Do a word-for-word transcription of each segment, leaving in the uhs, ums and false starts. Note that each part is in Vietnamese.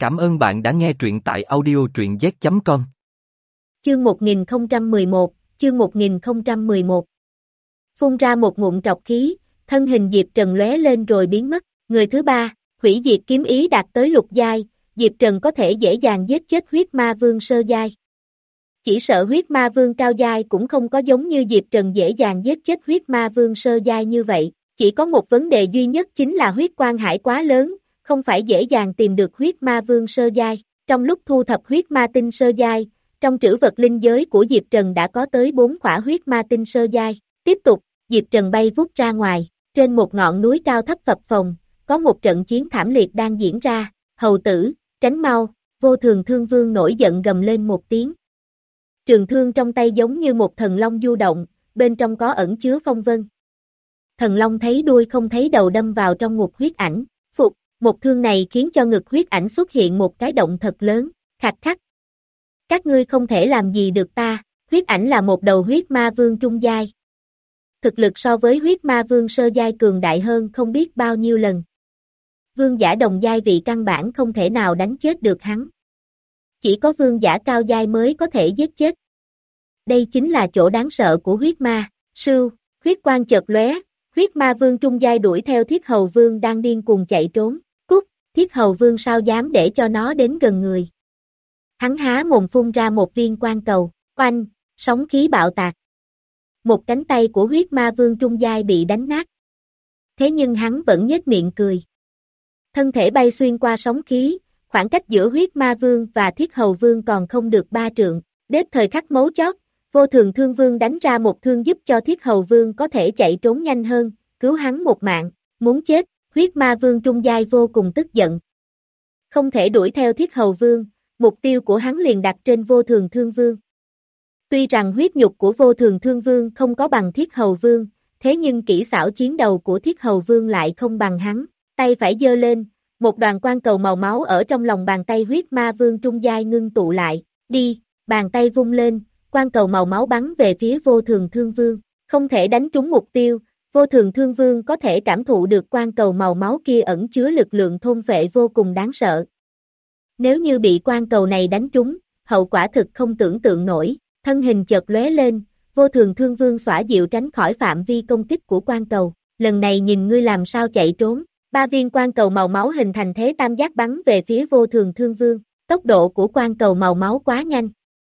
Cảm ơn bạn đã nghe truyện tại audio truyện z chấm com. Chương một nghìn không trăm mười một, chương một nghìn không trăm mười một. Phun ra một ngụm trọc khí, thân hình Diệp Trần lóe lên rồi biến mất. Người thứ ba, hủy diệt kiếm ý đạt tới lục giai, Diệp Trần có thể dễ dàng giết chết huyết ma vương sơ giai. Chỉ sợ huyết ma vương cao giai cũng không có giống như Diệp Trần dễ dàng giết chết huyết ma vương sơ giai như vậy. Chỉ có một vấn đề duy nhất chính là huyết quan hải quá lớn, không phải dễ dàng tìm được huyết ma vương sơ giai. Trong lúc thu thập huyết ma tinh sơ giai, trong trữ vật linh giới của Diệp Trần đã có tới bốn khỏa huyết ma tinh sơ giai. Tiếp tục, Diệp Trần bay vút ra ngoài, trên một ngọn núi cao thấp phập phồng, có một trận chiến thảm liệt đang diễn ra. Hầu tử, tránh mau, Vô Thường Thương Vương nổi giận gầm lên một tiếng. Trường thương trong tay giống như một thần long du động, bên trong có ẩn chứa phong vân. Thần long thấy đuôi không thấy đầu đâm vào trong ngục huyết ảnh, phục, một thương này khiến cho ngực huyết ảnh xuất hiện một cái động thật lớn, khạch khắc. Các ngươi không thể làm gì được ta, huyết ảnh là một đầu huyết ma vương trung giai. Thực lực so với huyết ma vương sơ giai cường đại hơn không biết bao nhiêu lần. Vương giả đồng giai vị căn bản không thể nào đánh chết được hắn. Chỉ có vương giả cao giai mới có thể giết chết. Đây chính là chỗ đáng sợ của huyết ma. Sưu, huyết quang chợt lóe, huyết ma vương trung giai đuổi theo Thiết Hầu Vương đang điên cuồng chạy trốn. Cút, Thiết Hầu Vương sao dám để cho nó đến gần người. Hắn há mồm phun ra một viên quang cầu, oanh, sóng khí bạo tạc. Một cánh tay của huyết ma vương trung giai bị đánh nát. Thế nhưng hắn vẫn nhếch miệng cười. Thân thể bay xuyên qua sóng khí, khoảng cách giữa huyết ma vương và Thiết Hầu Vương còn không được ba trượng. Đến thời khắc mấu chốt, Vô Thường Thương Vương đánh ra một thương giúp cho Thiết Hầu Vương có thể chạy trốn nhanh hơn, cứu hắn một mạng. Muốn chết, huyết ma vương trung giai vô cùng tức giận. Không thể đuổi theo Thiết Hầu Vương, mục tiêu của hắn liền đặt trên Vô Thường Thương Vương. Tuy rằng huyết nhục của Vô Thường Thương Vương không có bằng Thiết Hầu Vương, thế nhưng kỹ xảo chiến đầu của Thiết Hầu Vương lại không bằng hắn. Tay phải giơ lên, một đoàn quang cầu màu máu ở trong lòng bàn tay huyết ma vương trung giai ngưng tụ lại. Đi, bàn tay vung lên, quang cầu màu máu bắn về phía Vô Thường Thương Vương. Không thể đánh trúng mục tiêu, Vô Thường Thương Vương có thể cảm thụ được quang cầu màu máu kia ẩn chứa lực lượng thôn phệ vô cùng đáng sợ. Nếu như bị quang cầu này đánh trúng, hậu quả thực không tưởng tượng nổi. Thân hình chợt lóe lên, Vô Thường Thương Vương xõa dịu tránh khỏi phạm vi công kích của quang cầu. Lần này nhìn ngươi làm sao chạy trốn. Ba viên quang cầu màu máu hình thành thế tam giác bắn về phía Vô Thường Thương Vương. Tốc độ của quang cầu màu máu quá nhanh.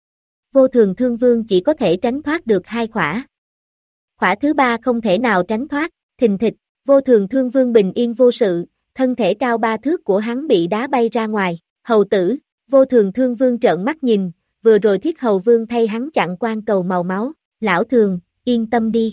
Vô Thường Thương Vương chỉ có thể tránh thoát được hai khỏa. Khỏa thứ ba không thể nào tránh thoát, thình thịch, Vô Thường Thương Vương bình yên vô sự, thân thể cao ba thước của hắn bị đá bay ra ngoài. Hầu tử, Vô Thường Thương Vương trợn mắt nhìn, vừa rồi Thiết Hầu Vương thay hắn chặn quang cầu màu máu. Lão Thường, yên tâm đi.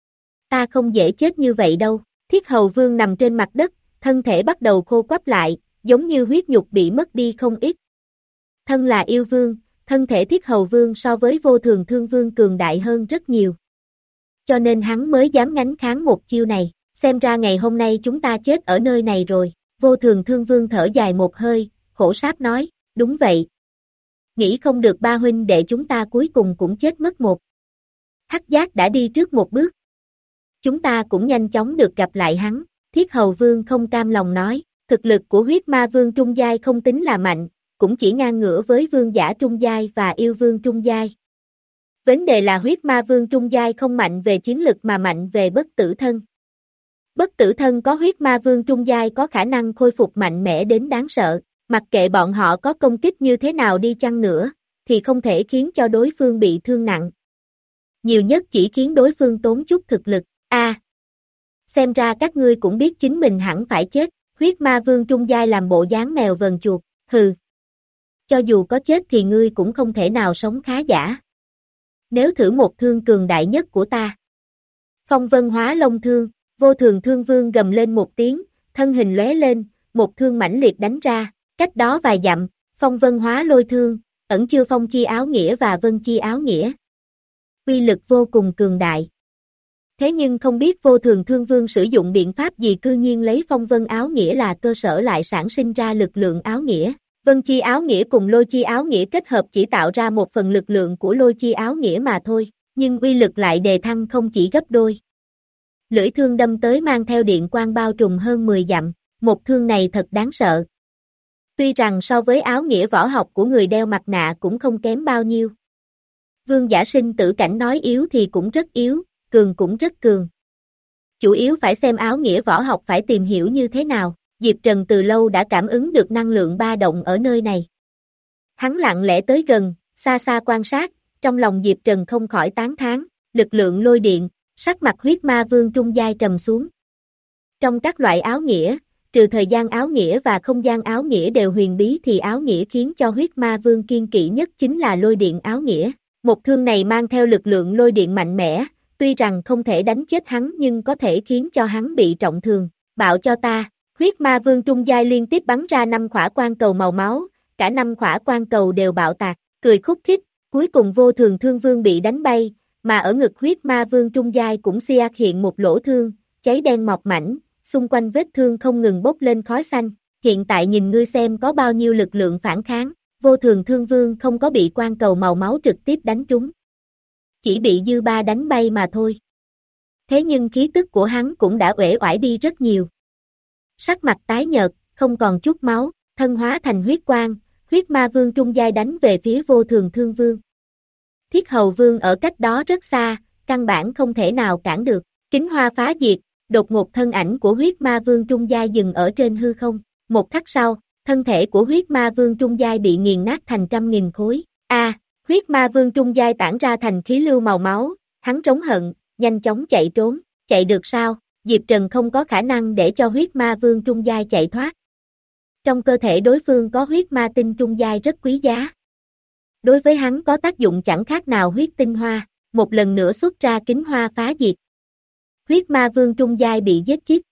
Ta không dễ chết như vậy đâu. Thiết Hầu Vương nằm trên mặt đất, thân thể bắt đầu khô quắp lại, giống như huyết nhục bị mất đi không ít. Thân là yêu vương, thân thể Thiết Hầu Vương so với Vô Thường Thương Vương cường đại hơn rất nhiều. Cho nên hắn mới dám ngánh kháng một chiêu này, xem ra ngày hôm nay chúng ta chết ở nơi này rồi. Vô Thường Thương Vương thở dài một hơi, khổ sáp nói, đúng vậy. Nghĩ không được ba huynh đệ chúng ta cuối cùng cũng chết mất một. Hắc Giác đã đi trước một bước. Chúng ta cũng nhanh chóng được gặp lại hắn. Thiết Hầu Vương không cam lòng nói, thực lực của huyết ma vương trung giai không tính là mạnh, cũng chỉ ngang ngửa với vương giả trung giai và yêu vương trung giai. Vấn đề là huyết ma vương trung giai không mạnh về chiến lực mà mạnh về bất tử thân. Bất tử thân có huyết ma vương trung giai có khả năng khôi phục mạnh mẽ đến đáng sợ, mặc kệ bọn họ có công kích như thế nào đi chăng nữa, thì không thể khiến cho đối phương bị thương nặng. Nhiều nhất chỉ khiến đối phương tốn chút thực lực. A, à, xem ra các ngươi cũng biết chính mình hẳn phải chết. Huyết ma vương trung giai làm bộ dáng mèo vờn chuột, hừ. Cho dù có chết thì ngươi cũng không thể nào sống khá giả. Nếu thử một thương cường đại nhất của ta. Phong vân hóa long thương, Vô Thường Thương Vương gầm lên một tiếng, thân hình lóe lên, một thương mãnh liệt đánh ra, cách đó vài dặm, phong vân hóa lôi thương, ẩn chứa phong chi áo nghĩa và vân chi áo nghĩa. Uy lực vô cùng cường đại. Thế nhưng không biết Vô Thường Thương Vương sử dụng biện pháp gì cư nhiên lấy phong vân áo nghĩa là cơ sở lại sản sinh ra lực lượng áo nghĩa. Vân chi áo nghĩa cùng lôi chi áo nghĩa kết hợp chỉ tạo ra một phần lực lượng của lôi chi áo nghĩa mà thôi, nhưng uy lực lại đề thăng không chỉ gấp đôi. Lưỡi thương đâm tới mang theo điện quang bao trùm hơn mười dặm, một thương này thật đáng sợ. Tuy rằng so với áo nghĩa võ học của người đeo mặt nạ cũng không kém bao nhiêu. Vương giả sinh tử cảnh nói yếu thì cũng rất yếu, cường cũng rất cường. Chủ yếu phải xem áo nghĩa võ học phải tìm hiểu như thế nào, Diệp Trần từ lâu đã cảm ứng được năng lượng ba động ở nơi này. Hắn lặng lẽ tới gần, xa xa quan sát, trong lòng Diệp Trần không khỏi tán thán, lực lượng lôi điện, sắc mặt huyết ma vương trung giai trầm xuống. Trong các loại áo nghĩa, trừ thời gian áo nghĩa và không gian áo nghĩa đều huyền bí thì áo nghĩa khiến cho huyết ma vương kiên kỵ nhất chính là lôi điện áo nghĩa. Một thương này mang theo lực lượng lôi điện mạnh mẽ, tuy rằng không thể đánh chết hắn nhưng có thể khiến cho hắn bị trọng thương. Bạo cho ta, huyết ma vương trung giai liên tiếp bắn ra năm khỏa quan cầu màu máu, cả năm khỏa quan cầu đều bạo tạc, cười khúc khích, cuối cùng vô thường thương vương bị đánh bay, mà ở ngực huyết ma vương trung giai cũng xiạc hiện một lỗ thương, cháy đen mọc mảnh, xung quanh vết thương không ngừng bốc lên khói xanh, hiện tại nhìn ngươi xem có bao nhiêu lực lượng phản kháng, vô thường thương vương không có bị quan cầu màu máu trực tiếp đánh trúng. Chỉ bị dư ba đánh bay mà thôi. Thế nhưng khí tức của hắn cũng đã uể oải đi rất nhiều. Sắc mặt tái nhợt, không còn chút máu, thân hóa thành huyết quang, huyết ma vương trung giai đánh về phía vô thường thương vương. Thiết hầu vương ở cách đó rất xa, căn bản không thể nào cản được, kính hoa phá diệt, đột ngột thân ảnh của huyết ma vương trung giai dừng ở trên hư không, một khắc sau, thân thể của huyết ma vương trung giai bị nghiền nát thành trăm nghìn khối, a huyết ma vương trung giai tản ra thành khí lưu màu máu, hắn trống hận, nhanh chóng chạy trốn, chạy được sao, Diệp Trần không có khả năng để cho huyết ma vương trung giai chạy thoát. Trong cơ thể đối phương có huyết ma tinh trung giai rất quý giá. Đối với hắn có tác dụng chẳng khác nào huyết tinh hoa, một lần nữa xuất ra kính hoa phá diệt. Huyết ma vương trung giai bị giết chết.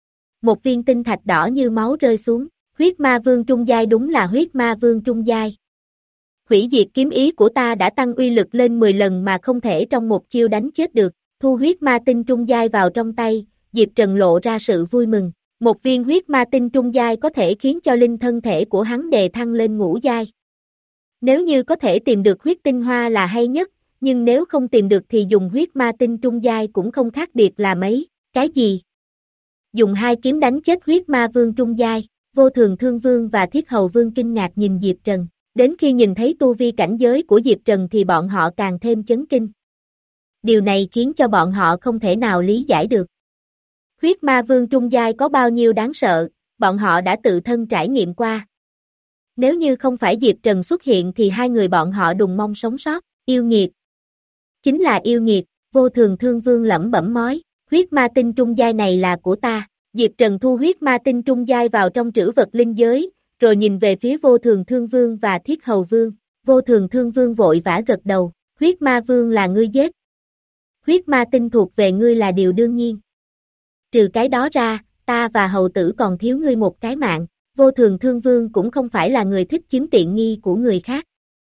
Một viên tinh thạch đỏ như máu rơi xuống, huyết ma vương trung giai đúng là huyết ma vương trung giai. Hủy diệt kiếm ý của ta đã tăng uy lực lên mười lần mà không thể trong một chiêu đánh chết được, thu huyết ma tinh trung giai vào trong tay, Diệp Trần lộ ra sự vui mừng. Một viên huyết ma tinh trung giai có thể khiến cho linh thân thể của hắn đề thăng lên ngũ giai. Nếu như có thể tìm được huyết tinh hoa là hay nhất, nhưng nếu không tìm được thì dùng huyết ma tinh trung giai cũng không khác biệt là mấy. Cái gì? Dùng hai kiếm đánh chết huyết ma vương trung giai, vô thường thương vương và thiết hầu vương kinh ngạc nhìn Diệp Trần. Đến khi nhìn thấy tu vi cảnh giới của Diệp Trần thì bọn họ càng thêm chấn kinh. Điều này khiến cho bọn họ không thể nào lý giải được. Huyết ma vương trung giai có bao nhiêu đáng sợ, bọn họ đã tự thân trải nghiệm qua. Nếu như không phải Diệp Trần xuất hiện thì hai người bọn họ đừng mong sống sót, yêu nghiệt. Chính là yêu nghiệt, vô thường thương vương lẩm bẩm nói, huyết ma tinh trung giai này là của ta. Diệp Trần thu huyết ma tinh trung giai vào trong trữ vật linh giới, rồi nhìn về phía vô thường thương vương và thiết hầu vương. Vô thường thương vương vội vã gật đầu, huyết ma vương là ngươi giết. Huyết ma tinh thuộc về ngươi là điều đương nhiên. Trừ cái đó ra, ta và hầu tử còn thiếu ngươi một cái mạng, vô thường thương vương cũng không phải là người thích chiếm tiện nghi của người khác.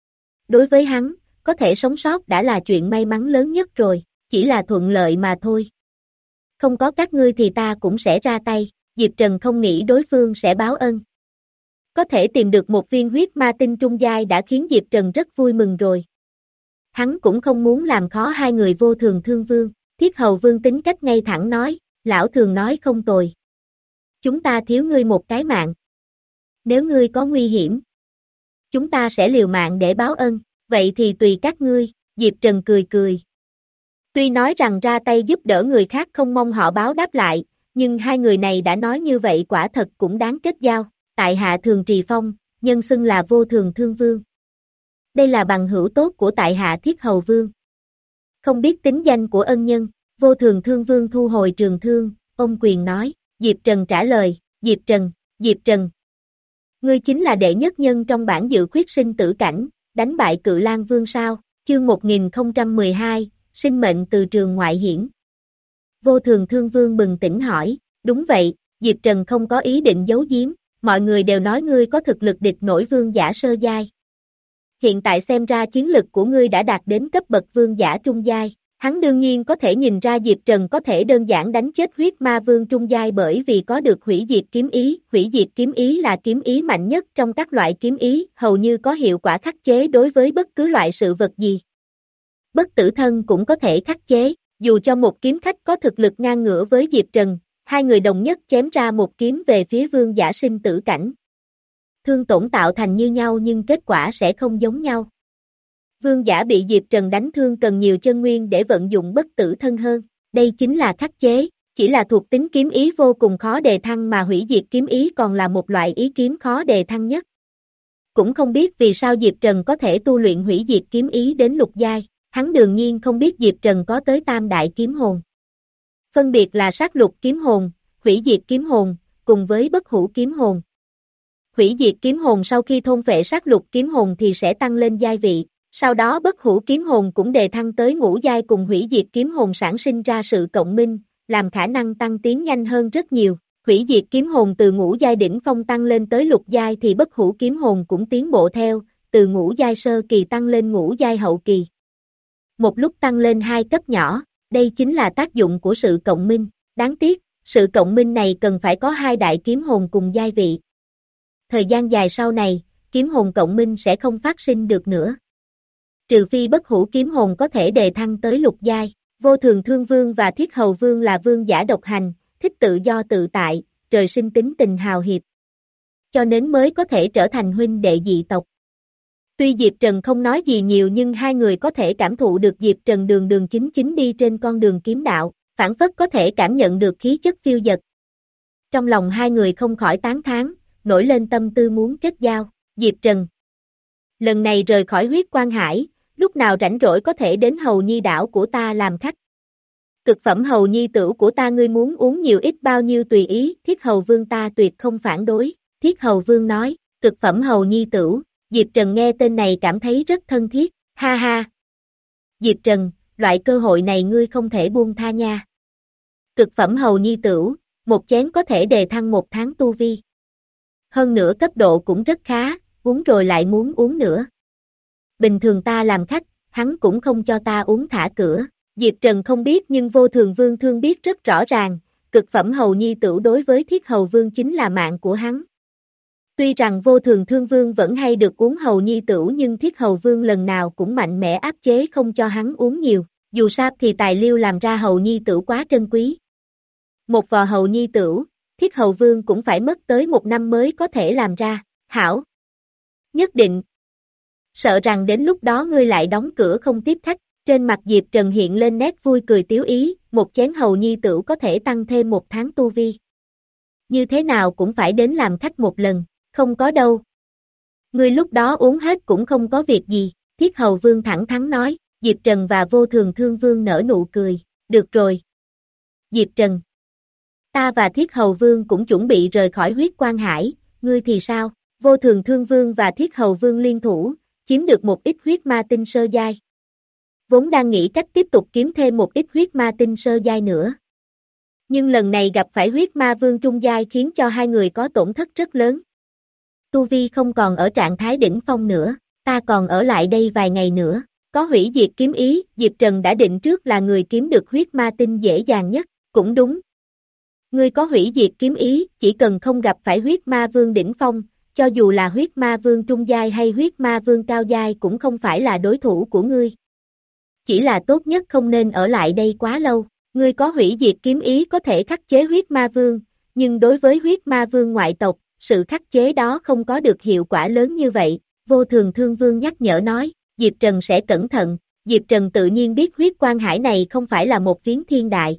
Đối với hắn, có thể sống sót đã là chuyện may mắn lớn nhất rồi, chỉ là thuận lợi mà thôi. Không có các ngươi thì ta cũng sẽ ra tay, Diệp Trần không nghĩ đối phương sẽ báo ân. Có thể tìm được một viên huyết ma tinh trung giai đã khiến Diệp Trần rất vui mừng rồi. Hắn cũng không muốn làm khó hai người vô thường thương vương, thiết hầu vương tính cách ngay thẳng nói, lão thường nói không tồi. Chúng ta thiếu ngươi một cái mạng. Nếu ngươi có nguy hiểm, chúng ta sẽ liều mạng để báo ân, vậy thì tùy các ngươi, Diệp Trần cười cười. Tuy nói rằng ra tay giúp đỡ người khác không mong họ báo đáp lại, nhưng hai người này đã nói như vậy quả thật cũng đáng kết giao. Tại hạ thường trì phong, nhân xưng là vô thường thương vương. Đây là bằng hữu tốt của tại hạ thiết hầu vương. Không biết tính danh của ân nhân, vô thường thương vương thu hồi trường thương, ông quyền nói, Diệp Trần trả lời, Diệp Trần, Diệp Trần. Ngươi chính là đệ nhất nhân trong bản dự khuyết sinh tử cảnh, đánh bại cự lang vương sao, chương một nghìn không trăm mười hai, sinh mệnh từ trường ngoại hiển. Vô thường thương vương bừng tỉnh hỏi, đúng vậy, Diệp Trần không có ý định giấu giếm. Mọi người đều nói ngươi có thực lực địch nổi vương giả sơ giai. Hiện tại xem ra chiến lực của ngươi đã đạt đến cấp bậc vương giả trung giai. Hắn đương nhiên có thể nhìn ra Diệp Trần có thể đơn giản đánh chết huyết ma vương trung giai bởi vì có được hủy diệt kiếm ý. Hủy diệt kiếm ý là kiếm ý mạnh nhất trong các loại kiếm ý, hầu như có hiệu quả khắc chế đối với bất cứ loại sự vật gì. Bất tử thân cũng có thể khắc chế, dù cho một kiếm khách có thực lực ngang ngửa với Diệp Trần. Hai người đồng nhất chém ra một kiếm về phía vương giả sinh tử cảnh. thương tổn tạo thành như nhau nhưng kết quả sẽ không giống nhau. Vương giả bị Diệp Trần đánh thương cần nhiều chân nguyên để vận dụng bất tử thân hơn, đây chính là khắc chế, chỉ là thuộc tính kiếm ý vô cùng khó đề thăng mà hủy diệt kiếm ý còn là một loại ý kiếm khó đề thăng nhất. Cũng không biết vì sao Diệp Trần có thể tu luyện hủy diệt kiếm ý đến lục giai, hắn đương nhiên không biết Diệp Trần có tới tam đại kiếm hồn. Phân biệt là sát lục kiếm hồn, hủy diệt kiếm hồn, cùng với bất hủ kiếm hồn. Hủy diệt kiếm hồn sau khi thôn phệ sát lục kiếm hồn thì sẽ tăng lên giai vị, sau đó bất hủ kiếm hồn cũng đề thăng tới ngũ giai cùng hủy diệt kiếm hồn sản sinh ra sự cộng minh, làm khả năng tăng tiến nhanh hơn rất nhiều. Hủy diệt kiếm hồn từ ngũ giai đỉnh phong tăng lên tới lục giai thì bất hủ kiếm hồn cũng tiến bộ theo, từ ngũ giai sơ kỳ tăng lên ngũ giai hậu kỳ. Một lúc tăng lên hai cấp nhỏ, đây chính là tác dụng của sự cộng minh. Đáng tiếc, sự cộng minh này cần phải có hai đại kiếm hồn cùng giai vị. Thời gian dài sau này, kiếm hồn cộng minh sẽ không phát sinh được nữa. Trừ phi bất hủ kiếm hồn có thể đề thăng tới lục giai. Vô Thường Thương Vương và Thiết Hầu Vương là vương giả độc hành, thích tự do tự tại, trời sinh tính tình hào hiệp. Cho nên mới có thể trở thành huynh đệ dị tộc. Tuy Diệp Trần không nói gì nhiều nhưng hai người có thể cảm thụ được Diệp Trần đường đường chính chính đi trên con đường kiếm đạo, phản phất có thể cảm nhận được khí chất phiêu dật. Trong lòng hai người không khỏi tán thán, nổi lên tâm tư muốn kết giao. Diệp Trần lần này rời khỏi huyết quan hải, lúc nào rảnh rỗi có thể đến Hầu Nhi đảo của ta làm khách. Cực phẩm Hầu Nhi tửu của ta ngươi muốn uống nhiều ít bao nhiêu tùy ý, Thiết Hầu Vương ta tuyệt không phản đối. Thiết Hầu Vương nói, cực phẩm Hầu Nhi tửu, Diệp Trần nghe tên này cảm thấy rất thân thiết, ha ha. Diệp Trần, loại cơ hội này ngươi không thể buông tha nha. Cực phẩm Hầu Nhi tửu, một chén có thể đề thăng một tháng tu vi. Hơn nữa cấp độ cũng rất khá, uống rồi lại muốn uống nữa. Bình thường ta làm khách, hắn cũng không cho ta uống thả cửa. Diệp Trần không biết nhưng Vô Thường Vương Thương biết rất rõ ràng, cực phẩm Hầu Nhi tửu đối với Thiết Hầu Vương chính là mạng của hắn. Tuy rằng Vô Thường Thương Vương vẫn hay được uống Hầu Nhi tửu nhưng Thiết Hầu Vương lần nào cũng mạnh mẽ áp chế không cho hắn uống nhiều, dù sao thì tài liêu làm ra Hầu Nhi tửu quá trân quý. Một vò Hầu Nhi tửu, Thiết Hầu Vương cũng phải mất tới một năm mới có thể làm ra, hảo. Nhất định. Sợ rằng đến lúc đó ngươi lại đóng cửa không tiếp khách, trên mặt Diệp Trần hiện lên nét vui cười tiếu ý, một chén Hầu Nhi tửu có thể tăng thêm một tháng tu vi. Như thế nào cũng phải đến làm khách một lần, không có đâu. Ngươi lúc đó uống hết cũng không có việc gì, Thiết Hầu Vương thẳng thắn nói, Diệp Trần và Vô Thường Thương Vương nở nụ cười, được rồi. Diệp Trần, ta và Thiết Hầu Vương cũng chuẩn bị rời khỏi huyết quan hải, ngươi thì sao? Vô Thường Thương Vương và Thiết Hầu Vương liên thủ, chiếm được một ít huyết ma tinh sơ giai. Vốn đang nghĩ cách tiếp tục kiếm thêm một ít huyết ma tinh sơ giai nữa. Nhưng lần này gặp phải huyết ma vương trung giai khiến cho hai người có tổn thất rất lớn. Tu Vi không còn ở trạng thái đỉnh phong nữa, ta còn ở lại đây vài ngày nữa, có hủy diệt kiếm ý, Diệp Trần đã định trước là người kiếm được huyết ma tinh dễ dàng nhất, cũng đúng. Ngươi có hủy diệt kiếm ý, chỉ cần không gặp phải huyết ma vương đỉnh phong, cho dù là huyết ma vương trung giai hay huyết ma vương cao giai cũng không phải là đối thủ của ngươi. Chỉ là tốt nhất không nên ở lại đây quá lâu, ngươi có hủy diệt kiếm ý có thể khắc chế huyết ma vương, nhưng đối với huyết ma vương ngoại tộc, sự khắc chế đó không có được hiệu quả lớn như vậy, Vô Thường Thương Vương nhắc nhở nói, Diệp Trần sẽ cẩn thận, Diệp Trần tự nhiên biết huyết quan hải này không phải là một phiến thiên đại.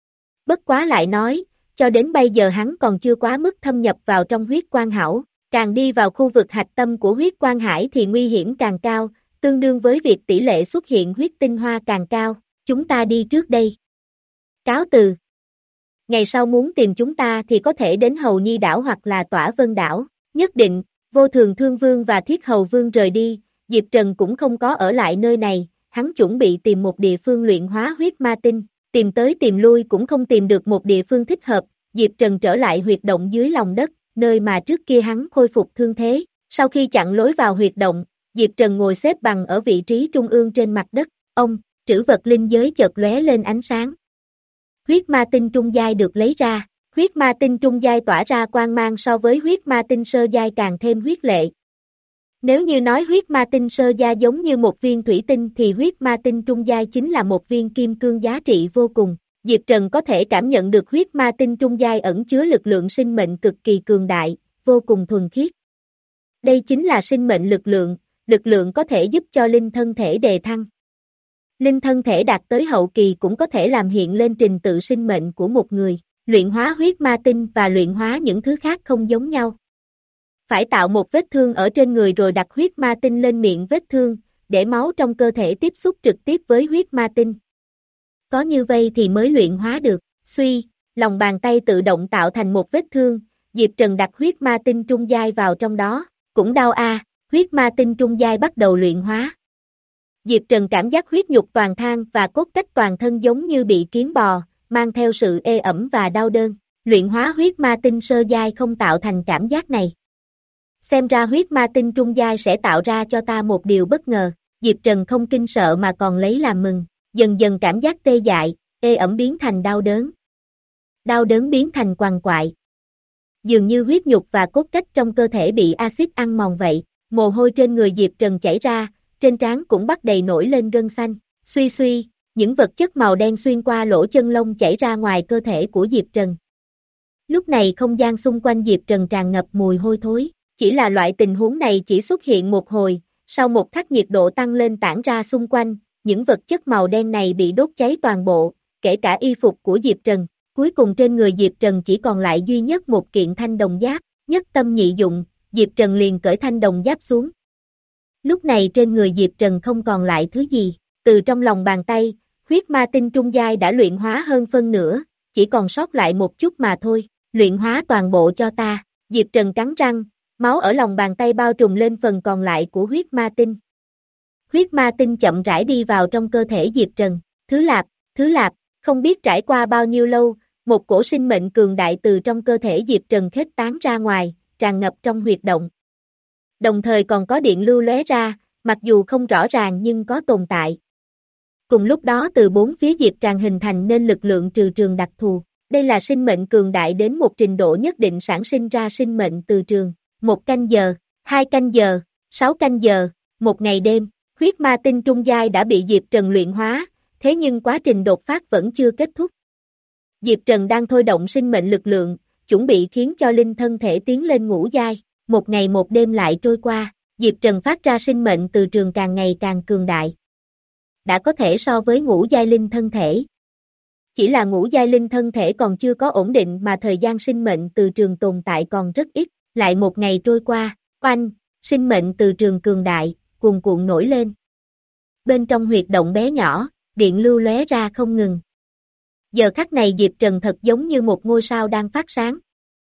Bất quá lại nói, cho đến bây giờ hắn còn chưa quá mức thâm nhập vào trong huyết quan hảo, càng đi vào khu vực hạch tâm của huyết quan hải thì nguy hiểm càng cao, tương đương với việc tỷ lệ xuất hiện huyết tinh hoa càng cao, chúng ta đi trước đây. Cáo từ. Ngày sau muốn tìm chúng ta thì có thể đến Hầu Nhi đảo hoặc là Tỏa Vân đảo, nhất định, Vô Thường Thương Vương và Thiết Hầu Vương rời đi, Diệp Trần cũng không có ở lại nơi này, hắn chuẩn bị tìm một địa phương luyện hóa huyết ma tinh, tìm tới tìm lui cũng không tìm được một địa phương thích hợp, Diệp Trần trở lại huyệt động dưới lòng đất, nơi mà trước kia hắn khôi phục thương thế, sau khi chặn lối vào huyệt động, Diệp Trần ngồi xếp bằng ở vị trí trung ương trên mặt đất, ông, trữ vật linh giới chợt lóe lên ánh sáng. Huyết ma tinh trung giai được lấy ra, huyết ma tinh trung giai tỏa ra quang mang so với huyết ma tinh sơ giai càng thêm huyết lệ. Nếu như nói huyết ma tinh sơ giai giống như một viên thủy tinh thì huyết ma tinh trung giai chính là một viên kim cương giá trị vô cùng. Diệp Trần có thể cảm nhận được huyết ma tinh trung giai ẩn chứa lực lượng sinh mệnh cực kỳ cường đại, vô cùng thuần khiết. Đây chính là sinh mệnh lực lượng, lực lượng có thể giúp cho linh thân thể đề thăng. Linh thân thể đạt tới hậu kỳ cũng có thể làm hiện lên trình tự sinh mệnh của một người. Luyện hóa huyết ma tinh và luyện hóa những thứ khác không giống nhau. Phải tạo một vết thương ở trên người rồi đặt huyết ma tinh lên miệng vết thương, để máu trong cơ thể tiếp xúc trực tiếp với huyết ma tinh. Có như vậy thì mới luyện hóa được. Suy, lòng bàn tay tự động tạo thành một vết thương, Diệp Trần đặt huyết ma tinh trung giai vào trong đó, cũng đau a, à, huyết ma tinh trung giai bắt đầu luyện hóa. Diệp Trần cảm giác huyết nhục toàn than và cốt cách toàn thân giống như bị kiến bò, mang theo sự ê ẩm và đau đớn. Luyện hóa huyết ma tinh sơ giai không tạo thành cảm giác này. Xem ra huyết ma tinh trung giai sẽ tạo ra cho ta một điều bất ngờ. Diệp Trần không kinh sợ mà còn lấy làm mừng. Dần dần cảm giác tê dại, ê ẩm biến thành đau đớn. Đau đớn biến thành quằn quại. Dường như huyết nhục và cốt cách trong cơ thể bị axit ăn mòn vậy. Mồ hôi trên người Diệp Trần chảy ra, trên trán cũng bắt đầy nổi lên gân xanh. Suy suy, những vật chất màu đen xuyên qua lỗ chân lông chảy ra ngoài cơ thể của Diệp Trần. Lúc này không gian xung quanh Diệp Trần tràn ngập mùi hôi thối. Chỉ là loại tình huống này chỉ xuất hiện một hồi, sau một khắc nhiệt độ tăng lên tản ra xung quanh, những vật chất màu đen này bị đốt cháy toàn bộ, kể cả y phục của Diệp Trần. Cuối cùng trên người Diệp Trần chỉ còn lại duy nhất một kiện thanh đồng giáp, nhất tâm nhị dụng, Diệp Trần liền cởi thanh đồng giáp xuống. Lúc này trên người Diệp Trần không còn lại thứ gì, từ trong lòng bàn tay, huyết ma tinh trung giai đã luyện hóa hơn phân nửa, chỉ còn sót lại một chút mà thôi, luyện hóa toàn bộ cho ta. Diệp Trần cắn răng, máu ở lòng bàn tay bao trùm lên phần còn lại của huyết ma tinh. Huyết ma tinh chậm rãi đi vào trong cơ thể Diệp Trần, thứ lạp, thứ lạp, không biết trải qua bao nhiêu lâu, một cổ sinh mệnh cường đại từ trong cơ thể Diệp Trần khuếch tán ra ngoài, tràn ngập trong huyệt động. Đồng thời còn có điện lưu lóe ra, mặc dù không rõ ràng nhưng có tồn tại. Cùng lúc đó từ bốn phía Diệp Trần hình thành nên lực lượng trừ trường đặc thù. Đây là sinh mệnh cường đại đến một trình độ nhất định sản sinh ra sinh mệnh từ trường. Một canh giờ, hai canh giờ, sáu canh giờ, một ngày đêm, huyết ma tinh trung giai đã bị Diệp Trần luyện hóa, thế nhưng quá trình đột phát vẫn chưa kết thúc. Diệp Trần đang thôi động sinh mệnh lực lượng, chuẩn bị khiến cho linh thân thể tiến lên ngũ giai. Một ngày một đêm lại trôi qua, Diệp Trần phát ra sinh mệnh từ trường càng ngày càng cường đại. Đã có thể so với ngũ giai linh thân thể. Chỉ là ngũ giai linh thân thể còn chưa có ổn định mà thời gian sinh mệnh từ trường tồn tại còn rất ít. Lại một ngày trôi qua, oanh, sinh mệnh từ trường cường đại, cuồn cuộn nổi lên. Bên trong huyệt động bé nhỏ, điện lưu lóe ra không ngừng. Giờ khắc này Diệp Trần thật giống như một ngôi sao đang phát sáng.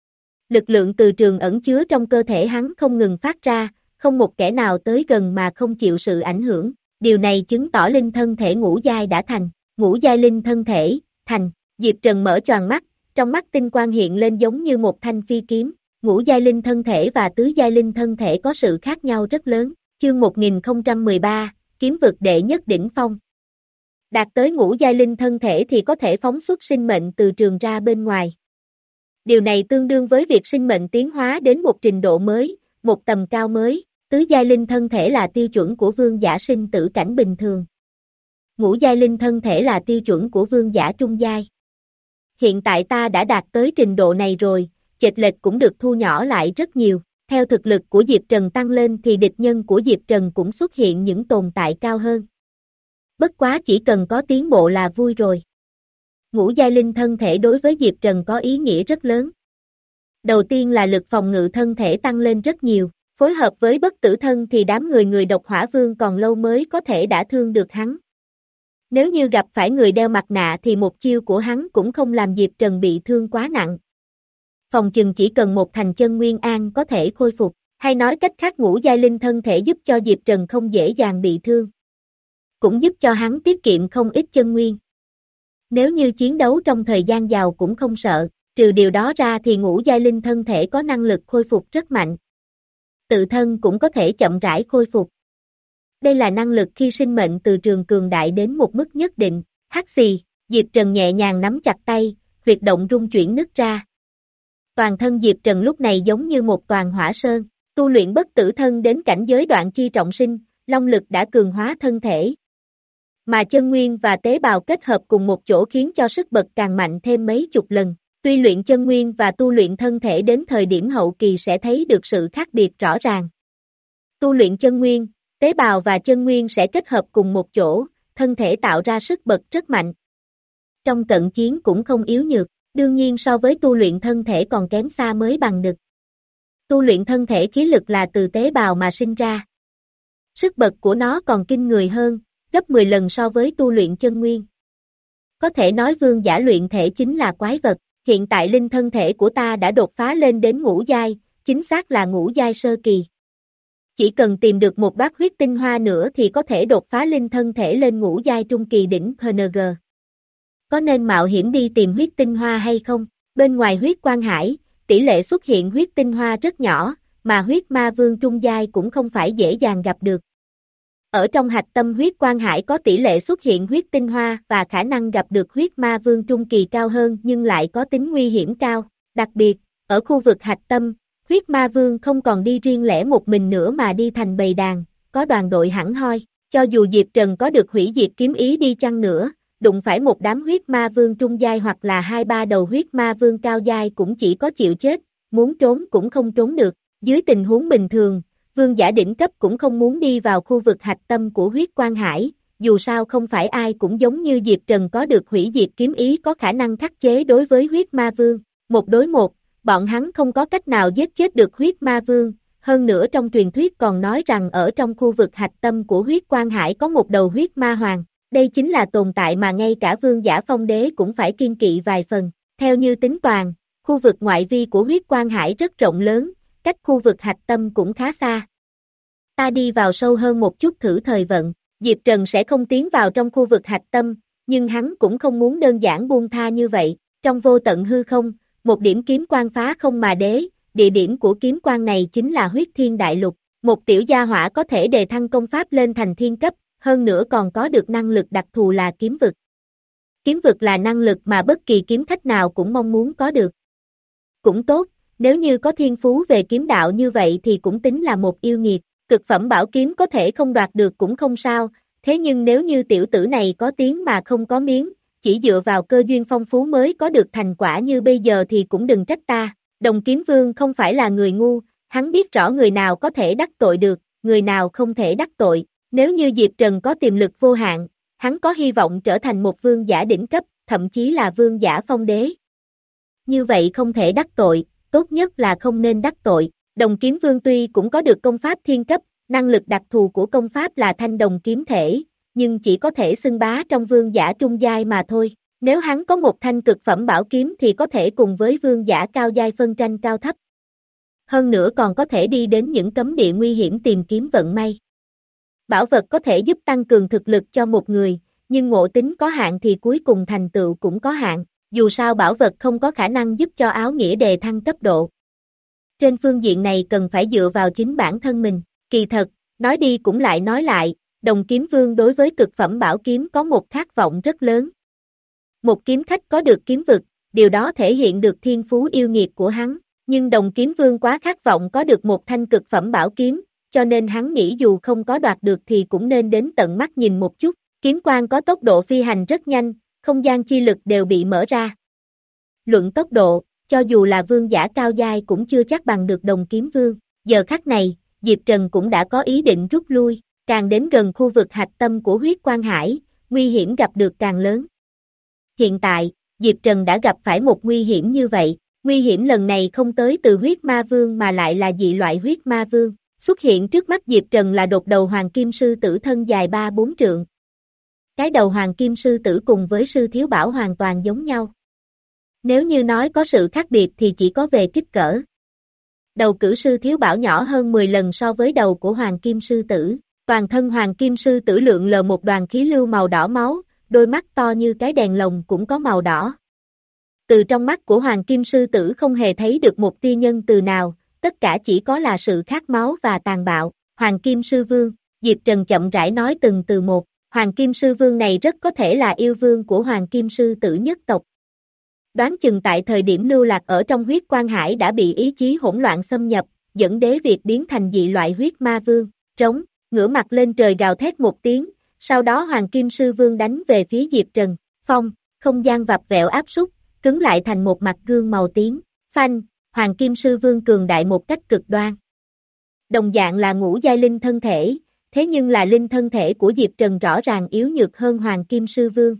Lực lượng từ trường ẩn chứa trong cơ thể hắn không ngừng phát ra, không một kẻ nào tới gần mà không chịu sự ảnh hưởng. Điều này chứng tỏ linh thân thể ngũ giai đã thành, ngũ giai linh thân thể, thành. Diệp Trần mở choàng mắt, trong mắt tinh quang hiện lên giống như một thanh phi kiếm. Ngũ giai linh thân thể và tứ giai linh thân thể có sự khác nhau rất lớn. Chương một nghìn không trăm mười ba, kiếm vực đệ nhất đỉnh phong. Đạt tới ngũ giai linh thân thể thì có thể phóng xuất sinh mệnh từ trường ra bên ngoài. Điều này tương đương với việc sinh mệnh tiến hóa đến một trình độ mới, một tầm cao mới. Tứ giai linh thân thể là tiêu chuẩn của vương giả sinh tử cảnh bình thường. Ngũ giai linh thân thể là tiêu chuẩn của vương giả trung giai. Hiện tại ta đã đạt tới trình độ này rồi, chệch lệch cũng được thu nhỏ lại rất nhiều. Theo thực lực của Diệp Trần tăng lên thì địch nhân của Diệp Trần cũng xuất hiện những tồn tại cao hơn. Bất quá chỉ cần có tiến bộ là vui rồi. Ngũ giai linh thân thể đối với Diệp Trần có ý nghĩa rất lớn. Đầu tiên là lực phòng ngự thân thể tăng lên rất nhiều, phối hợp với bất tử thân thì đám người người độc hỏa vương còn lâu mới có thể đả thương được hắn. Nếu như gặp phải người đeo mặt nạ thì một chiêu của hắn cũng không làm Diệp Trần bị thương quá nặng. Phòng chừng chỉ cần một thành chân nguyên an có thể khôi phục, hay nói cách khác ngũ giai linh thân thể giúp cho Diệp Trần không dễ dàng bị thương. Cũng giúp cho hắn tiết kiệm không ít chân nguyên. Nếu như chiến đấu trong thời gian dài cũng không sợ, trừ điều đó ra thì ngũ giai linh thân thể có năng lực khôi phục rất mạnh. Tự thân cũng có thể chậm rãi khôi phục. Đây là năng lực khi sinh mệnh từ trường cường đại đến một mức nhất định. Hắc xì, Diệp Trần nhẹ nhàng nắm chặt tay, huyệt động rung chuyển nứt ra. Toàn thân Diệp Trần lúc này giống như một toàn hỏa sơn, tu luyện bất tử thân đến cảnh giới đoạn chi trọng sinh, long lực đã cường hóa thân thể. Mà chân nguyên và tế bào kết hợp cùng một chỗ khiến cho sức bật càng mạnh thêm mấy chục lần. Tuy luyện chân nguyên và tu luyện thân thể đến thời điểm hậu kỳ sẽ thấy được sự khác biệt rõ ràng. Tu luyện chân nguyên, tế bào và chân nguyên sẽ kết hợp cùng một chỗ, thân thể tạo ra sức bật rất mạnh. Trong cận chiến cũng không yếu nhược, đương nhiên so với tu luyện thân thể còn kém xa mới bằng được. Tu luyện thân thể khí lực là từ tế bào mà sinh ra. Sức bật của nó còn kinh người hơn, gấp mười lần so với tu luyện chân nguyên. Có thể nói vương giả luyện thể chính là quái vật, hiện tại linh thân thể của ta đã đột phá lên đến ngũ giai, chính xác là ngũ giai sơ kỳ. Chỉ cần tìm được một bát huyết tinh hoa nữa thì có thể đột phá linh thân thể lên ngũ giai trung kỳ đỉnh pê en giê. Có nên mạo hiểm đi tìm huyết tinh hoa hay không? Bên ngoài huyết quan hải, tỷ lệ xuất hiện huyết tinh hoa rất nhỏ, mà huyết ma vương trung giai cũng không phải dễ dàng gặp được. Ở trong hạch tâm huyết quan hải có tỷ lệ xuất hiện huyết tinh hoa và khả năng gặp được huyết ma vương trung kỳ cao hơn nhưng lại có tính nguy hiểm cao. Đặc biệt, ở khu vực hạch tâm, huyết ma vương không còn đi riêng lẻ một mình nữa mà đi thành bầy đàn, có đoàn đội hẳn hoi. Cho dù Diệp Trần có được hủy diệt kiếm ý đi chăng nữa, đụng phải một đám huyết ma vương trung giai hoặc là hai ba đầu huyết ma vương cao giai cũng chỉ có chịu chết, muốn trốn cũng không trốn được. Dưới tình huống bình thường, vương giả đỉnh cấp cũng không muốn đi vào khu vực hạch tâm của huyết quan hải, dù sao không phải ai cũng giống như Diệp Trần có được hủy diệt kiếm ý có khả năng khắc chế đối với huyết ma vương. Một đối một, bọn hắn không có cách nào giết chết được huyết ma vương, hơn nữa trong truyền thuyết còn nói rằng ở trong khu vực hạch tâm của huyết quan hải có một đầu huyết ma hoàng. Đây chính là tồn tại mà ngay cả vương giả phong đế cũng phải kiêng kỵ vài phần. Theo như tính toán, khu vực ngoại vi của huyết quan hải rất rộng lớn, cách khu vực hạch tâm cũng khá xa. Ta đi vào sâu hơn một chút thử thời vận, Diệp Trần sẽ không tiến vào trong khu vực hạch tâm, nhưng hắn cũng không muốn đơn giản buông tha như vậy. Trong vô tận hư không, một điểm kiếm quang phá không mà đế, địa điểm của kiếm quang này chính là huyết thiên đại lục. Một tiểu gia hỏa có thể đề thăng công pháp lên thành thiên cấp, hơn nữa còn có được năng lực đặc thù là kiếm vực. Kiếm vực là năng lực mà bất kỳ kiếm khách nào cũng mong muốn có được. Cũng tốt, nếu như có thiên phú về kiếm đạo như vậy thì cũng tính là một yêu nghiệt, cực phẩm bảo kiếm có thể không đoạt được cũng không sao, thế nhưng nếu như tiểu tử này có tiếng mà không có miếng, chỉ dựa vào cơ duyên phong phú mới có được thành quả như bây giờ thì cũng đừng trách ta. Đồng Kiếm Vương không phải là người ngu, hắn biết rõ người nào có thể đắc tội được, người nào không thể đắc tội. Nếu như Diệp Trần có tiềm lực vô hạn, hắn có hy vọng trở thành một vương giả đỉnh cấp, thậm chí là vương giả phong đế. Như vậy không thể đắc tội, tốt nhất là không nên đắc tội. Đồng Kiếm Vương tuy cũng có được công pháp thiên cấp, năng lực đặc thù của công pháp là thanh đồng kiếm thể, nhưng chỉ có thể xưng bá trong vương giả trung giai mà thôi. Nếu hắn có một thanh cực phẩm bảo kiếm thì có thể cùng với vương giả cao giai phân tranh cao thấp. Hơn nữa còn có thể đi đến những cấm địa nguy hiểm tìm kiếm vận may. Bảo vật có thể giúp tăng cường thực lực cho một người, nhưng ngộ tính có hạn thì cuối cùng thành tựu cũng có hạn, dù sao bảo vật không có khả năng giúp cho áo nghĩa đề thăng cấp độ. Trên phương diện này cần phải dựa vào chính bản thân mình, kỳ thật, nói đi cũng lại nói lại, Đồng Kiếm Vương đối với cực phẩm bảo kiếm có một khát vọng rất lớn. Một kiếm khách có được kiếm vực, điều đó thể hiện được thiên phú yêu nghiệt của hắn, nhưng Đồng Kiếm Vương quá khát vọng có được một thanh cực phẩm bảo kiếm, cho nên hắn nghĩ dù không có đoạt được thì cũng nên đến tận mắt nhìn một chút. Kiếm quang có tốc độ phi hành rất nhanh, không gian chi lực đều bị mở ra. Luận tốc độ, cho dù là vương giả cao giai cũng chưa chắc bằng được Đồng Kiếm Vương. Giờ khắc này, Diệp Trần cũng đã có ý định rút lui, càng đến gần khu vực hạch tâm của huyết quan hải, nguy hiểm gặp được càng lớn. Hiện tại, Diệp Trần đã gặp phải một nguy hiểm như vậy, nguy hiểm lần này không tới từ huyết ma vương mà lại là dị loại huyết ma vương. Xuất hiện trước mắt Diệp Trần là đột đầu hoàng kim sư tử thân dài ba bốn trượng. Cái đầu hoàng kim sư tử cùng với sư thiếu bảo hoàn toàn giống nhau. Nếu như nói có sự khác biệt thì chỉ có về kích cỡ. Đầu cử sư thiếu bảo nhỏ hơn mười lần so với đầu của hoàng kim sư tử. Toàn thân hoàng kim sư tử lượn lờ một đoàn khí lưu màu đỏ máu, đôi mắt to như cái đèn lồng cũng có màu đỏ. Từ trong mắt của hoàng kim sư tử không hề thấy được một tia nhân từ nào, tất cả chỉ có là sự khát máu và tàn bạo. Hoàng kim sư vương, Diệp Trần chậm rãi nói từng từ một, hoàng kim sư vương này rất có thể là yêu vương của hoàng kim sư tử nhất tộc. Đoán chừng tại thời điểm lưu lạc ở trong huyết quan hải đã bị ý chí hỗn loạn xâm nhập, dẫn đế việc biến thành dị loại huyết ma vương. Trống, ngửa mặt lên trời gào thét một tiếng, sau đó hoàng kim sư vương đánh về phía Diệp Trần. Phong, không gian vặn vẹo áp súc, cứng lại thành một mặt gương màu tím. Phanh, hoàng kim sư vương cường đại một cách cực đoan. đồng dạng là ngũ giai linh thân thể, thế nhưng là linh thân thể của Diệp Trần rõ ràng yếu nhược hơn Hoàng Kim Sư Vương.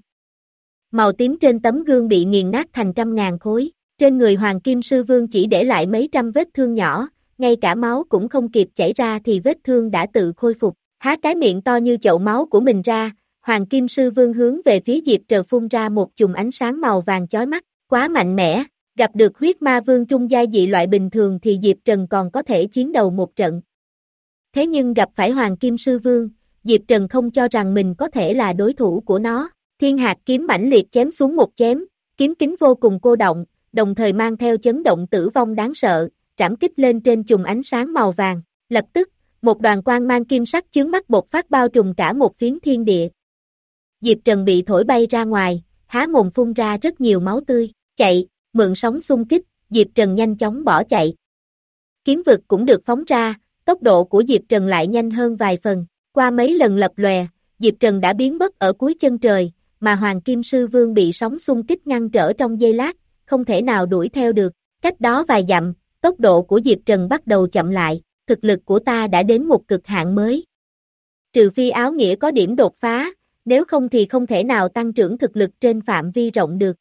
Màu tím trên tấm gương bị nghiền nát thành trăm ngàn khối, trên người Hoàng Kim Sư Vương chỉ để lại mấy trăm vết thương nhỏ, ngay cả máu cũng không kịp chảy ra thì vết thương đã tự khôi phục, há cái miệng to như chậu máu của mình ra, Hoàng Kim Sư Vương hướng về phía Diệp Trần phun ra một chùm ánh sáng màu vàng chói mắt, quá mạnh mẽ, gặp được huyết ma vương trung giai dị loại bình thường thì Diệp Trần còn có thể chiến đầu một trận. Thế nhưng gặp phải Hoàng Kim Sư Vương, Diệp Trần không cho rằng mình có thể là đối thủ của nó, thiên hạt kiếm mãnh liệt chém xuống một chém, kiếm kính vô cùng cô động, đồng thời mang theo chấn động tử vong đáng sợ, trảm kích lên trên chùm ánh sáng màu vàng, lập tức, một đoàn quang mang kim sắc chướng mắt bộc phát bao trùm cả một phiến thiên địa. Diệp Trần bị thổi bay ra ngoài, há mồm phun ra rất nhiều máu tươi, chạy, mượn sóng xung kích, Diệp Trần nhanh chóng bỏ chạy. Kiếm vực cũng được phóng ra, tốc độ của Diệp Trần lại nhanh hơn vài phần, qua mấy lần lập lòe, Diệp Trần đã biến mất ở cuối chân trời, mà Hoàng Kim Sư Vương bị sóng xung kích ngăn trở trong giây lát, không thể nào đuổi theo được, cách đó vài dặm, tốc độ của Diệp Trần bắt đầu chậm lại, thực lực của ta đã đến một cực hạn mới. Trừ phi áo nghĩa có điểm đột phá, nếu không thì không thể nào tăng trưởng thực lực trên phạm vi rộng được.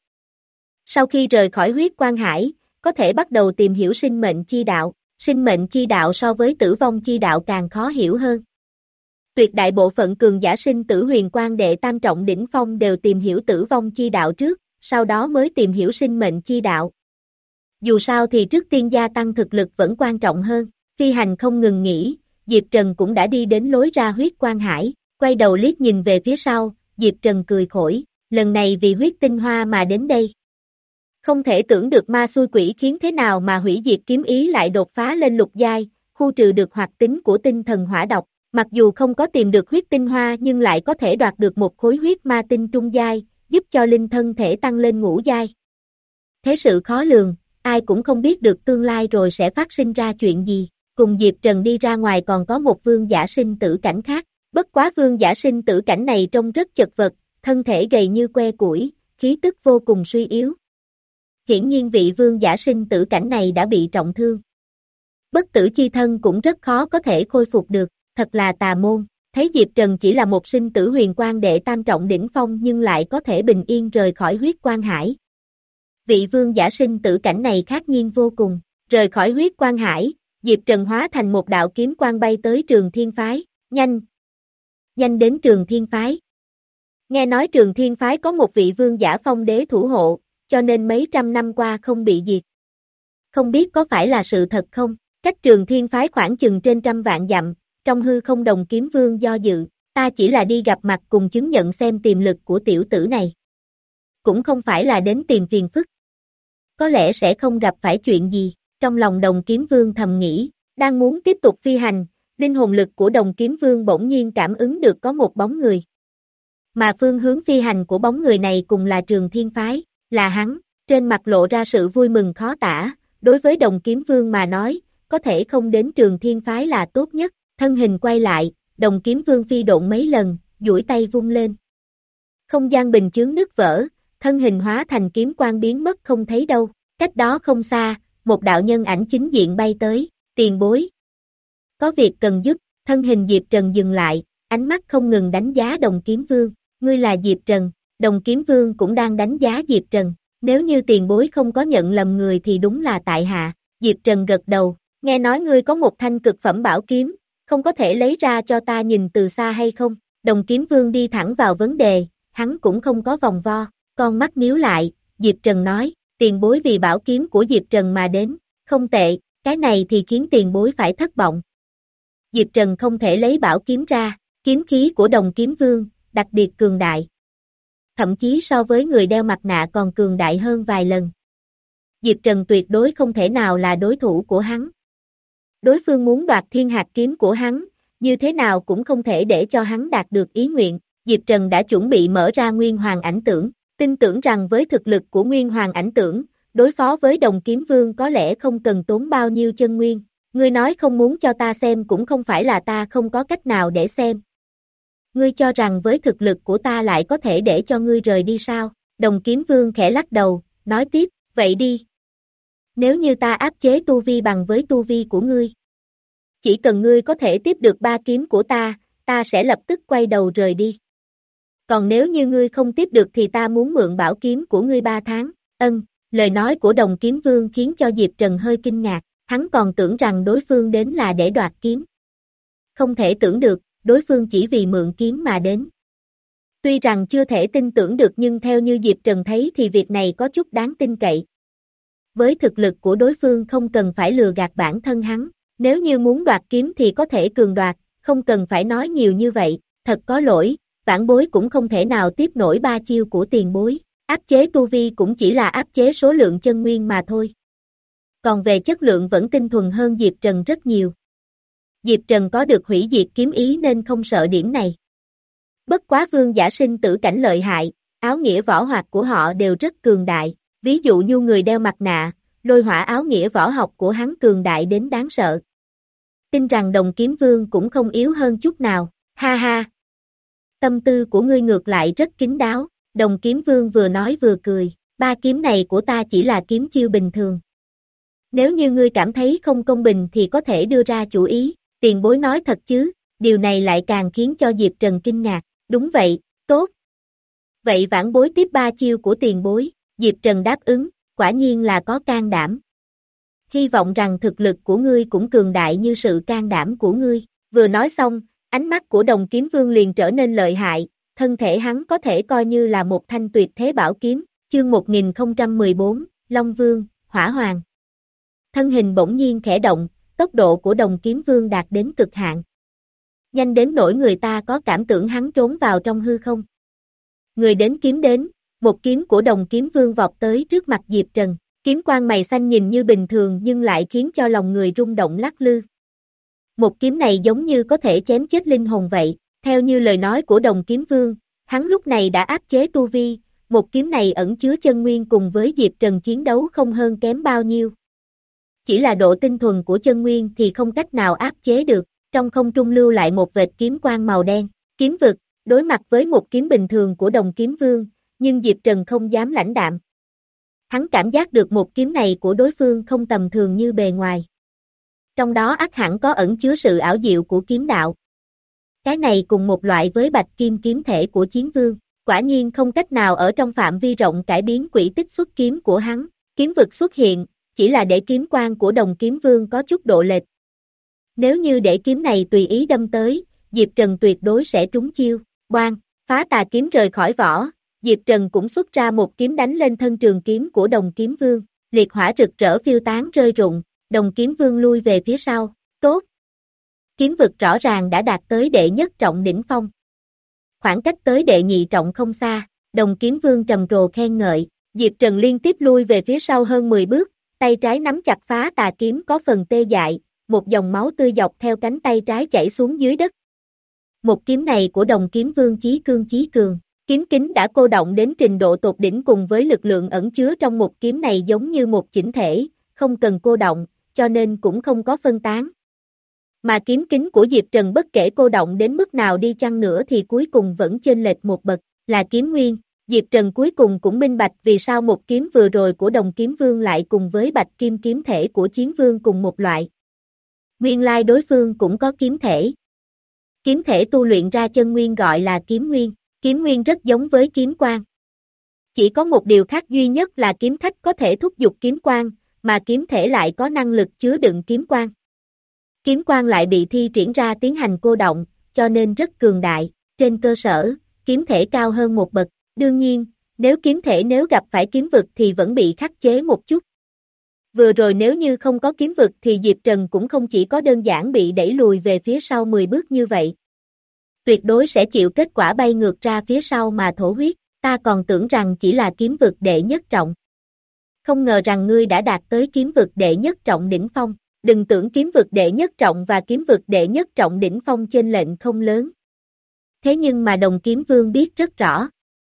Sau khi rời khỏi huyết quan hải, có thể bắt đầu tìm hiểu sinh mệnh chi đạo, sinh mệnh chi đạo so với tử vong chi đạo càng khó hiểu hơn. Tuyệt đại bộ phận cường giả sinh tử huyền quan đệ tam trọng đỉnh phong đều tìm hiểu tử vong chi đạo trước, sau đó mới tìm hiểu sinh mệnh chi đạo. Dù sao thì trước tiên gia tăng thực lực vẫn quan trọng hơn, phi hành không ngừng nghỉ, Diệp Trần cũng đã đi đến lối ra huyết quan hải, quay đầu liếc nhìn về phía sau, Diệp Trần cười khổi, lần này vì huyết tinh hoa mà đến đây. Không thể tưởng được ma xui quỷ khiến thế nào mà hủy diệt kiếm ý lại đột phá lên lục giai, khu trừ được hoạt tính của tinh thần hỏa độc, mặc dù không có tìm được huyết tinh hoa nhưng lại có thể đoạt được một khối huyết ma tinh trung giai, giúp cho linh thân thể tăng lên ngũ giai. Thế sự khó lường, ai cũng không biết được tương lai rồi sẽ phát sinh ra chuyện gì, cùng Diệp Trần đi ra ngoài còn có một vương giả sinh tử cảnh khác, bất quá vương giả sinh tử cảnh này trông rất chật vật, thân thể gầy như que củi, khí tức vô cùng suy yếu. Hiển nhiên vị vương giả sinh tử cảnh này đã bị trọng thương. Bất tử chi thân cũng rất khó có thể khôi phục được, thật là tà môn, thấy Diệp Trần chỉ là một sinh tử huyền quan đệ tam trọng đỉnh phong nhưng lại có thể bình yên rời khỏi huyết quan hải. Vị vương giả sinh tử cảnh này khác nhiên vô cùng, rời khỏi huyết quan hải, Diệp Trần hóa thành một đạo kiếm quang bay tới Trường Thiên Phái, nhanh, nhanh đến Trường Thiên Phái. Nghe nói Trường Thiên Phái có một vị vương giả phong đế thủ hộ, cho nên mấy trăm năm qua không bị diệt. Không biết có phải là sự thật không? Cách Trường Thiên Phái khoảng chừng trên trăm vạn dặm, trong hư không Đồng Kiếm Vương do dự, ta chỉ là đi gặp mặt cùng chứng nhận xem tiềm lực của tiểu tử này. Cũng không phải là đến tìm phiền phức. Có lẽ sẽ không gặp phải chuyện gì, trong lòng Đồng Kiếm Vương thầm nghĩ, đang muốn tiếp tục phi hành, linh hồn lực của Đồng Kiếm Vương bỗng nhiên cảm ứng được có một bóng người. Mà phương hướng phi hành của bóng người này cùng là Trường Thiên Phái, là hắn, trên mặt lộ ra sự vui mừng khó tả, đối với Đồng Kiếm Vương mà nói, có thể không đến Trường Thiên Phái là tốt nhất, thân hình quay lại, Đồng Kiếm Vương phi độn mấy lần, duỗi tay vung lên. Không gian bình chướng nứt vỡ, thân hình hóa thành kiếm quang biến mất không thấy đâu, cách đó không xa, một đạo nhân ảnh chính diện bay tới, tiền bối. Có việc cần giúp, thân hình Diệp Trần dừng lại, ánh mắt không ngừng đánh giá Đồng Kiếm Vương, ngươi là Diệp Trần, Đồng Kiếm Vương cũng đang đánh giá Diệp Trần, nếu như tiền bối không có nhận lầm người thì đúng là tại hạ, Diệp Trần gật đầu, nghe nói ngươi có một thanh cực phẩm bảo kiếm, không có thể lấy ra cho ta nhìn từ xa hay không, Đồng Kiếm Vương đi thẳng vào vấn đề, hắn cũng không có vòng vo, con mắt níu lại, Diệp Trần nói, tiền bối vì bảo kiếm của Diệp Trần mà đến, không tệ, cái này thì khiến tiền bối phải thất vọng. Diệp Trần không thể lấy bảo kiếm ra, kiếm khí của Đồng Kiếm Vương, đặc biệt cường đại. Thậm chí so với người đeo mặt nạ còn cường đại hơn vài lần. Diệp Trần tuyệt đối không thể nào là đối thủ của hắn. Đối phương muốn đoạt thiên hạt kiếm của hắn, như thế nào cũng không thể để cho hắn đạt được ý nguyện. Diệp Trần đã chuẩn bị mở ra Nguyên Hoàng ảnh tưởng, tin tưởng rằng với thực lực của Nguyên Hoàng ảnh tưởng, đối phó với Đồng Kiếm Vương có lẽ không cần tốn bao nhiêu chân nguyên. Ngươi nói không muốn cho ta xem cũng không phải là ta không có cách nào để xem. Ngươi cho rằng với thực lực của ta lại có thể để cho ngươi rời đi sao? Đồng Kiếm Vương khẽ lắc đầu, nói tiếp, vậy đi. Nếu như ta áp chế tu vi bằng với tu vi của ngươi, Chỉ cần ngươi có thể tiếp được ba kiếm của ta, ta sẽ lập tức quay đầu rời đi. Còn nếu như ngươi không tiếp được thì ta muốn mượn bảo kiếm của ngươi ba tháng. Ân, lời nói của Đồng Kiếm Vương khiến cho Diệp Trần hơi kinh ngạc, hắn còn tưởng rằng đối phương đến là để đoạt kiếm. Không thể tưởng được, đối phương chỉ vì mượn kiếm mà đến. Tuy rằng chưa thể tin tưởng được nhưng theo như Diệp Trần thấy thì việc này có chút đáng tin cậy. Với thực lực của đối phương không cần phải lừa gạt bản thân hắn, nếu như muốn đoạt kiếm thì có thể cường đoạt, không cần phải nói nhiều như vậy, thật có lỗi, vãn bối cũng không thể nào tiếp nổi ba chiêu của tiền bối, áp chế tu vi cũng chỉ là áp chế số lượng chân nguyên mà thôi. Còn về chất lượng vẫn tinh thuần hơn Diệp Trần rất nhiều. Diệp Trần có được hủy diệt kiếm ý nên không sợ điểm này. Bất quá vương giả sinh tử cảnh lợi hại, áo nghĩa võ học của họ đều rất cường đại, ví dụ như người đeo mặt nạ, lôi hỏa áo nghĩa võ học của hắn cường đại đến đáng sợ. Tin rằng Đồng Kiếm Vương cũng không yếu hơn chút nào, ha ha. Tâm tư của ngươi ngược lại rất kín đáo, Đồng Kiếm Vương vừa nói vừa cười, ba kiếm này của ta chỉ là kiếm chiêu bình thường. Nếu như ngươi cảm thấy không công bình thì có thể đưa ra chủ ý, tiền bối nói thật chứ, điều này lại càng khiến cho Diệp Trần kinh ngạc, đúng vậy, tốt. Vậy vãn bối tiếp ba chiêu của tiền bối, Diệp Trần đáp ứng, quả nhiên là có can đảm. Hy vọng rằng thực lực của ngươi cũng cường đại như sự can đảm của ngươi, vừa nói xong, ánh mắt của Đồng Kiếm Vương liền trở nên lợi hại, thân thể hắn có thể coi như là một thanh tuyệt thế bảo kiếm, chương một nghìn không trăm mười bốn, Long Vương, Hỏa Hoàng. Thân hình bỗng nhiên khẽ động, tốc độ của Đồng Kiếm Vương đạt đến cực hạn. Nhanh đến nỗi người ta có cảm tưởng hắn trốn vào trong hư không. Người đến kiếm đến, một kiếm của Đồng Kiếm Vương vọt tới trước mặt Diệp Trần, kiếm quang mày xanh nhìn như bình thường nhưng lại khiến cho lòng người rung động lắc lư. Một kiếm này giống như có thể chém chết linh hồn vậy, theo như lời nói của Đồng Kiếm Vương, hắn lúc này đã áp chế tu vi, một kiếm này ẩn chứa chân nguyên cùng với Diệp Trần chiến đấu không hơn kém bao nhiêu. Chỉ là độ tinh thuần của chân nguyên thì không cách nào áp chế được, trong không trung lưu lại một vệt kiếm quang màu đen, kiếm vực, đối mặt với một kiếm bình thường của Đồng Kiếm Vương, nhưng Diệp Trần không dám lãnh đạm. Hắn cảm giác được một kiếm này của đối phương không tầm thường như bề ngoài. Trong đó ắt hẳn có ẩn chứa sự ảo diệu của kiếm đạo. Cái này cùng một loại với bạch kim kiếm thể của Chiến Vương, quả nhiên không cách nào ở trong phạm vi rộng cải biến quỹ tích xuất kiếm của hắn, kiếm vực xuất hiện, chỉ là để kiếm quang của Đồng Kiếm Vương có chút độ lệch. Nếu như để kiếm này tùy ý đâm tới, Diệp Trần tuyệt đối sẽ trúng chiêu, boang, phá tà kiếm rời khỏi vỏ, Diệp Trần cũng xuất ra một kiếm đánh lên thân trường kiếm của Đồng Kiếm Vương, liệt hỏa rực rỡ phiêu tán rơi rụng, Đồng Kiếm Vương lui về phía sau, tốt. Kiếm vực rõ ràng đã đạt tới đệ nhất trọng đỉnh phong. Khoảng cách tới đệ nhị trọng không xa, Đồng Kiếm Vương trầm trồ khen ngợi, Diệp Trần liên tiếp lui về phía sau hơn mười bước, tay trái nắm chặt phá tà kiếm có phần tê dại, một dòng máu tươi dọc theo cánh tay trái chảy xuống dưới đất. Một kiếm này của Đồng Kiếm Vương chí cương chí cường, kiếm kính đã cô động đến trình độ tột đỉnh cùng với lực lượng ẩn chứa trong một kiếm này giống như một chỉnh thể, không cần cô động, cho nên cũng không có phân tán. Mà kiếm kính của Diệp Trần bất kể cô động đến mức nào đi chăng nữa thì cuối cùng vẫn chênh lệch một bậc, là kiếm nguyên. Diệp Trần cuối cùng cũng minh bạch vì sao một kiếm vừa rồi của Đồng Kiếm Vương lại cùng với bạch kim kiếm thể của Chiến Vương cùng một loại. Nguyên lai đối phương cũng có kiếm thể. Kiếm thể tu luyện ra chân nguyên gọi là kiếm nguyên, kiếm nguyên rất giống với kiếm quang. Chỉ có một điều khác duy nhất là kiếm khách có thể thúc giục kiếm quang, mà kiếm thể lại có năng lực chứa đựng kiếm quang. Kiếm quang lại bị thi triển ra tiến hành cô động, cho nên rất cường đại, trên cơ sở, kiếm thể cao hơn một bậc. Đương nhiên, nếu kiếm thể nếu gặp phải kiếm vực thì vẫn bị khắc chế một chút. Vừa rồi nếu như không có kiếm vực thì Diệp Trần cũng không chỉ có đơn giản bị đẩy lùi về phía sau mười bước như vậy. Tuyệt đối sẽ chịu kết quả bay ngược ra phía sau mà thổ huyết, ta còn tưởng rằng chỉ là kiếm vực đệ nhất trọng. Không ngờ rằng ngươi đã đạt tới kiếm vực đệ nhất trọng đỉnh phong, đừng tưởng kiếm vực đệ nhất trọng và kiếm vực đệ nhất trọng đỉnh phong chênh lệch không lớn. Thế nhưng mà Đồng Kiếm Vương biết rất rõ.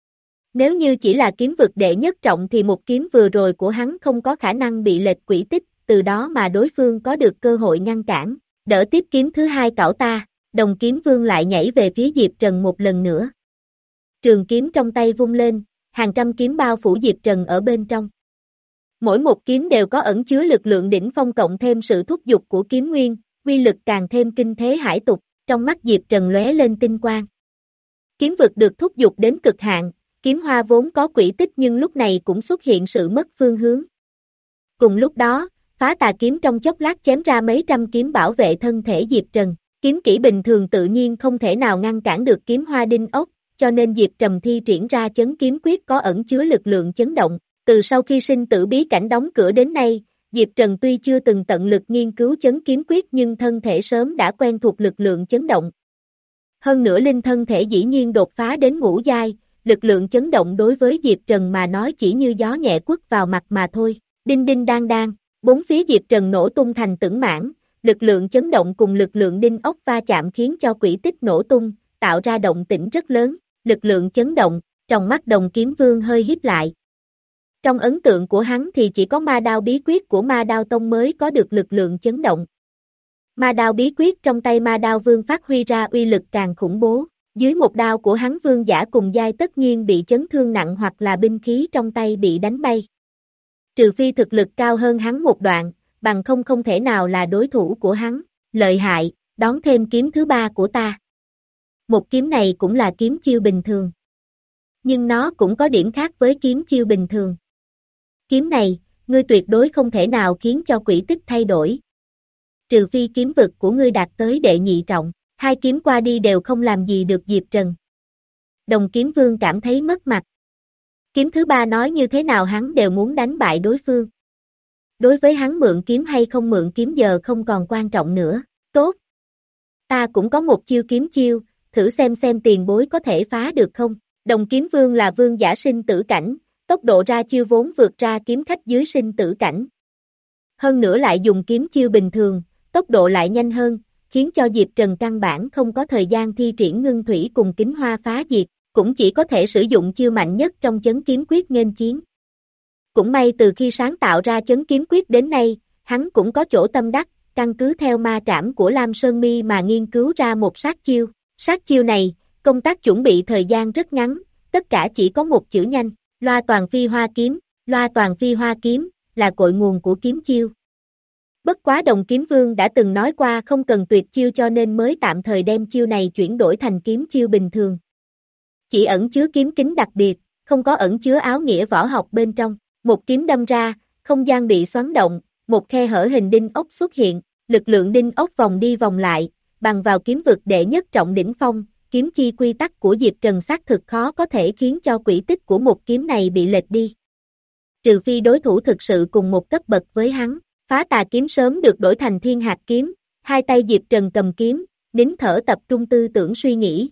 Nếu như chỉ là kiếm vực đệ nhất trọng thì một kiếm vừa rồi của hắn không có khả năng bị lệch quỹ tích, từ đó mà đối phương có được cơ hội ngăn cản, đỡ tiếp kiếm thứ hai cảo ta, Đồng Kiếm Vương lại nhảy về phía Diệp Trần một lần nữa. Trường kiếm trong tay vung lên, hàng trăm kiếm bao phủ Diệp Trần ở bên trong. Mỗi một kiếm đều có ẩn chứa lực lượng đỉnh phong cộng thêm sự thúc giục của kiếm nguyên, uy lực càng thêm kinh thế hải tục, trong mắt Diệp Trần lóe lên tinh quang. Kiếm vực được thúc giục đến cực hạn, kiếm hoa vốn có quỹ tích nhưng lúc này cũng xuất hiện sự mất phương hướng. Cùng lúc đó, phá tà kiếm trong chốc lát chém ra mấy trăm kiếm bảo vệ thân thể Diệp Trần. Kiếm kỹ bình thường tự nhiên không thể nào ngăn cản được kiếm hoa đinh ốc, cho nên Diệp Trầm thi triển ra chấn kiếm quyết có ẩn chứa lực lượng chấn động. Từ sau khi sinh tử bí cảnh đóng cửa đến nay, Diệp Trần tuy chưa từng tận lực nghiên cứu chấn kiếm quyết nhưng thân thể sớm đã quen thuộc lực lượng chấn động. Hơn nữa linh thân thể dĩ nhiên đột phá đến ngũ giai, lực lượng chấn động đối với Diệp Trần mà nói chỉ như gió nhẹ quất vào mặt mà thôi. Đinh đinh đang đang, bốn phía Diệp Trần nổ tung thành từng mảng, lực lượng chấn động cùng lực lượng đinh ốc va chạm khiến cho quỹ tích nổ tung, tạo ra động tĩnh rất lớn. Lực lượng chấn động, trong mắt Đồng Kiếm Vương hơi híp lại. Trong ấn tượng của hắn thì chỉ có ma đao bí quyết của ma đao tông mới có được lực lượng chấn động. Ma đao bí quyết trong tay ma đao vương phát huy ra uy lực càng khủng bố. Dưới một đao của hắn vương giả cùng giai tất nhiên bị chấn thương nặng hoặc là binh khí trong tay bị đánh bay. Trừ phi thực lực cao hơn hắn một đoạn, bằng không không thể nào là đối thủ của hắn. Lợi hại, đón thêm kiếm thứ ba của ta. Một kiếm này cũng là kiếm chiêu bình thường. Nhưng nó cũng có điểm khác với kiếm chiêu bình thường. Kiếm này, ngươi tuyệt đối không thể nào khiến cho quỹ tích thay đổi. Trừ phi kiếm vực của ngươi đạt tới đệ nhị trọng, hai kiếm qua đi đều không làm gì được Diệp Trần. Đồng Kiếm Vương cảm thấy mất mặt. Kiếm thứ ba nói như thế nào hắn đều muốn đánh bại đối phương. Đối với hắn mượn kiếm hay không mượn kiếm giờ không còn quan trọng nữa. Tốt. Ta cũng có một chiêu kiếm chiêu, thử xem xem tiền bối có thể phá được không. Đồng Kiếm Vương là vương giả sinh tử cảnh, tốc độ ra chiêu vốn vượt ra kiếm khách dưới sinh tử cảnh. Hơn nữa lại dùng kiếm chiêu bình thường, tốc độ lại nhanh hơn, khiến cho Diệp Trần căn bản không có thời gian thi triển ngưng thủy cùng kính hoa phá diệt, cũng chỉ có thể sử dụng chiêu mạnh nhất trong chấn kiếm quyết nghênh chiến. Cũng may từ khi sáng tạo ra chấn kiếm quyết đến nay, hắn cũng có chỗ tâm đắc, căn cứ theo ma trảm của Lam Sơn Mi mà nghiên cứu ra một sát chiêu. Sát chiêu này, công tác chuẩn bị thời gian rất ngắn, tất cả chỉ có một chữ nhanh, loa toàn phi hoa kiếm, loa toàn phi hoa kiếm, là cội nguồn của kiếm chiêu. Bất quá Đồng Kiếm Vương đã từng nói qua không cần tuyệt chiêu cho nên mới tạm thời đem chiêu này chuyển đổi thành kiếm chiêu bình thường. Chỉ ẩn chứa kiếm kính đặc biệt, không có ẩn chứa áo nghĩa võ học bên trong, một kiếm đâm ra, không gian bị xoắn động, một khe hở hình đinh ốc xuất hiện, lực lượng đinh ốc vòng đi vòng lại, bằng vào kiếm vực đệ nhất trọng đỉnh phong, kiếm chi quy tắc của Diệp Trần xác thực khó có thể khiến cho quỹ tích của một kiếm này bị lệch đi. Trừ phi đối thủ thực sự cùng một cấp bậc với hắn, phá tà kiếm sớm được đổi thành thiên hạt kiếm, hai tay Diệp Trần cầm kiếm, nín thở tập trung tư tưởng suy nghĩ.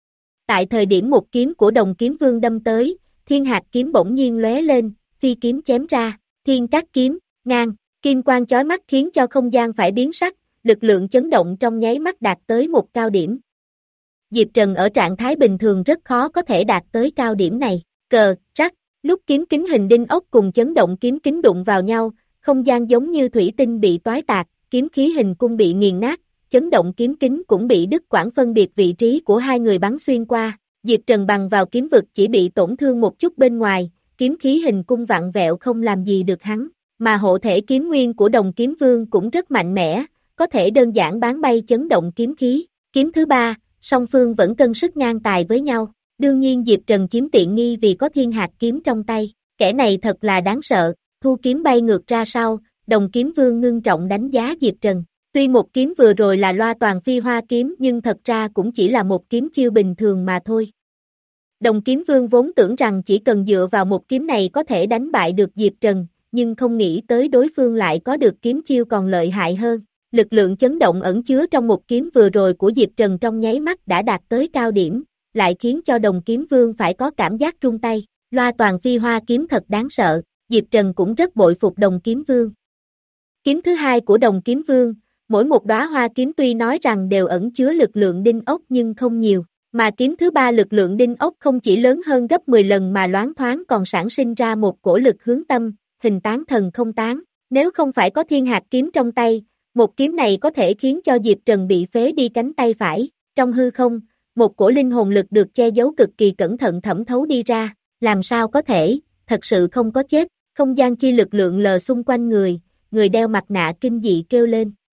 Tại thời điểm một kiếm của Đồng Kiếm Vương đâm tới, thiên hạt kiếm bỗng nhiên lóe lên, phi kiếm chém ra, thiên cát kiếm, ngang, kim quang chói mắt khiến cho không gian phải biến sắc, lực lượng chấn động trong nháy mắt đạt tới một cao điểm. Diệp Trần ở trạng thái bình thường rất khó có thể đạt tới cao điểm này, cờ, rắc, lúc kiếm kính hình đinh ốc cùng chấn động kiếm kính đụng vào nhau, không gian giống như thủy tinh bị toái tạc, kiếm khí hình cung bị nghiền nát, chấn động kiếm kính cũng bị đứt quãng phân biệt vị trí của hai người bắn xuyên qua, Diệp Trần bằng vào kiếm vực chỉ bị tổn thương một chút bên ngoài, kiếm khí hình cung vặn vẹo không làm gì được hắn, mà hộ thể kiếm nguyên của Đồng Kiếm Vương cũng rất mạnh mẽ, có thể đơn giản bán bay chấn động kiếm khí. Kiếm thứ ba, song phương vẫn cân sức ngang tài với nhau, đương nhiên Diệp Trần chiếm tiện nghi vì có thiên hạt kiếm trong tay, kẻ này thật là đáng sợ, thu kiếm bay ngược ra sau, Đồng Kiếm Vương ngưng trọng đánh giá Diệp Trần. Tuy một kiếm vừa rồi là loa toàn phi hoa kiếm nhưng thật ra cũng chỉ là một kiếm chiêu bình thường mà thôi. Đồng Kiếm Vương vốn tưởng rằng chỉ cần dựa vào một kiếm này có thể đánh bại được Diệp Trần, nhưng không nghĩ tới đối phương lại có được kiếm chiêu còn lợi hại hơn. Lực lượng chấn động ẩn chứa trong một kiếm vừa rồi của Diệp Trần trong nháy mắt đã đạt tới cao điểm, lại khiến cho Đồng Kiếm Vương phải có cảm giác run tay. Loa toàn phi hoa kiếm thật đáng sợ, Diệp Trần cũng rất bội phục Đồng Kiếm Vương. Kiếm thứ hai của Đồng Kiếm Vương, mỗi một đóa hoa kiếm tuy nói rằng đều ẩn chứa lực lượng đinh ốc nhưng không nhiều, mà kiếm thứ ba lực lượng đinh ốc không chỉ lớn hơn gấp mười lần mà loáng thoáng còn sản sinh ra một cổ lực hướng tâm, hình tán thần không tán. Nếu không phải có thiên hạt kiếm trong tay, một kiếm này có thể khiến cho Diệp Trần bị phế đi cánh tay phải. Trong hư không, một cổ linh hồn lực được che giấu cực kỳ cẩn thận thẩm thấu đi ra, làm sao có thể, thật sự không có chết, không gian chi lực lượng lờ xung quanh người, người đeo mặt nạ kinh dị kêu lên,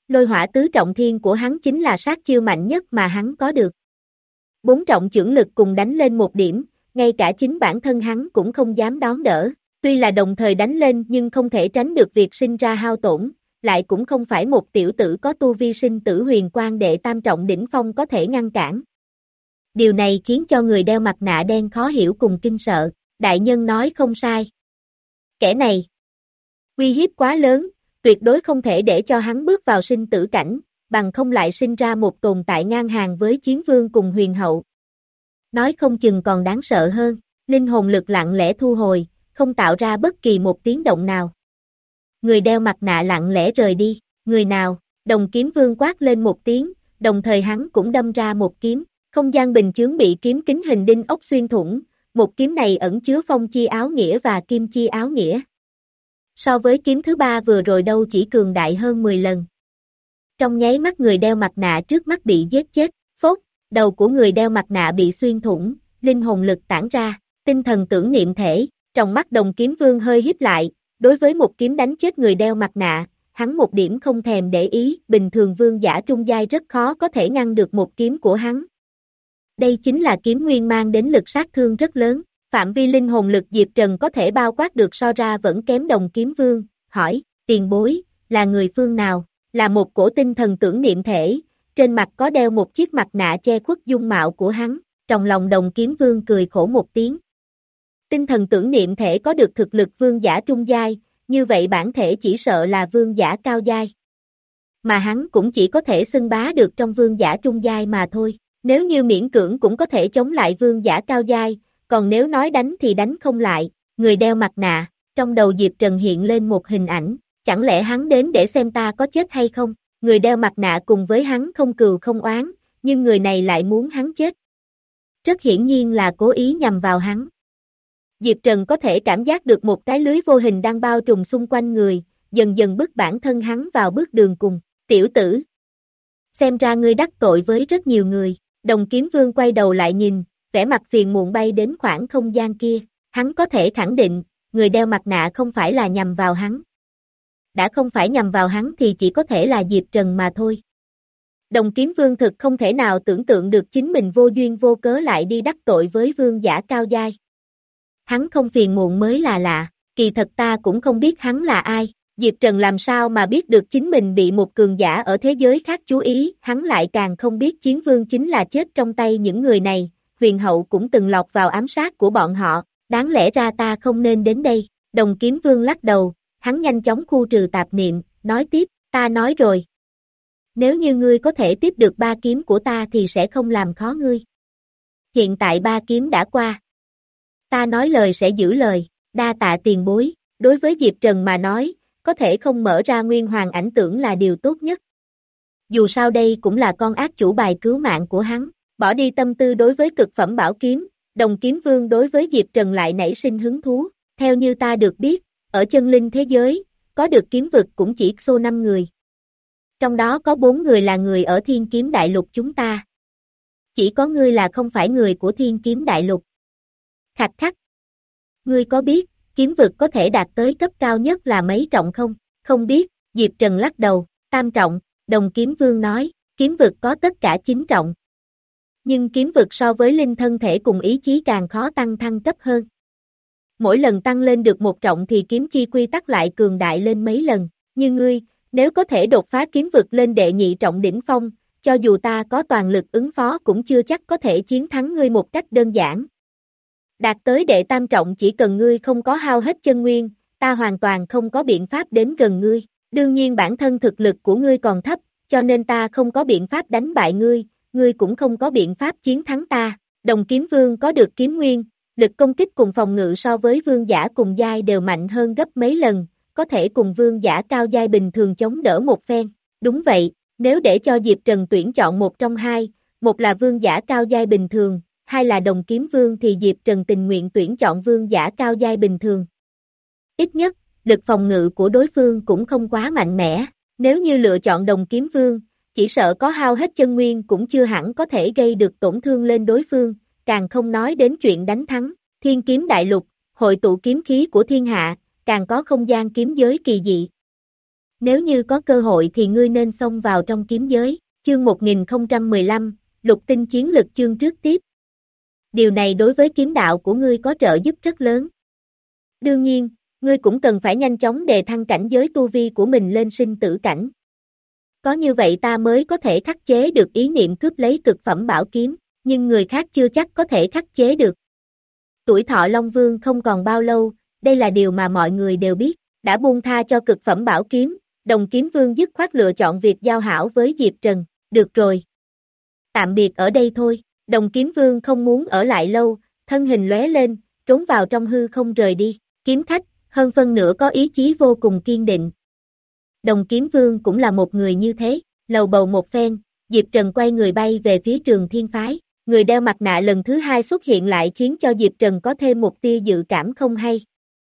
Lôi hỏa tứ trọng thiên của hắn chính là sát chiêu mạnh nhất mà hắn có được. Bốn trọng chưởng lực cùng đánh lên một điểm, ngay cả chính bản thân hắn cũng không dám đón đỡ. Tuy là đồng thời đánh lên nhưng không thể tránh được việc sinh ra hao tổn, lại cũng không phải một tiểu tử có tu vi sinh tử huyền quan đệ tam trọng đỉnh phong có thể ngăn cản. Điều này khiến cho người đeo mặt nạ đen khó hiểu cùng kinh sợ, đại nhân nói không sai. Kẻ này, uy hiếp quá lớn, tuyệt đối không thể để cho hắn bước vào sinh tử cảnh, bằng không lại sinh ra một tồn tại ngang hàng với chiến vương cùng huyền hậu. Nói không chừng còn đáng sợ hơn, linh hồn lực lặng lẽ thu hồi, không tạo ra bất kỳ một tiếng động nào. Người đeo mặt nạ lặng lẽ rời đi, người nào, Đồng Kiếm Vương quát lên một tiếng, đồng thời hắn cũng đâm ra một kiếm, không gian bình chướng bị kiếm kính hình đinh ốc xuyên thủng, một kiếm này ẩn chứa phong chi áo nghĩa và kim chi áo nghĩa. So với kiếm thứ ba vừa rồi đâu chỉ cường đại hơn mười lần. Trong nháy mắt người đeo mặt nạ trước mắt bị giết chết, phốt, đầu của người đeo mặt nạ bị xuyên thủng, linh hồn lực tản ra, tinh thần tưởng niệm thể, trong mắt Đồng Kiếm Vương hơi híp lại, đối với một kiếm đánh chết người đeo mặt nạ, hắn một điểm không thèm để ý, bình thường vương giả trung giai rất khó có thể ngăn được một kiếm của hắn. Đây chính là kiếm nguyên mang đến lực sát thương rất lớn, phạm vi linh hồn lực Diệp Trần có thể bao quát được so ra vẫn kém Đồng Kiếm Vương, hỏi, tiền bối, là người phương nào, là một cổ tinh thần tưởng niệm thể, trên mặt có đeo một chiếc mặt nạ che khuất dung mạo của hắn, trong lòng Đồng Kiếm Vương cười khổ một tiếng. Tinh thần tưởng niệm thể có được thực lực vương giả trung giai, như vậy bản thể chỉ sợ là vương giả cao giai. Mà hắn cũng chỉ có thể xưng bá được trong vương giả trung giai mà thôi, nếu như miễn cưỡng cũng có thể chống lại vương giả cao giai, còn nếu nói đánh thì đánh không lại, người đeo mặt nạ, trong đầu Diệp Trần hiện lên một hình ảnh, chẳng lẽ hắn đến để xem ta có chết hay không, người đeo mặt nạ cùng với hắn không cừu không oán, nhưng người này lại muốn hắn chết. Rất hiển nhiên là cố ý nhằm vào hắn. Diệp Trần có thể cảm giác được một cái lưới vô hình đang bao trùm xung quanh người, dần dần bức bản thân hắn vào bước đường cùng, tiểu tử. Xem ra ngươi đắc tội với rất nhiều người, Đồng Kiếm Vương quay đầu lại nhìn, vẻ mặt phiền muộn bay đến khoảng không gian kia, hắn có thể khẳng định, người đeo mặt nạ không phải là nhằm vào hắn. Đã không phải nhằm vào hắn thì chỉ có thể là Diệp Trần mà thôi. Đồng Kiếm Vương thực không thể nào tưởng tượng được chính mình vô duyên vô cớ lại đi đắc tội với vương giả cao giai. Hắn không phiền muộn mới là lạ, kỳ thật ta cũng không biết hắn là ai, Diệp Trần làm sao mà biết được chính mình bị một cường giả ở thế giới khác chú ý, hắn lại càng không biết chiến vương chính là chết trong tay những người này, huyền hậu cũng từng lọt vào ám sát của bọn họ, đáng lẽ ra ta không nên đến đây, Đồng Kiếm Vương lắc đầu, hắn nhanh chóng khu trừ tạp niệm, nói tiếp, ta nói rồi. Nếu như ngươi có thể tiếp được ba kiếm của ta thì sẽ không làm khó ngươi. Hiện tại ba kiếm đã qua. Ta nói lời sẽ giữ lời, đa tạ tiền bối, đối với Diệp Trần mà nói, có thể không mở ra nguyên hoàng ảnh tưởng là điều tốt nhất. Dù sao đây cũng là con ác chủ bài cứu mạng của hắn, bỏ đi tâm tư đối với cực phẩm bảo kiếm, Đồng Kiếm Vương đối với Diệp Trần lại nảy sinh hứng thú, theo như ta được biết, ở chân linh thế giới, có được kiếm vực cũng chỉ số năm người. Trong đó có bốn người là người ở Thiên Kiếm Đại Lục chúng ta. Chỉ có ngươi là không phải người của Thiên Kiếm Đại Lục. Khạch khắc. Ngươi có biết, kiếm vực có thể đạt tới cấp cao nhất là mấy trọng không? Không biết, Diệp Trần lắc đầu, tam trọng, Đồng Kiếm Vương nói, kiếm vực có tất cả chín trọng. Nhưng kiếm vực so với linh thân thể cùng ý chí càng khó tăng thăng cấp hơn. Mỗi lần tăng lên được một trọng thì kiếm chi quy tắc lại cường đại lên mấy lần, như ngươi, nếu có thể đột phá kiếm vực lên đệ nhị trọng đỉnh phong, cho dù ta có toàn lực ứng phó cũng chưa chắc có thể chiến thắng ngươi một cách đơn giản. Đạt tới đệ tam trọng chỉ cần ngươi không có hao hết chân nguyên, ta hoàn toàn không có biện pháp đến gần ngươi, đương nhiên bản thân thực lực của ngươi còn thấp, cho nên ta không có biện pháp đánh bại ngươi, ngươi cũng không có biện pháp chiến thắng ta. Đồng Kiếm Vương có được kiếm nguyên, lực công kích cùng phòng ngự so với vương giả cùng giai đều mạnh hơn gấp mấy lần, có thể cùng vương giả cao giai bình thường chống đỡ một phen. Đúng vậy, nếu để cho Diệp Trần tuyển chọn một trong hai, một là vương giả cao giai bình thường, hai là Đồng Kiếm Vương thì Diệp Trần tình nguyện tuyển chọn vương giả cao giai bình thường. Ít nhất, lực phòng ngự của đối phương cũng không quá mạnh mẽ, nếu như lựa chọn Đồng Kiếm Vương, chỉ sợ có hao hết chân nguyên cũng chưa hẳn có thể gây được tổn thương lên đối phương, càng không nói đến chuyện đánh thắng. Thiên Kiếm Đại Lục, hội tụ kiếm khí của thiên hạ, càng có không gian kiếm giới kỳ dị. nếu như có cơ hội thì ngươi nên xông vào trong kiếm giới. Chương một nghìn không trăm mười lăm, lục tinh chiến lực chương trước tiếp. Điều này đối với kiếm đạo của ngươi có trợ giúp rất lớn. Đương nhiên, ngươi cũng cần phải nhanh chóng đề thăng cảnh giới tu vi của mình lên sinh tử cảnh. Có như vậy ta mới có thể khắc chế được ý niệm cướp lấy cực phẩm bảo kiếm, nhưng người khác chưa chắc có thể khắc chế được. Tuổi thọ Long Vương không còn bao lâu, đây là điều mà mọi người đều biết, đã buông tha cho cực phẩm bảo kiếm, Đồng Kiếm Vương dứt khoát lựa chọn việc giao hảo với Diệp Trần, được rồi. Tạm biệt ở đây thôi, Đồng Kiếm Vương không muốn ở lại lâu, thân hình lóe lên, trốn vào trong hư không rời đi, kiếm khách, hơn phân nửa có ý chí vô cùng kiên định. Đồng Kiếm Vương cũng là một người như thế, lầu bầu một phen, Diệp Trần quay người bay về phía Trường Thiên Phái, người đeo mặt nạ lần thứ hai xuất hiện lại khiến cho Diệp Trần có thêm một tia dự cảm không hay.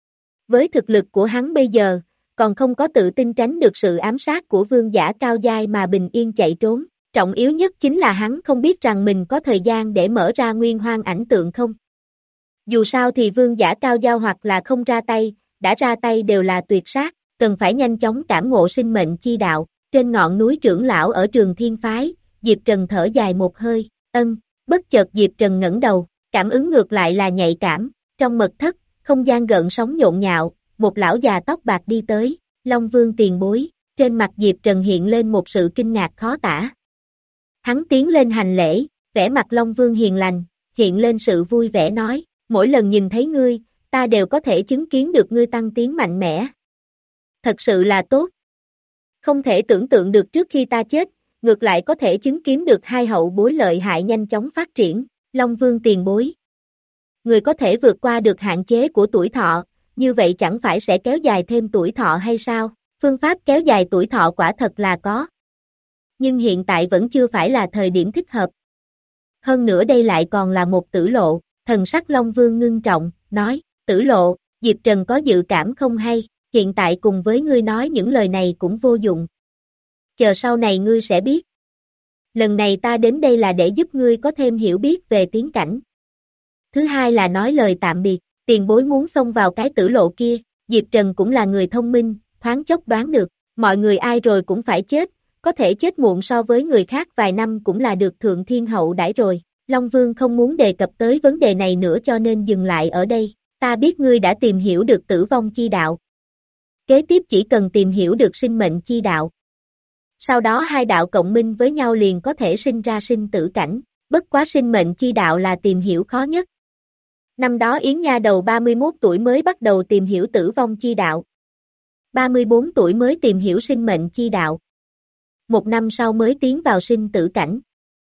Với thực lực của hắn bây giờ, còn không có tự tin tránh được sự ám sát của vương giả cao giai mà bình yên chạy trốn, trọng yếu nhất chính là hắn không biết rằng mình có thời gian để mở ra nguyên hoang ảnh tượng không. Dù sao thì vương giả cao giai hoặc là không ra tay, đã ra tay đều là tuyệt sát, cần phải nhanh chóng cảm ngộ sinh mệnh chi đạo. Trên ngọn núi trưởng lão ở Trường Thiên Phái, Diệp Trần thở dài một hơi, ân, bất chợt Diệp Trần ngẩng đầu, cảm ứng ngược lại là nhạy cảm, trong mật thất, không gian gợn sóng nhộn nhạo, một lão già tóc bạc đi tới, Long Vương tiền bối, trên mặt Diệp Trần hiện lên một sự kinh ngạc khó tả. Hắn tiến lên hành lễ, vẻ mặt Long Vương hiền lành, hiện lên sự vui vẻ nói, mỗi lần nhìn thấy ngươi, ta đều có thể chứng kiến được ngươi tăng tiến mạnh mẽ. Thật sự là tốt. Không thể tưởng tượng được trước khi ta chết, ngược lại có thể chứng kiến được hai hậu bối lợi hại nhanh chóng phát triển, Long Vương tiền bối. Người có thể vượt qua được hạn chế của tuổi thọ, như vậy chẳng phải sẽ kéo dài thêm tuổi thọ hay sao? Phương pháp kéo dài tuổi thọ quả thật là có. Nhưng hiện tại vẫn chưa phải là thời điểm thích hợp. Hơn nữa đây lại còn là một tử lộ, thần sắc Long Vương ngưng trọng, nói, tử lộ, Diệp Trần có dự cảm không hay, hiện tại cùng với ngươi nói những lời này cũng vô dụng. Chờ sau này ngươi sẽ biết. Lần này ta đến đây là để giúp ngươi có thêm hiểu biết về tiến cảnh. Thứ hai là nói lời tạm biệt, tiền bối muốn xông vào cái tử lộ kia, Diệp Trần cũng là người thông minh, thoáng chốc đoán được, mọi người ai rồi cũng phải chết, có thể chết muộn so với người khác vài năm cũng là được thượng thiên hậu đãi rồi. Long Vương không muốn đề cập tới vấn đề này nữa cho nên dừng lại ở đây, ta biết ngươi đã tìm hiểu được tử vong chi đạo. Kế tiếp chỉ cần tìm hiểu được sinh mệnh chi đạo. Sau đó hai đạo cộng minh với nhau liền có thể sinh ra sinh tử cảnh, bất quá sinh mệnh chi đạo là tìm hiểu khó nhất. Năm đó Yến Nha Đầu ba mươi mốt tuổi mới bắt đầu tìm hiểu tử vong chi đạo. ba mươi bốn tuổi mới tìm hiểu sinh mệnh chi đạo. Một năm sau mới tiến vào sinh tử cảnh.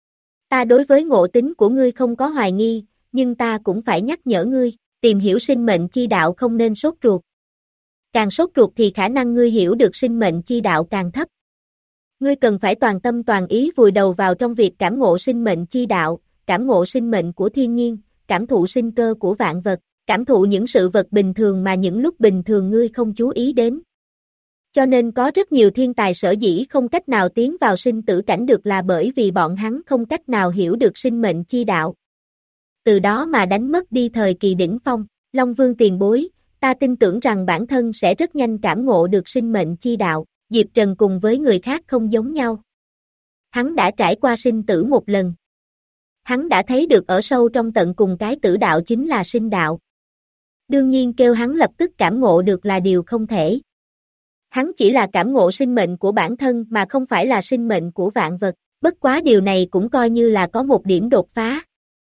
Ta đối với ngộ tính của ngươi không có hoài nghi, nhưng ta cũng phải nhắc nhở ngươi, tìm hiểu sinh mệnh chi đạo không nên sốt ruột. Càng sốt ruột thì khả năng ngươi hiểu được sinh mệnh chi đạo càng thấp. Ngươi cần phải toàn tâm toàn ý vùi đầu vào trong việc cảm ngộ sinh mệnh chi đạo, cảm ngộ sinh mệnh của thiên nhiên, cảm thụ sinh cơ của vạn vật, cảm thụ những sự vật bình thường mà những lúc bình thường ngươi không chú ý đến. Cho nên có rất nhiều thiên tài sở dĩ không cách nào tiến vào sinh tử cảnh được là bởi vì bọn hắn không cách nào hiểu được sinh mệnh chi đạo. Từ đó mà đánh mất đi thời kỳ đỉnh phong, Long Vương tiền bối, ta tin tưởng rằng bản thân sẽ rất nhanh cảm ngộ được sinh mệnh chi đạo, Diệp Trần cùng với người khác không giống nhau. Hắn đã trải qua sinh tử một lần. Hắn đã thấy được ở sâu trong tận cùng cái tử đạo chính là sinh đạo. Đương nhiên kêu hắn lập tức cảm ngộ được là điều không thể. Hắn chỉ là cảm ngộ sinh mệnh của bản thân mà không phải là sinh mệnh của vạn vật, bất quá điều này cũng coi như là có một điểm đột phá.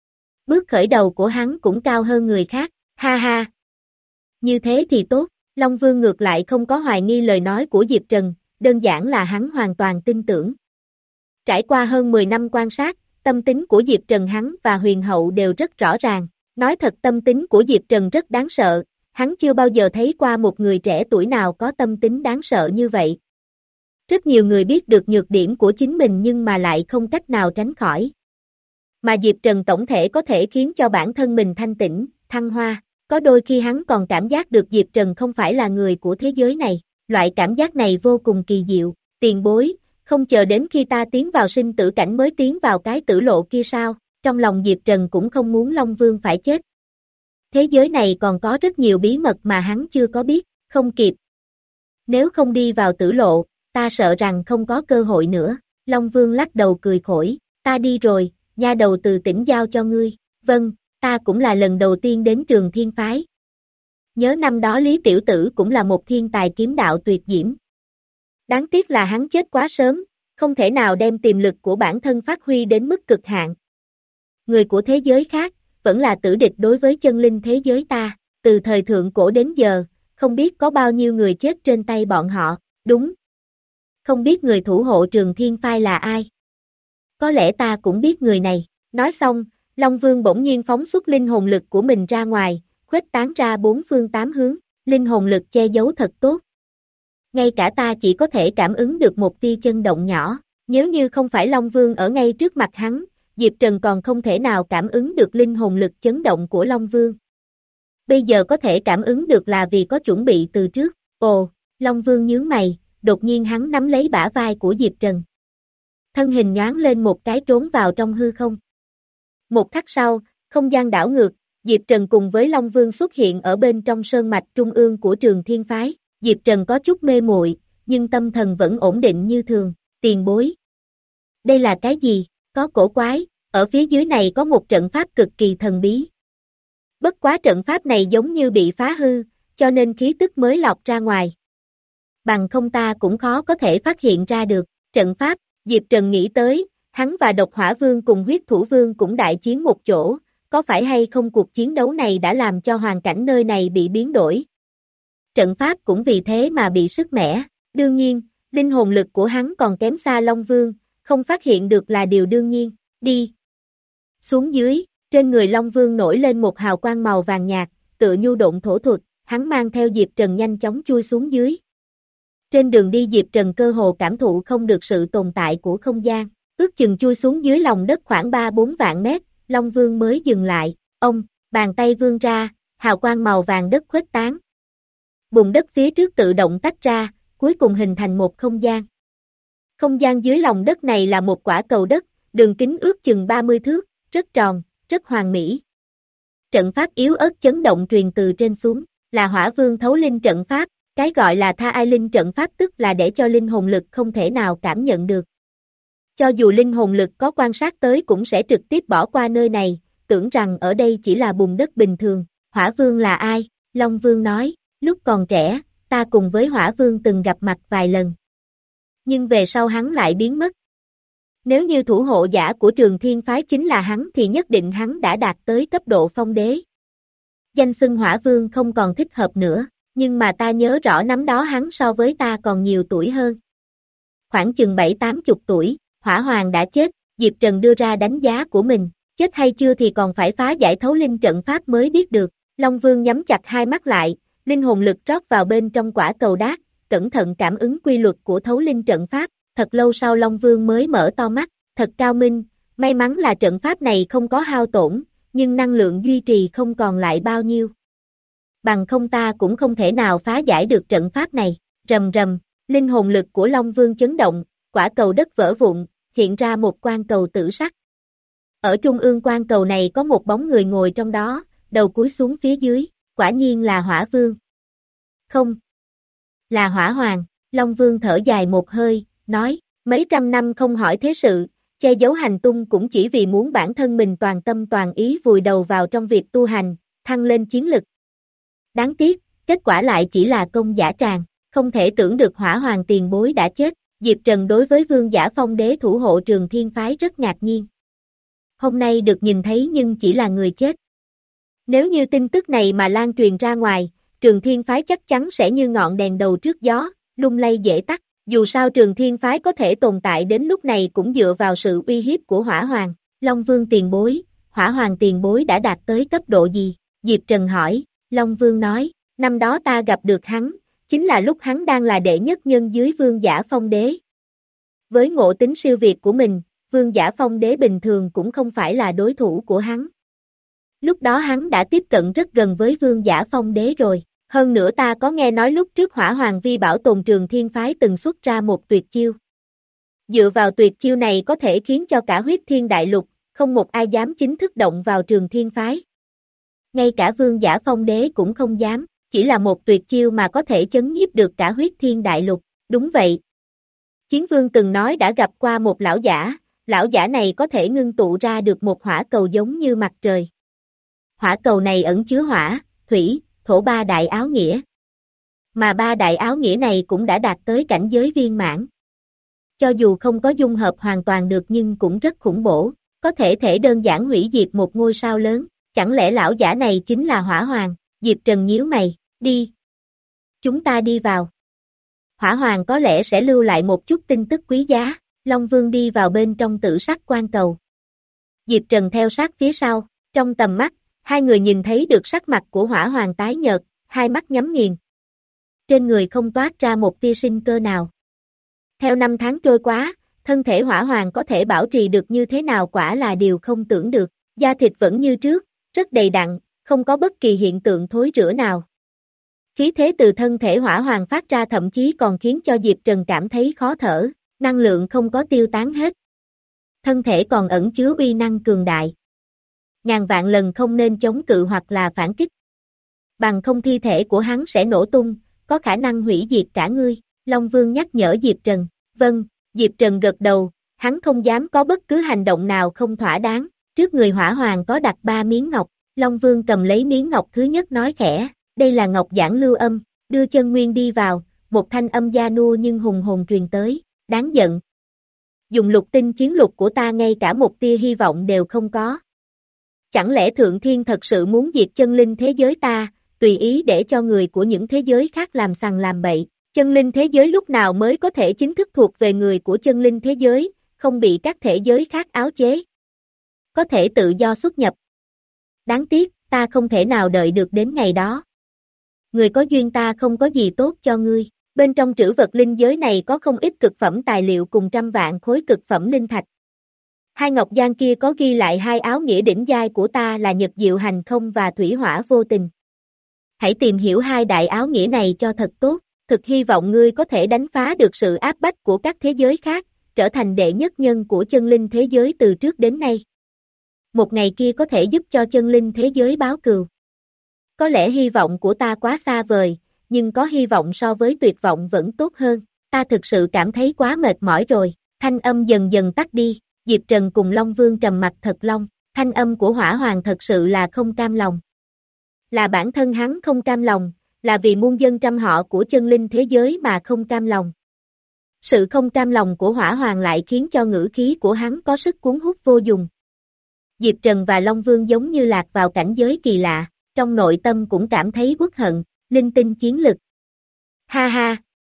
Bước khởi đầu của hắn cũng cao hơn người khác, ha ha. Như thế thì tốt, Long Vương ngược lại không có hoài nghi lời nói của Diệp Trần, đơn giản là hắn hoàn toàn tin tưởng. Trải qua hơn mười năm quan sát, tâm tính của Diệp Trần hắn và huyền hậu đều rất rõ ràng, nói thật tâm tính của Diệp Trần rất đáng sợ, hắn chưa bao giờ thấy qua một người trẻ tuổi nào có tâm tính đáng sợ như vậy. Rất nhiều người biết được nhược điểm của chính mình nhưng mà lại không cách nào tránh khỏi. Mà Diệp Trần tổng thể có thể khiến cho bản thân mình thanh tĩnh, thăng hoa, có đôi khi hắn còn cảm giác được Diệp Trần không phải là người của thế giới này, loại cảm giác này vô cùng kỳ diệu, tiền bối, không chờ đến khi ta tiến vào sinh tử cảnh mới tiến vào cái tử lộ kia sao, trong lòng Diệp Trần cũng không muốn Long Vương phải chết. Thế giới này còn có rất nhiều bí mật mà hắn chưa có biết, không kịp. Nếu không đi vào tử lộ, ta sợ rằng không có cơ hội nữa. Long Vương lắc đầu cười khổ, ta đi rồi, nha đầu từ tỉnh giao cho ngươi. Vâng, ta cũng là lần đầu tiên đến Trường Thiên Phái. Nhớ năm đó Lý Tiểu Tử cũng là một thiên tài kiếm đạo tuyệt diễm. Đáng tiếc là hắn chết quá sớm, không thể nào đem tiềm lực của bản thân phát huy đến mức cực hạn. Người của thế giới khác, vẫn là tử địch đối với chân linh thế giới ta, từ thời thượng cổ đến giờ, không biết có bao nhiêu người chết trên tay bọn họ, đúng. Không biết người thủ hộ Trường Thiên Phái là ai? Có lẽ ta cũng biết người này. Nói xong, Long Vương bỗng nhiên phóng xuất linh hồn lực của mình ra ngoài, khuếch tán ra bốn phương tám hướng, linh hồn lực che giấu thật tốt. Ngay cả ta chỉ có thể cảm ứng được một tia chấn động nhỏ, nếu như không phải Long Vương ở ngay trước mặt hắn, Diệp Trần còn không thể nào cảm ứng được linh hồn lực chấn động của Long Vương. Bây giờ có thể cảm ứng được là vì có chuẩn bị từ trước. Ồ, Long Vương nhướng mày, đột nhiên hắn nắm lấy bả vai của Diệp Trần. Thân hình nhoáng lên một cái trốn vào trong hư không. Một khắc sau, không gian đảo ngược, Diệp Trần cùng với Long Vương xuất hiện ở bên trong sơn mạch trung ương của Trường Thiên Phái. Diệp Trần có chút mê muội, nhưng tâm thần vẫn ổn định như thường. Tiền bối. Đây là cái gì? Có cổ quái, ở phía dưới này có một trận pháp cực kỳ thần bí. Bất quá trận pháp này giống như bị phá hư, cho nên khí tức mới lọc ra ngoài. Bằng không ta cũng khó có thể phát hiện ra được. Trận pháp, Diệp Trần nghĩ tới, hắn và Độc Hỏa Vương cùng Huyết Thủ Vương cũng đại chiến một chỗ, có phải hay không cuộc chiến đấu này đã làm cho hoàn cảnh nơi này bị biến đổi? Trận pháp cũng vì thế mà bị sứt mẻ, đương nhiên, linh hồn lực của hắn còn kém xa Long Vương, không phát hiện được là điều đương nhiên, đi. Xuống dưới, trên người Long Vương nổi lên một hào quang màu vàng nhạt, tựa nhu độn thổ thuật, hắn mang theo Diệp Trần nhanh chóng chui xuống dưới. Trên đường đi Diệp Trần cơ hồ cảm thụ không được sự tồn tại của không gian, ước chừng chui xuống dưới lòng đất khoảng ba bốn vạn mét, Long Vương mới dừng lại, ông, bàn tay vươn ra, hào quang màu vàng đất khuếch tán. Bùn đất phía trước tự động tách ra, cuối cùng hình thành một không gian. Không gian dưới lòng đất này là một quả cầu đất, đường kính ước chừng ba mươi thước, rất tròn, rất hoàn mỹ. Trận pháp yếu ớt chấn động truyền từ trên xuống, là Hỏa Vương thấu linh trận pháp, cái gọi là tha ai linh trận pháp tức là để cho linh hồn lực không thể nào cảm nhận được. Cho dù linh hồn lực có quan sát tới cũng sẽ trực tiếp bỏ qua nơi này, tưởng rằng ở đây chỉ là bùn đất bình thường. Hỏa Vương là ai? Long Vương nói, lúc còn trẻ, ta cùng với Hỏa Vương từng gặp mặt vài lần. Nhưng về sau hắn lại biến mất. Nếu như thủ hộ giả của Trường Thiên Phái chính là hắn thì nhất định hắn đã đạt tới cấp độ phong đế. Danh xưng Hỏa Vương không còn thích hợp nữa, nhưng mà ta nhớ rõ năm đó hắn so với ta còn nhiều tuổi hơn. Khoảng chừng bảy tám chục tuổi, Hỏa Hoàng đã chết, Diệp Trần đưa ra đánh giá của mình, chết hay chưa thì còn phải phá giải thấu linh trận pháp mới biết được. Long Vương nhắm chặt hai mắt lại, linh hồn lực rót vào bên trong quả cầu đát, cẩn thận cảm ứng quy luật của thấu linh trận pháp, thật lâu sau Long Vương mới mở to mắt, thật cao minh, may mắn là trận pháp này không có hao tổn, nhưng năng lượng duy trì không còn lại bao nhiêu. Bằng không ta cũng không thể nào phá giải được trận pháp này, rầm rầm, linh hồn lực của Long Vương chấn động, quả cầu đất vỡ vụn, hiện ra một quan cầu tử sắc. Ở trung ương quan cầu này có một bóng người ngồi trong đó, đầu cúi xuống phía dưới, quả nhiên là Hỏa Vương. Không, là Hỏa Hoàng, Long Vương thở dài một hơi, nói, mấy trăm năm không hỏi thế sự, che giấu hành tung cũng chỉ vì muốn bản thân mình toàn tâm toàn ý vùi đầu vào trong việc tu hành, thăng lên chiến lực. Đáng tiếc, kết quả lại chỉ là công giả tràng, không thể tưởng được Hỏa Hoàng tiền bối đã chết. Diệp Trần đối với Vương Giả Phong Đế thủ hộ Trường Thiên Phái rất ngạc nhiên. Hôm nay được nhìn thấy nhưng chỉ là người chết. Nếu như tin tức này mà lan truyền ra ngoài, Trường Thiên Phái chắc chắn sẽ như ngọn đèn đầu trước gió, lung lay dễ tắt. Dù sao Trường Thiên Phái có thể tồn tại đến lúc này cũng dựa vào sự uy hiếp của Hỏa Hoàng. Long Vương tiền bối, Hỏa Hoàng tiền bối đã đạt tới cấp độ gì? Diệp Trần hỏi, Long Vương nói, năm đó ta gặp được hắn, chính là lúc hắn đang là đệ nhất nhân dưới Vương Giả Phong Đế. Với ngộ tính siêu việt của mình, Vương Giả Phong Đế bình thường cũng không phải là đối thủ của hắn. Lúc đó hắn đã tiếp cận rất gần với Vương Giả Phong Đế rồi. Hơn nữa ta có nghe nói lúc trước Hỏa Hoàng Vi bảo tồn Trường Thiên Phái từng xuất ra một tuyệt chiêu. Dựa vào tuyệt chiêu này có thể khiến cho cả huyết thiên đại lục, không một ai dám chính thức động vào Trường Thiên Phái. Ngay cả Vương Giả Phong Đế cũng không dám. chỉ là một tuyệt chiêu mà có thể chấn nhiếp được cả huyết thiên đại lục, đúng vậy. Chiến vương từng nói đã gặp qua một lão giả, lão giả này có thể ngưng tụ ra được một hỏa cầu giống như mặt trời. Hỏa cầu này ẩn chứa hỏa, thủy, thổ ba đại áo nghĩa. Mà ba đại áo nghĩa này cũng đã đạt tới cảnh giới viên mãn. Cho dù không có dung hợp hoàn toàn được nhưng cũng rất khủng bổ, có thể thể đơn giản hủy diệt một ngôi sao lớn, chẳng lẽ lão giả này chính là Hỏa Hoàng? Diệp Trần nhíu mày, đi. Chúng ta đi vào. Hỏa Hoàng có lẽ sẽ lưu lại một chút tin tức quý giá, Long Vương đi vào bên trong Tử Sắc Quan Cầu. Diệp Trần theo sát phía sau, trong tầm mắt, hai người nhìn thấy được sắc mặt của Hỏa Hoàng tái nhợt, hai mắt nhắm nghiền. Trên người không toát ra một tia sinh cơ nào. Theo năm tháng trôi qua, thân thể Hỏa Hoàng có thể bảo trì được như thế nào quả là điều không tưởng được, da thịt vẫn như trước, rất đầy đặn, không có bất kỳ hiện tượng thối rữa nào. Khí thế từ thân thể Hỏa Hoàng phát ra thậm chí còn khiến cho Diệp Trần cảm thấy khó thở, năng lượng không có tiêu tán hết. Thân thể còn ẩn chứa uy năng cường đại. Ngàn vạn lần không nên chống cự hoặc là phản kích. Bằng không thi thể của hắn sẽ nổ tung, có khả năng hủy diệt cả ngươi, Long Vương nhắc nhở Diệp Trần. Vâng, Diệp Trần gật đầu, hắn không dám có bất cứ hành động nào không thỏa đáng, trước người Hỏa Hoàng có đặt ba miếng ngọc, Long Vương cầm lấy miếng ngọc thứ nhất nói khẽ, đây là ngọc giản lưu âm, đưa chân nguyên đi vào, một thanh âm gia nua nhưng hùng hồn truyền tới, đáng giận. Dùng lục tinh chiến lục của ta ngay cả một tia hy vọng đều không có. Chẳng lẽ Thượng Thiên thật sự muốn diệt chân linh thế giới ta, tùy ý để cho người của những thế giới khác làm sằng làm bậy, chân linh thế giới lúc nào mới có thể chính thức thuộc về người của chân linh thế giới, không bị các thể giới khác áo chế. Có thể tự do xuất nhập. Đáng tiếc, ta không thể nào đợi được đến ngày đó. Người có duyên ta không có gì tốt cho ngươi, bên trong trữ vật linh giới này có không ít cực phẩm tài liệu cùng trăm vạn khối cực phẩm linh thạch. Hai ngọc giản kia có ghi lại hai áo nghĩa đỉnh giai của ta là Nhật Diệu Hành Không và Thủy Hỏa Vô Tình. Hãy tìm hiểu hai đại áo nghĩa này cho thật tốt, thực hy vọng ngươi có thể đánh phá được sự áp bách của các thế giới khác, trở thành đệ nhất nhân của chân linh thế giới từ trước đến nay. Một ngày kia có thể giúp cho chân linh thế giới báo cừu. Có lẽ hy vọng của ta quá xa vời, nhưng có hy vọng so với tuyệt vọng vẫn tốt hơn, ta thực sự cảm thấy quá mệt mỏi rồi, thanh âm dần dần tắt đi, Diệp Trần cùng Long Vương trầm mặt thật long, thanh âm của Hỏa Hoàng thật sự là không cam lòng. Là bản thân hắn không cam lòng, là vì muôn dân trăm họ của chân linh thế giới mà không cam lòng. Sự không cam lòng của Hỏa Hoàng lại khiến cho ngữ khí của hắn có sức cuốn hút vô dụng. Diệp Trần và Long Vương giống như lạc vào cảnh giới kỳ lạ, trong nội tâm cũng cảm thấy uất hận, linh tinh chiến lực. Ha ha!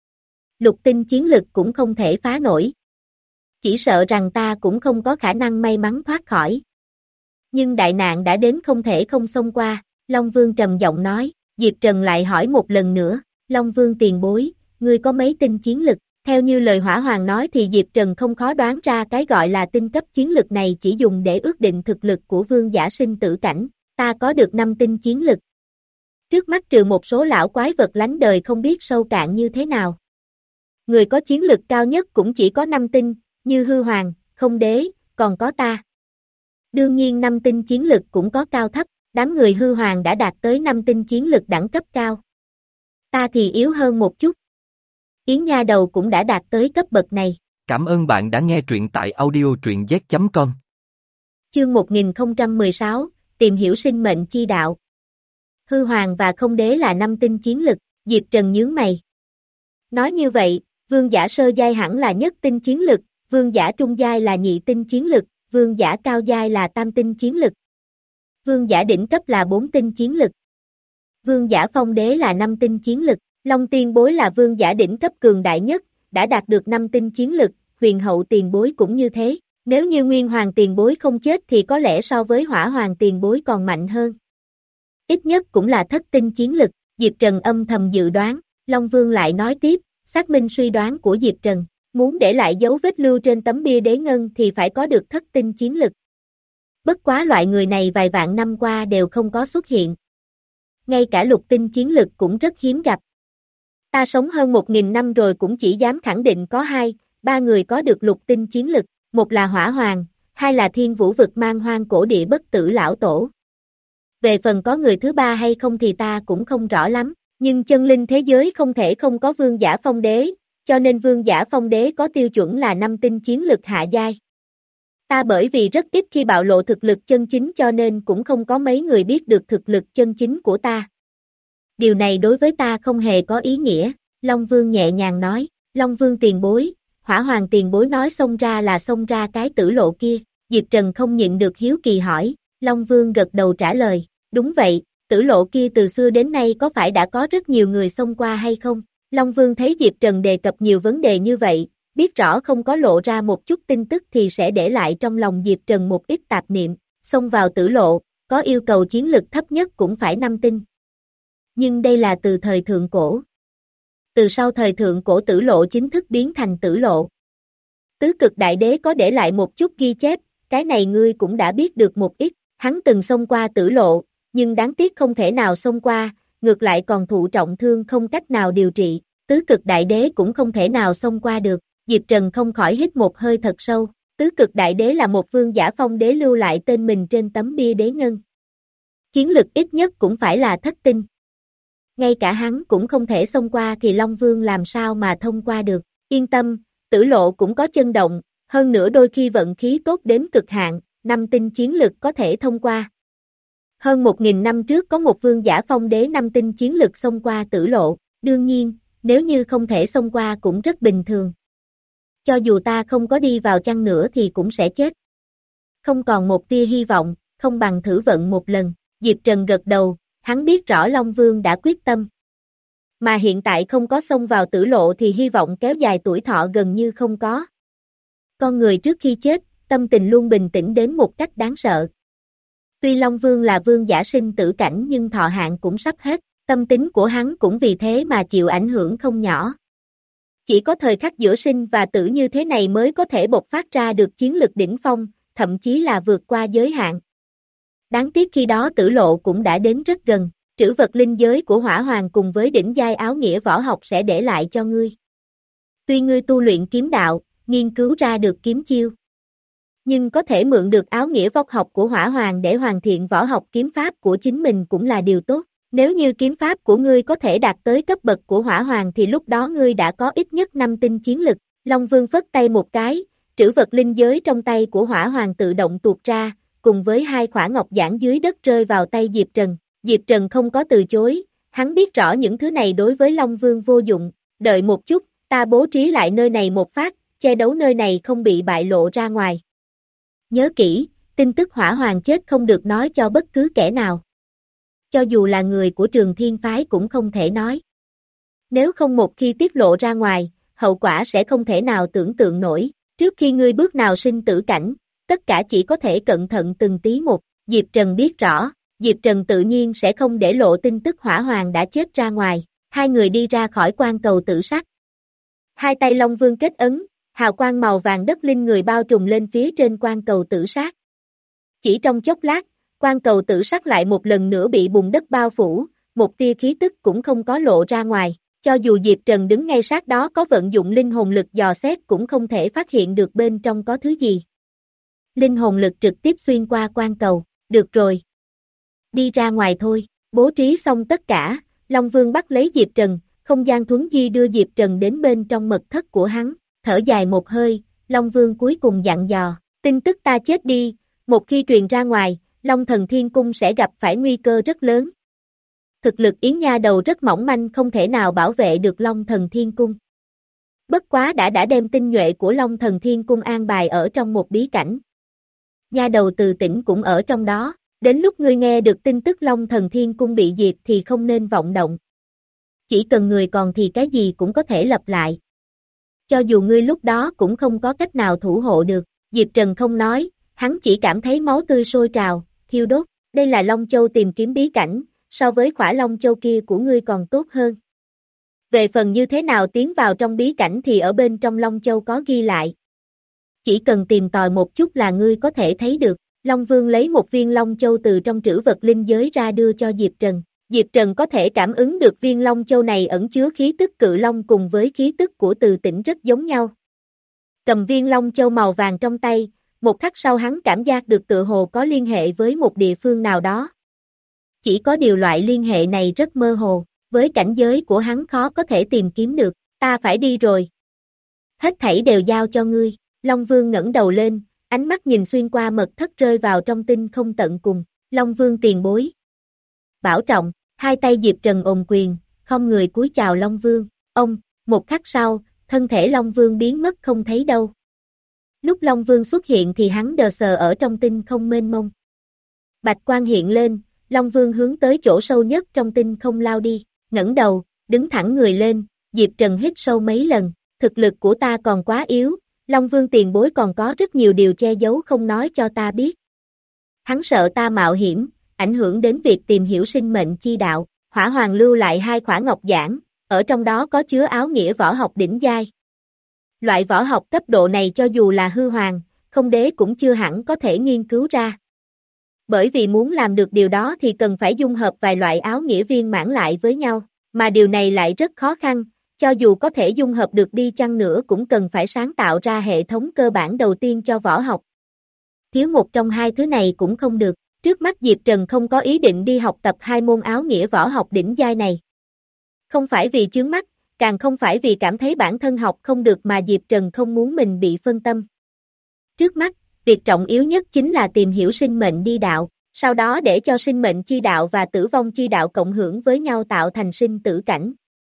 Lục tinh chiến lực cũng không thể phá nổi. Chỉ sợ rằng ta cũng không có khả năng may mắn thoát khỏi. Nhưng đại nạn đã đến không thể không xông qua, Long Vương trầm giọng nói, Diệp Trần lại hỏi một lần nữa, Long Vương tiền bối, ngươi có mấy tinh chiến lực? Theo như lời Hỏa Hoàng nói thì Diệp Trần không khó đoán ra cái gọi là tinh cấp chiến lực này chỉ dùng để ước định thực lực của vương giả sinh tử cảnh, ta có được năm tinh chiến lực. Trước mắt trừ một số lão quái vật lánh đời không biết sâu cạn như thế nào. Người có chiến lực cao nhất cũng chỉ có năm tinh, như Hư Hoàng, Không Đế, còn có ta. Đương nhiên năm tinh chiến lực cũng có cao thấp, đám người Hư Hoàng đã đạt tới năm tinh chiến lực đẳng cấp cao. Ta thì yếu hơn một chút. Yến Nha Đầu cũng đã đạt tới cấp bậc này. Cảm ơn bạn đã nghe truyện tại audio truyện z chấm com. Chương một nghìn không trăm mười sáu, tìm hiểu sinh mệnh chi đạo. Hư Hoàng và Không Đế là năm tinh chiến lực, Diệp Trần nhướng mày. Nói như vậy, vương giả sơ giai hẳn là nhất tinh chiến lực, vương giả trung giai là nhị tinh chiến lực, vương giả cao giai là tam tinh chiến lực. Vương giả đỉnh cấp là bốn tinh chiến lực. Vương giả phong đế là năm tinh chiến lực. Long Tiên Bối là vương giả đỉnh cấp cường đại nhất, đã đạt được năm tinh chiến lực, Huyền Hậu Tiền Bối cũng như thế. Nếu như Nguyên Hoàng Tiền Bối không chết thì có lẽ so với Hỏa Hoàng Tiền Bối còn mạnh hơn. Ít nhất cũng là thất tinh chiến lực, Diệp Trần âm thầm dự đoán, Long Vương lại nói tiếp, xác minh suy đoán của Diệp Trần, muốn để lại dấu vết lưu trên tấm bia đế ngân thì phải có được thất tinh chiến lực. Bất quá loại người này vài vạn năm qua đều không có xuất hiện. Ngay cả lục tinh chiến lực cũng rất hiếm gặp. Ta sống hơn một nghìn năm rồi cũng chỉ dám khẳng định có hai, ba người có được lục tinh chiến lực, một là Hỏa Hoàng, hai là Thiên Vũ Vực Man Hoang cổ địa bất tử lão tổ. Về phần có người thứ ba hay không thì ta cũng không rõ lắm, Nhưng chân linh thế giới không thể không có vương giả phong đế, cho nên vương giả phong đế có tiêu chuẩn là năm tinh chiến lực hạ giai. Ta bởi vì rất ít khi bạo lộ thực lực chân chính cho nên cũng không có mấy người biết được thực lực chân chính của ta. Điều này đối với ta không hề có ý nghĩa, Long Vương nhẹ nhàng nói, Long Vương tiền bối, Hỏa Hoàng tiền bối nói xông ra là xông ra cái tử lộ kia, Diệp Trần không nhịn được hiếu kỳ hỏi, Long Vương gật đầu trả lời, đúng vậy, tử lộ kia từ xưa đến nay có phải đã có rất nhiều người xông qua hay không? Long Vương thấy Diệp Trần đề cập nhiều vấn đề như vậy, biết rõ không có lộ ra một chút tin tức thì sẽ để lại trong lòng Diệp Trần một ít tạp niệm, xông vào tử lộ, có yêu cầu chiến lực thấp nhất cũng phải năm tinh. Nhưng đây là từ thời thượng cổ. Từ sau thời thượng cổ tử lộ chính thức biến thành tử lộ. Tứ cực đại đế có để lại một chút ghi chép, cái này ngươi cũng đã biết được một ít, hắn từng xông qua tử lộ, nhưng đáng tiếc không thể nào xông qua, ngược lại còn thụ trọng thương không cách nào điều trị, tứ cực đại đế cũng không thể nào xông qua được, Diệp Trần không khỏi hít một hơi thật sâu, tứ cực đại đế là một vương giả phong đế lưu lại tên mình trên tấm bia đế ngân. Chiến lực ít nhất cũng phải là thất tinh. Ngay cả hắn cũng không thể xông qua thì Long Vương làm sao mà thông qua được, yên tâm, tử lộ cũng có chân động, hơn nữa đôi khi vận khí tốt đến cực hạn, năm tinh chiến lực có thể thông qua. Hơn một nghìn năm trước có một vương giả phong đế năm tinh chiến lực xông qua tử lộ, đương nhiên, nếu như không thể xông qua cũng rất bình thường. Cho dù ta không có đi vào chăng nữa thì cũng sẽ chết. Không còn một tia hy vọng, không bằng thử vận một lần, Diệp Trần gật đầu, hắn biết rõ Long Vương đã quyết tâm. Mà hiện tại không có xông vào tử lộ thì hy vọng kéo dài tuổi thọ gần như không có. Con người trước khi chết, tâm tình luôn bình tĩnh đến một cách đáng sợ. Tuy Long Vương là vương giả sinh tử cảnh nhưng thọ hạn cũng sắp hết, tâm tính của hắn cũng vì thế mà chịu ảnh hưởng không nhỏ. Chỉ có thời khắc giữa sinh và tử như thế này mới có thể bộc phát ra được chiến lực đỉnh phong, thậm chí là vượt qua giới hạn. Đáng tiếc khi đó tử lộ cũng đã đến rất gần, trữ vật linh giới của Hỏa Hoàng cùng với đỉnh giai áo nghĩa võ học sẽ để lại cho ngươi. Tuy ngươi tu luyện kiếm đạo, nghiên cứu ra được kiếm chiêu, nhưng có thể mượn được áo nghĩa võ học của Hỏa Hoàng để hoàn thiện võ học kiếm pháp của chính mình cũng là điều tốt. Nếu như kiếm pháp của ngươi có thể đạt tới cấp bậc của Hỏa Hoàng thì lúc đó ngươi đã có ít nhất năm tinh chiến lực. Long Vương phất tay một cái, trữ vật linh giới trong tay của Hỏa Hoàng tự động tuột ra, cùng với hai khỏa ngọc giản dưới đất rơi vào tay Diệp Trần. Diệp Trần không có từ chối, hắn biết rõ những thứ này đối với Long Vương vô dụng, đợi một chút, ta bố trí lại nơi này một phát, che đấu nơi này không bị bại lộ ra ngoài. Nhớ kỹ, tin tức Hỏa Hoàng chết không được nói cho bất cứ kẻ nào. Cho dù là người của Trường Thiên Phái cũng không thể nói. Nếu không một khi tiết lộ ra ngoài, hậu quả sẽ không thể nào tưởng tượng nổi. Trước khi ngươi bước nào sinh tử cảnh, tất cả chỉ có thể cẩn thận từng tí một. Diệp Trần biết rõ, Diệp Trần tự nhiên sẽ không để lộ tin tức Hỏa Hoàng đã chết ra ngoài. Hai người đi ra khỏi quan cầu tử sắc. Hai tay Long Vương kết ấn, hào quang màu vàng đất linh người bao trùm lên phía trên quan cầu tử sắc. Chỉ trong chốc lát, quan cầu tử sắc lại một lần nữa bị bùn đất bao phủ, một tia khí tức cũng không có lộ ra ngoài, cho dù Diệp Trần đứng ngay sát đó có vận dụng linh hồn lực dò xét cũng không thể phát hiện được bên trong có thứ gì. Linh hồn lực trực tiếp xuyên qua quan cầu, được rồi. Đi ra ngoài thôi, bố trí xong tất cả, Long Vương bắt lấy Diệp Trần, không gian thuấn di đưa Diệp Trần đến bên trong mật thất của hắn, thở dài một hơi, Long Vương cuối cùng dặn dò, tin tức ta chết đi, một khi truyền ra ngoài, Long Thần Thiên Cung sẽ gặp phải nguy cơ rất lớn. Thực lực Yến Nha Đầu rất mỏng manh không thể nào bảo vệ được Long Thần Thiên Cung. Bất quá đã đã đem tinh nhuệ của Long Thần Thiên Cung an bài ở trong một bí cảnh. Nha Đầu Từ Tỉnh cũng ở trong đó, đến lúc ngươi nghe được tin tức Long Thần Thiên Cung bị diệt thì không nên vọng động. Chỉ cần người còn thì cái gì cũng có thể lập lại. Cho dù ngươi lúc đó cũng không có cách nào thủ hộ được, Diệp Trần không nói, hắn chỉ cảm thấy máu tươi sôi trào, thiêu đốt, đây là Long Châu tìm kiếm bí cảnh, so với khỏa Long Châu kia của ngươi còn tốt hơn. Về phần như thế nào tiến vào trong bí cảnh thì ở bên trong Long Châu có ghi lại. Chỉ cần tìm tòi một chút là ngươi có thể thấy được, Long Vương lấy một viên Long Châu từ trong trữ vật linh giới ra đưa cho Diệp Trần. Diệp Trần có thể cảm ứng được viên Long Châu này ẩn chứa khí tức cự long cùng với khí tức của Từ Tỉnh rất giống nhau. Cầm viên Long Châu màu vàng trong tay, một khắc sau hắn cảm giác được tựa hồ có liên hệ với một địa phương nào đó. Chỉ có điều loại liên hệ này rất mơ hồ, với cảnh giới của hắn khó có thể tìm kiếm được, ta phải đi rồi. Hết thảy đều giao cho ngươi, Long Vương ngẩng đầu lên, ánh mắt nhìn xuyên qua mật thất rơi vào trong tinh không tận cùng, Long Vương tiền bối. Bảo trọng, hai tay Diệp Trần ôm quyền, không người cúi chào Long Vương, ông, một khắc sau, thân thể Long Vương biến mất không thấy đâu. Lúc Long Vương xuất hiện thì hắn đờ sờ ở trong tinh không mênh mông. Bạch quang hiện lên, Long Vương hướng tới chỗ sâu nhất trong tinh không lao đi, ngẩng đầu, đứng thẳng người lên, Diệp Trần hít sâu mấy lần, thực lực của ta còn quá yếu, Long Vương tiền bối còn có rất nhiều điều che giấu không nói cho ta biết. Hắn sợ ta mạo hiểm, ảnh hưởng đến việc tìm hiểu sinh mệnh chi đạo, Hỏa Hoàng lưu lại hai khỏa ngọc giản, ở trong đó có chứa áo nghĩa võ học đỉnh giai. Loại võ học cấp độ này cho dù là hư hoàng, không đế cũng chưa hẳn có thể nghiên cứu ra. Bởi vì muốn làm được điều đó thì cần phải dung hợp vài loại áo nghĩa viên mãn lại với nhau, mà điều này lại rất khó khăn, cho dù có thể dung hợp được đi chăng nữa cũng cần phải sáng tạo ra hệ thống cơ bản đầu tiên cho võ học. Thiếu một trong hai thứ này cũng không được, trước mắt Diệp Trần không có ý định đi học tập hai môn áo nghĩa võ học đỉnh giai này. Không phải vì chướng mắt, càng không phải vì cảm thấy bản thân học không được mà Diệp Trần không muốn mình bị phân tâm. Trước mắt, việc trọng yếu nhất chính là tìm hiểu sinh mệnh đi đạo, sau đó để cho sinh mệnh chi đạo và tử vong chi đạo cộng hưởng với nhau tạo thành sinh tử cảnh.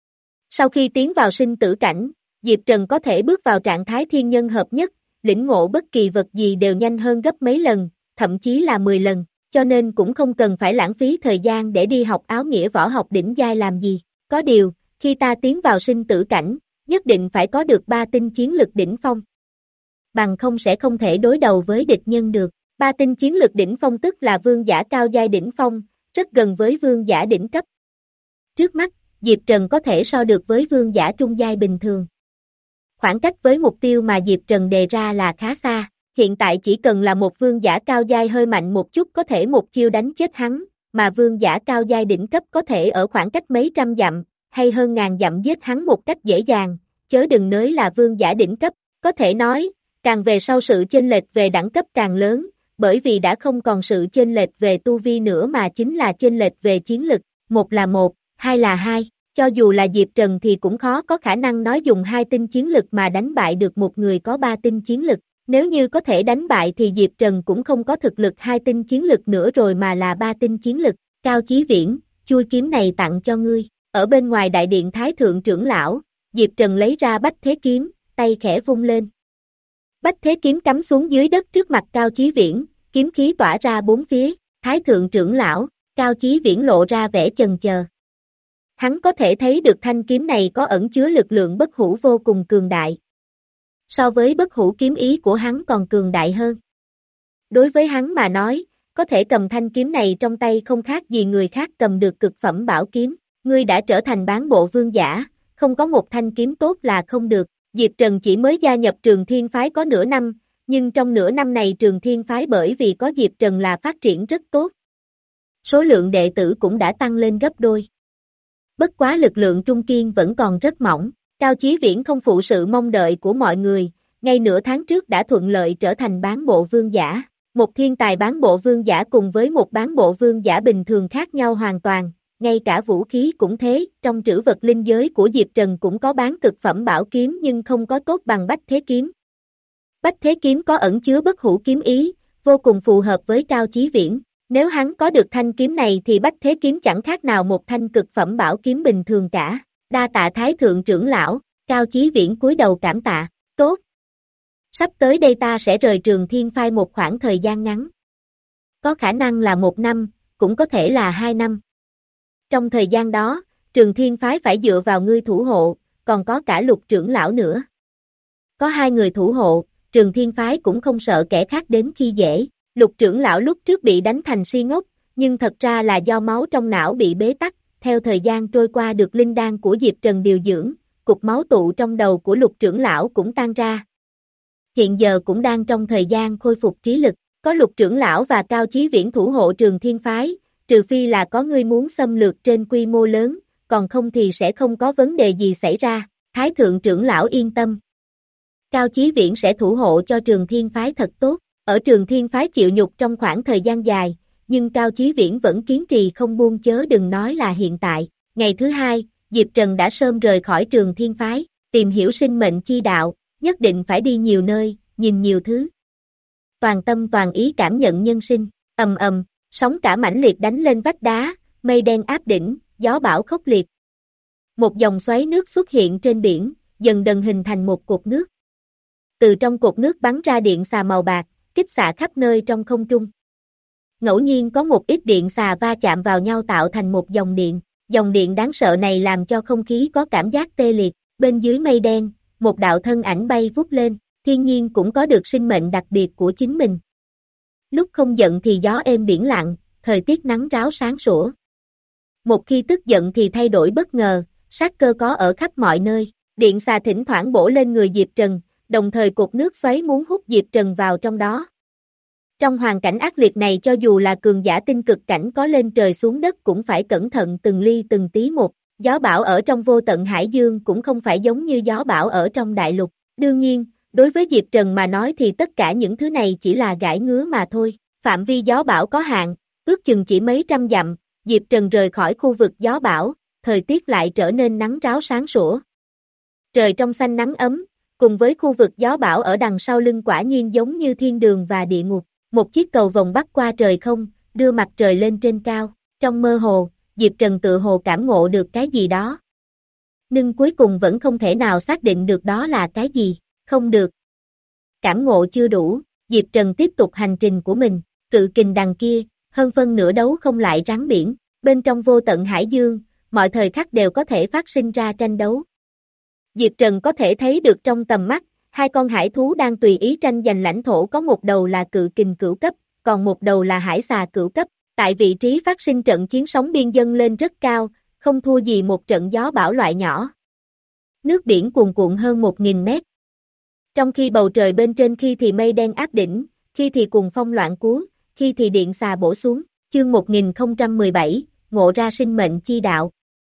Sau khi tiến vào sinh tử cảnh, Diệp Trần có thể bước vào trạng thái thiên nhân hợp nhất, lĩnh ngộ bất kỳ vật gì đều nhanh hơn gấp mấy lần, thậm chí là mười lần, cho nên cũng không cần phải lãng phí thời gian để đi học áo nghĩa võ học đỉnh giai làm gì. Có điều, khi ta tiến vào sinh tử cảnh, nhất định phải có được ba tinh chiến lực đỉnh phong. Bằng không sẽ không thể đối đầu với địch nhân được. Ba tinh chiến lực đỉnh phong tức là vương giả cao giai đỉnh phong, rất gần với vương giả đỉnh cấp. Trước mắt, Diệp Trần có thể so được với vương giả trung giai bình thường. Khoảng cách với mục tiêu mà Diệp Trần đề ra là khá xa, hiện tại chỉ cần là một vương giả cao giai hơi mạnh một chút có thể một chiêu đánh chết hắn, mà vương giả cao giai đỉnh cấp có thể ở khoảng cách mấy trăm dặm, hay hơn ngàn dặm giết hắn một cách dễ dàng, chớ đừng nói là vương giả đỉnh cấp, có thể nói, càng về sau sự chênh lệch về đẳng cấp càng lớn, bởi vì đã không còn sự chênh lệch về tu vi nữa mà chính là chênh lệch về chiến lực, một là một, hai là hai, cho dù là Diệp Trần thì cũng khó có khả năng nói dùng hai tinh chiến lực mà đánh bại được một người có ba tinh chiến lực, nếu như có thể đánh bại thì Diệp Trần cũng không có thực lực hai tinh chiến lực nữa rồi mà là ba tinh chiến lực, Cao Chí Viễn, chui kiếm này tặng cho ngươi. Ở bên ngoài đại điện Thái Thượng trưởng lão, Diệp Trần lấy ra Bách Thế Kiếm, tay khẽ vung lên. Bách Thế Kiếm cắm xuống dưới đất trước mặt Cao Chí Viễn, kiếm khí tỏa ra bốn phía, Thái Thượng trưởng lão, Cao Chí Viễn lộ ra vẻ chần chờ. Hắn có thể thấy được thanh kiếm này có ẩn chứa lực lượng bất hủ vô cùng cường đại. So với bất hủ kiếm ý của hắn còn cường đại hơn. Đối với hắn mà nói, có thể cầm thanh kiếm này trong tay không khác gì người khác cầm được cực phẩm bảo kiếm. Ngươi đã trở thành bán bộ vương giả, không có một thanh kiếm tốt là không được. Diệp Trần chỉ mới gia nhập Trường Thiên Phái có nửa năm, nhưng trong nửa năm này Trường Thiên Phái bởi vì có Diệp Trần là phát triển rất tốt. Số lượng đệ tử cũng đã tăng lên gấp đôi. Bất quá lực lượng trung kiên vẫn còn rất mỏng, Cao Chí Viễn không phụ sự mong đợi của mọi người, ngay nửa tháng trước đã thuận lợi trở thành bán bộ vương giả. Một thiên tài bán bộ vương giả cùng với một bán bộ vương giả bình thường khác nhau hoàn toàn. Ngay cả vũ khí cũng thế, trong trữ vật linh giới của Diệp Trần cũng có bán cực phẩm bảo kiếm nhưng không có tốt bằng Bách Thế Kiếm. Bách Thế Kiếm có ẩn chứa bất hủ kiếm ý, vô cùng phù hợp với Cao Chí Viễn. Nếu hắn có được thanh kiếm này thì Bách Thế Kiếm chẳng khác nào một thanh cực phẩm bảo kiếm bình thường cả. Đa tạ Thái Thượng trưởng lão, Cao Chí Viễn cúi đầu cảm tạ, tốt. Sắp tới đây ta sẽ rời Trường Thiên Phái một khoảng thời gian ngắn. Có khả năng là một năm, cũng có thể là hai năm. Trong thời gian đó, Trường Thiên Phái phải dựa vào ngươi thủ hộ, còn có cả Lục trưởng lão nữa. Có hai người thủ hộ, Trường Thiên Phái cũng không sợ kẻ khác đến khi dễ. Lục trưởng lão lúc trước bị đánh thành si ngốc, nhưng thật ra là do máu trong não bị bế tắc, theo thời gian trôi qua được linh đan của Diệp Trần điều dưỡng, cục máu tụ trong đầu của Lục trưởng lão cũng tan ra. Hiện giờ cũng đang trong thời gian khôi phục trí lực, có Lục trưởng lão và Cao Chí Viễn thủ hộ Trường Thiên Phái, trừ phi là có người muốn xâm lược trên quy mô lớn, còn không thì sẽ không có vấn đề gì xảy ra, Thái Thượng trưởng lão yên tâm. Cao Chí Viễn sẽ thủ hộ cho Trường Thiên Phái thật tốt, ở Trường Thiên Phái chịu nhục trong khoảng thời gian dài, nhưng Cao Chí Viễn vẫn kiên trì không buông chớ đừng nói là hiện tại, Ngày thứ hai, Diệp Trần đã sớm rời khỏi Trường Thiên Phái, tìm hiểu sinh mệnh chi đạo, nhất định phải đi nhiều nơi, nhìn nhiều thứ. Toàn tâm toàn ý cảm nhận nhân sinh, ầm ầm, sóng cả mãnh liệt đánh lên vách đá, mây đen áp đỉnh, gió bão khốc liệt. Một dòng xoáy nước xuất hiện trên biển, dần dần hình thành một cột nước. Từ trong cột nước bắn ra điện xà màu bạc, kích xạ khắp nơi trong không trung. Ngẫu nhiên có một ít điện xà va chạm vào nhau tạo thành một dòng điện. Dòng điện đáng sợ này làm cho không khí có cảm giác tê liệt. Bên dưới mây đen, một đạo thân ảnh bay vút lên, thiên nhiên cũng có được sinh mệnh đặc biệt của chính mình. Lúc không giận thì gió êm biển lặng, thời tiết nắng ráo sáng sủa. Một khi tức giận thì thay đổi bất ngờ, sát cơ có ở khắp mọi nơi. Điện xà thỉnh thoảng bổ lên người Diệp Trần, đồng thời cột nước xoáy muốn hút Diệp Trần vào trong đó. Trong hoàn cảnh ác liệt này cho dù là cường giả tinh cực cảnh có lên trời xuống đất cũng phải cẩn thận từng ly từng tí một. Gió bão ở trong vô tận hải dương cũng không phải giống như gió bão ở trong đại lục. Đương nhiên, đối với Diệp Trần mà nói thì tất cả những thứ này chỉ là gãi ngứa mà thôi. Phạm vi gió bão có hạn, ước chừng chỉ mấy trăm dặm. Diệp Trần rời khỏi khu vực gió bão, thời tiết lại trở nên nắng ráo sáng sủa. Trời trong xanh nắng ấm, cùng với khu vực gió bão ở đằng sau lưng quả nhiên giống như thiên đường và địa ngục. Một chiếc cầu vồng bắc qua trời không, đưa mặt trời lên trên cao. Trong mơ hồ, Diệp Trần tự hồ cảm ngộ được cái gì đó. Nhưng cuối cùng vẫn không thể nào xác định được đó là cái gì, không được. Cảm ngộ chưa đủ, Diệp Trần tiếp tục hành trình của mình, cự kình đằng kia, hơn phân nửa đấu không lại rắn biển, bên trong vô tận hải dương, mọi thời khắc đều có thể phát sinh ra tranh đấu. Diệp Trần có thể thấy được trong tầm mắt, hai con hải thú đang tùy ý tranh giành lãnh thổ, có một đầu là cự kình cửu cấp, còn một đầu là hải xà cửu cấp. Tại vị trí phát sinh trận chiến sóng biên dâng lên rất cao, không thua gì một trận gió bão loại nhỏ. Nước biển cuồn cuộn hơn một nghìn mét. Trong khi bầu trời bên trên khi thì mây đen áp đỉnh, khi thì cuồng phong loạn cú, khi thì điện xà bổ xuống. Chương một nghìn không trăm mười bảy, ngộ ra sinh mệnh chi đạo.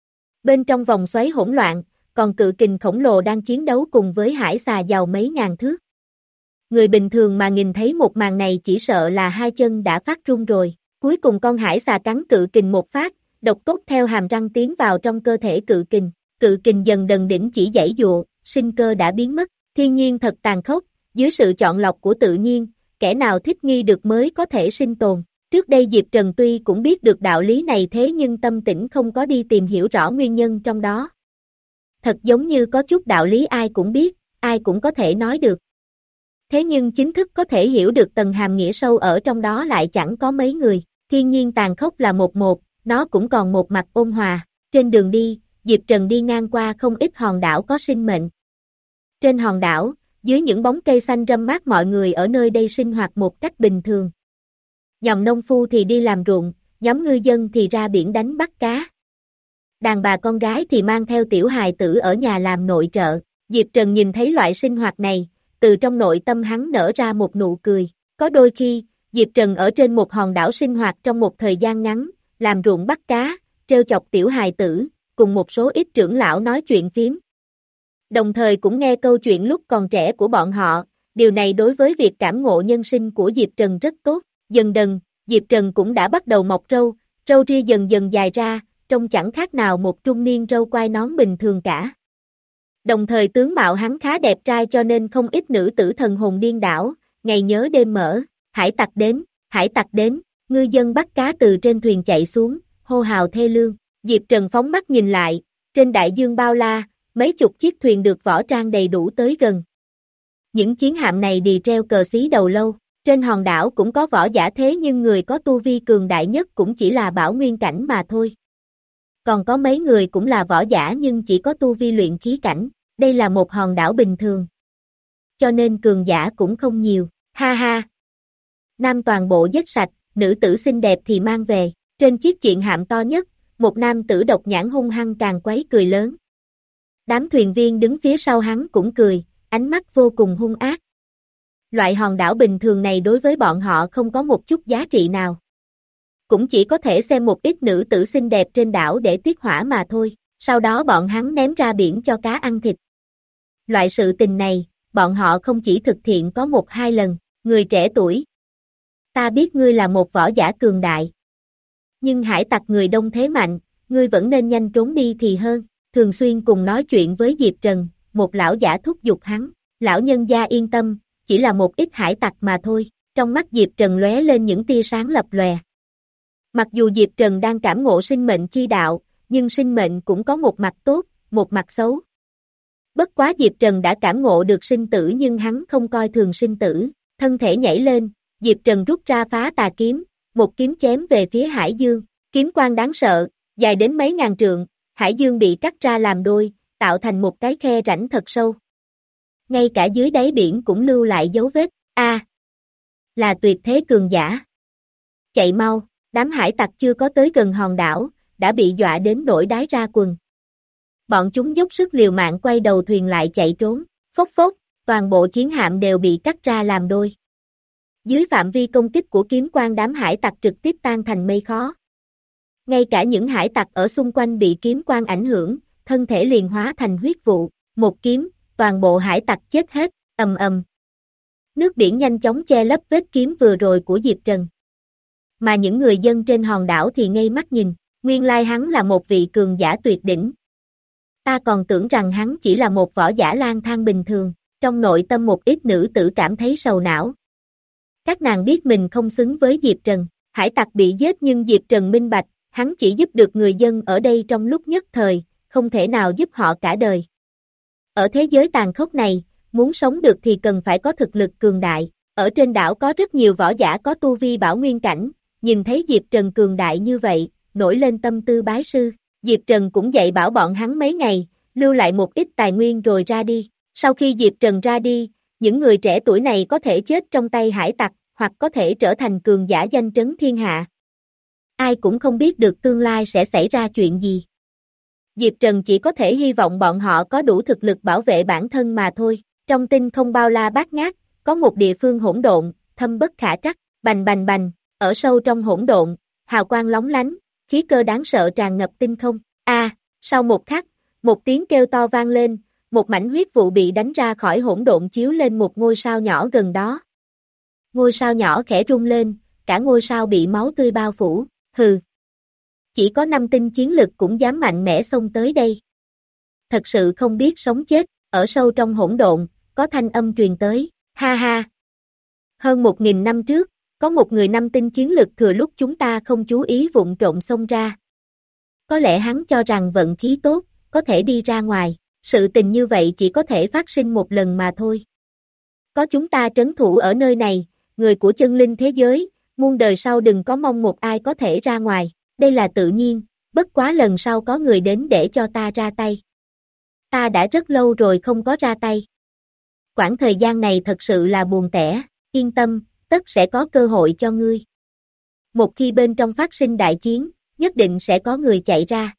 Bên trong vòng xoáy hỗn loạn, còn cự kình khổng lồ đang chiến đấu cùng với hải xà giàu mấy ngàn thước. Người bình thường mà nhìn thấy một màn này chỉ sợ là hai chân đã phát run rồi. Cuối cùng con hải xà cắn cự kình một phát, độc cốt theo hàm răng tiến vào trong cơ thể cự kình. Cự kình dần dần đỉnh chỉ giãy dụa, sinh cơ đã biến mất. Thiên nhiên thật tàn khốc, dưới sự chọn lọc của tự nhiên, kẻ nào thích nghi được mới có thể sinh tồn. Trước đây Diệp Trần tuy cũng biết được đạo lý này thế nhưng tâm tĩnh không có đi tìm hiểu rõ nguyên nhân trong đó. Thật giống như có chút đạo lý ai cũng biết, ai cũng có thể nói được. Thế nhưng chính thức có thể hiểu được tầng hàm nghĩa sâu ở trong đó lại chẳng có mấy người. Thiên nhiên tàn khốc là một một, nó cũng còn một mặt ôn hòa. Trên đường đi, Diệp Trần đi ngang qua không ít hòn đảo có sinh mệnh. Trên hòn đảo, dưới những bóng cây xanh râm mát mọi người ở nơi đây sinh hoạt một cách bình thường. Nhóm nông phu thì đi làm ruộng, nhóm ngư dân thì ra biển đánh bắt cá. Đàn bà con gái thì mang theo tiểu hài tử ở nhà làm nội trợ. Diệp Trần nhìn thấy loại sinh hoạt này, từ trong nội tâm hắn nở ra một nụ cười. Có đôi khi, Diệp Trần ở trên một hòn đảo sinh hoạt trong một thời gian ngắn, làm ruộng bắt cá, trêu chọc tiểu hài tử, cùng một số ít trưởng lão nói chuyện phiếm. Đồng thời cũng nghe câu chuyện lúc còn trẻ của bọn họ, điều này đối với việc cảm ngộ nhân sinh của Diệp Trần rất tốt. Dần dần, Diệp Trần cũng đã bắt đầu mọc râu, râu ria dần dần dài ra, trông chẳng khác nào một trung niên râu quai nón bình thường cả. Đồng thời tướng mạo hắn khá đẹp trai cho nên không ít nữ tử thần hồn điên đảo, ngày nhớ đêm mở, hải tặc đến, hải tặc đến, ngư dân bắt cá từ trên thuyền chạy xuống, hô hào thê lương. Diệp Trần phóng mắt nhìn lại, trên đại dương bao la, mấy chục chiếc thuyền được võ trang đầy đủ tới gần. Những chiến hạm này đì treo cờ xí đầu lâu, trên hòn đảo cũng có võ giả thế nhưng người có tu vi cường đại nhất cũng chỉ là Bảo Nguyên cảnh mà thôi. Còn có mấy người cũng là võ giả nhưng chỉ có tu vi luyện khí cảnh, đây là một hòn đảo bình thường. Cho nên cường giả cũng không nhiều, ha ha. Nam toàn bộ giết sạch, nữ tử xinh đẹp thì mang về, trên chiếc chiến hạm to nhất, một nam tử độc nhãn hung hăng càng quấy cười lớn. Đám thuyền viên đứng phía sau hắn cũng cười, ánh mắt vô cùng hung ác. Loại hòn đảo bình thường này đối với bọn họ không có một chút giá trị nào. Cũng chỉ có thể xem một ít nữ tử xinh đẹp trên đảo để tiết hỏa mà thôi, sau đó bọn hắn ném ra biển cho cá ăn thịt. Loại sự tình này, bọn họ không chỉ thực hiện có một hai lần, người trẻ tuổi. Ta biết ngươi là một võ giả cường đại. Nhưng hải tặc người đông thế mạnh, ngươi vẫn nên nhanh trốn đi thì hơn, thường xuyên cùng nói chuyện với Diệp Trần, một lão giả thúc giục hắn, lão nhân gia yên tâm, chỉ là một ít hải tặc mà thôi, trong mắt Diệp Trần lóe lên những tia sáng lập lòe. Mặc dù Diệp Trần đang cảm ngộ sinh mệnh chi đạo, nhưng sinh mệnh cũng có một mặt tốt, một mặt xấu. Bất quá Diệp Trần đã cảm ngộ được sinh tử nhưng hắn không coi thường sinh tử, thân thể nhảy lên, Diệp Trần rút ra phá tà kiếm, một kiếm chém về phía Hải Dương, kiếm quang đáng sợ, dài đến mấy ngàn trượng, Hải Dương bị cắt ra làm đôi, tạo thành một cái khe rãnh thật sâu. Ngay cả dưới đáy biển cũng lưu lại dấu vết, a à, là tuyệt thế cường giả. Chạy mau, đám hải tặc chưa có tới gần hòn đảo, đã bị dọa đến nổi đái ra quần. Bọn chúng dốc sức liều mạng quay đầu thuyền lại chạy trốn, phốc phốc, toàn bộ chiến hạm đều bị cắt ra làm đôi. Dưới phạm vi công kích của kiếm quang đám hải tặc trực tiếp tan thành mây khói. Ngay cả những hải tặc ở xung quanh bị kiếm quang ảnh hưởng, thân thể liền hóa thành huyết vụ, một kiếm, toàn bộ hải tặc chết hết, ầm ầm. Nước biển nhanh chóng che lấp vết kiếm vừa rồi của Diệp Trần. Mà những người dân trên hòn đảo thì ngây mắt nhìn, nguyên lai hắn là một vị cường giả tuyệt đỉnh. Ta còn tưởng rằng hắn chỉ là một võ giả lang thang bình thường, trong nội tâm một ít nữ tử cảm thấy sầu não. Các nàng biết mình không xứng với Diệp Trần, hải tặc bị giết nhưng Diệp Trần minh bạch, hắn chỉ giúp được người dân ở đây trong lúc nhất thời, không thể nào giúp họ cả đời. Ở thế giới tàn khốc này, muốn sống được thì cần phải có thực lực cường đại, ở trên đảo có rất nhiều võ giả có tu vi bảo nguyên cảnh, nhìn thấy Diệp Trần cường đại như vậy, nổi lên tâm tư bái sư, Diệp Trần cũng dạy bảo bọn hắn mấy ngày, lưu lại một ít tài nguyên rồi ra đi, sau khi Diệp Trần ra đi, những người trẻ tuổi này có thể chết trong tay hải tặc, hoặc có thể trở thành cường giả danh trấn thiên hạ. Ai cũng không biết được tương lai sẽ xảy ra chuyện gì. Diệp Trần chỉ có thể hy vọng bọn họ có đủ thực lực bảo vệ bản thân mà thôi. Trong tinh không bao la bát ngát, có một địa phương hỗn độn, thâm bất khả trắc, bành bành bành, ở sâu trong hỗn độn, hào quang lóng lánh, khí cơ đáng sợ tràn ngập tinh không. A, à, sau một khắc, một tiếng kêu to vang lên, một mảnh huyết vụ bị đánh ra khỏi hỗn độn chiếu lên một ngôi sao nhỏ gần đó. Ngôi sao nhỏ khẽ rung lên, cả ngôi sao bị máu tươi bao phủ, hừ. Chỉ có năm tinh chiến lực cũng dám mạnh mẽ xông tới đây. Thật sự không biết sống chết, ở sâu trong hỗn độn, có thanh âm truyền tới, ha ha. Hơn một nghìn năm trước, có một người năm tinh chiến lực thừa lúc chúng ta không chú ý vụng trộm xông ra. Có lẽ hắn cho rằng vận khí tốt, có thể đi ra ngoài, sự tình như vậy chỉ có thể phát sinh một lần mà thôi. Có chúng ta trấn thủ ở nơi này, người của chân linh thế giới, muôn đời sau đừng có mong một ai có thể ra ngoài, đây là tự nhiên, bất quá lần sau có người đến để cho ta ra tay. Ta đã rất lâu rồi không có ra tay. Quãng thời gian này thật sự là buồn tẻ, yên tâm, tất sẽ có cơ hội cho ngươi. Một khi bên trong phát sinh đại chiến, nhất định sẽ có người chạy ra.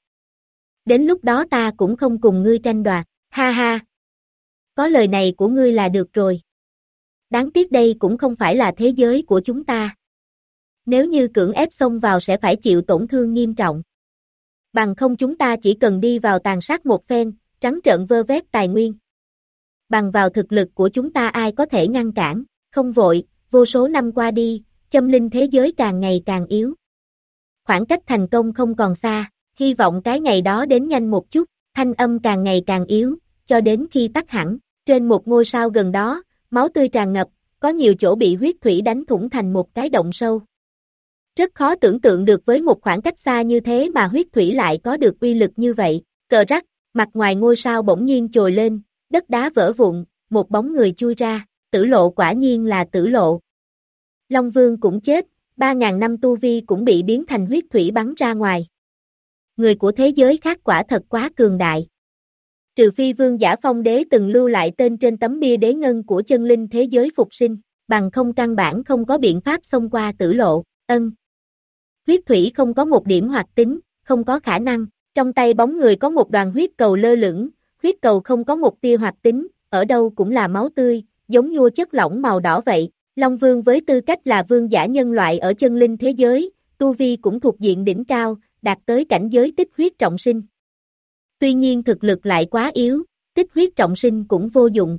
Đến lúc đó ta cũng không cùng ngươi tranh đoạt, ha ha. Có lời này của ngươi là được rồi. Đáng tiếc đây cũng không phải là thế giới của chúng ta. Nếu như cưỡng ép xông vào sẽ phải chịu tổn thương nghiêm trọng. Bằng không chúng ta chỉ cần đi vào tàn sát một phen, trắng trợn vơ vét tài nguyên. Bằng vào thực lực của chúng ta ai có thể ngăn cản, không vội, vô số năm qua đi, châm linh thế giới càng ngày càng yếu. Khoảng cách thành công không còn xa, hy vọng cái ngày đó đến nhanh một chút, thanh âm càng ngày càng yếu, cho đến khi tắt hẳn, trên một ngôi sao gần đó, máu tươi tràn ngập, có nhiều chỗ bị huyết thủy đánh thủng thành một cái động sâu. Rất khó tưởng tượng được với một khoảng cách xa như thế mà huyết thủy lại có được uy lực như vậy, cờ rắc, mặt ngoài ngôi sao bỗng nhiên trồi lên, đất đá vỡ vụn, một bóng người chui ra, tử lộ quả nhiên là tử lộ. Long Vương cũng chết, ba ngàn năm tu vi cũng bị biến thành huyết thủy bắn ra ngoài. Người của thế giới khác quả thật quá cường đại. Trừ phi Vương Giả Phong Đế từng lưu lại tên trên tấm bia đế ngân của chân linh thế giới phục sinh, bằng không căn bản không có biện pháp xông qua tử lộ, ân. Huyết thủy không có một điểm hoạt tính, không có khả năng, trong tay bóng người có một đoàn huyết cầu lơ lửng, huyết cầu không có một tia hoạt tính, ở đâu cũng là máu tươi, giống như chất lỏng màu đỏ vậy. Long Vương với tư cách là vương giả nhân loại ở chân linh thế giới, tu vi cũng thuộc diện đỉnh cao, đạt tới cảnh giới tích huyết trọng sinh. Tuy nhiên thực lực lại quá yếu, tích huyết trọng sinh cũng vô dụng.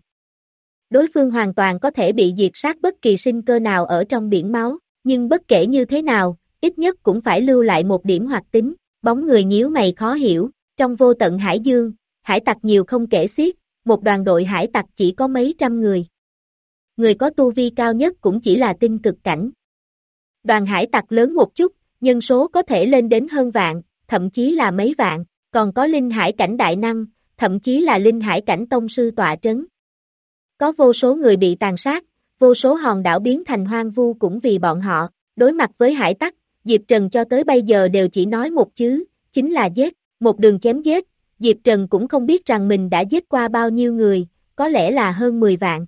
Đối phương hoàn toàn có thể bị diệt sát bất kỳ sinh cơ nào ở trong biển máu, nhưng bất kể như thế nào, ít nhất cũng phải lưu lại một điểm hoạt tính, Bóng người nhíu mày khó hiểu, trong vô tận hải dương, hải tặc nhiều không kể xiết, một đoàn đội hải tặc chỉ có mấy trăm người. Người có tu vi cao nhất cũng chỉ là tinh cực cảnh. Đoàn hải tặc lớn một chút, nhân số có thể lên đến hơn vạn, thậm chí là mấy vạn, còn có linh hải cảnh đại năng, thậm chí là linh hải cảnh tông sư tọa trấn. Có vô số người bị tàn sát, vô số hòn đảo biến thành hoang vu cũng vì bọn họ, đối mặt với hải tặc, Diệp Trần cho tới bây giờ đều chỉ nói một chữ, chính là giết, một đường chém giết, Diệp Trần cũng không biết rằng mình đã giết qua bao nhiêu người, có lẽ là hơn mười vạn,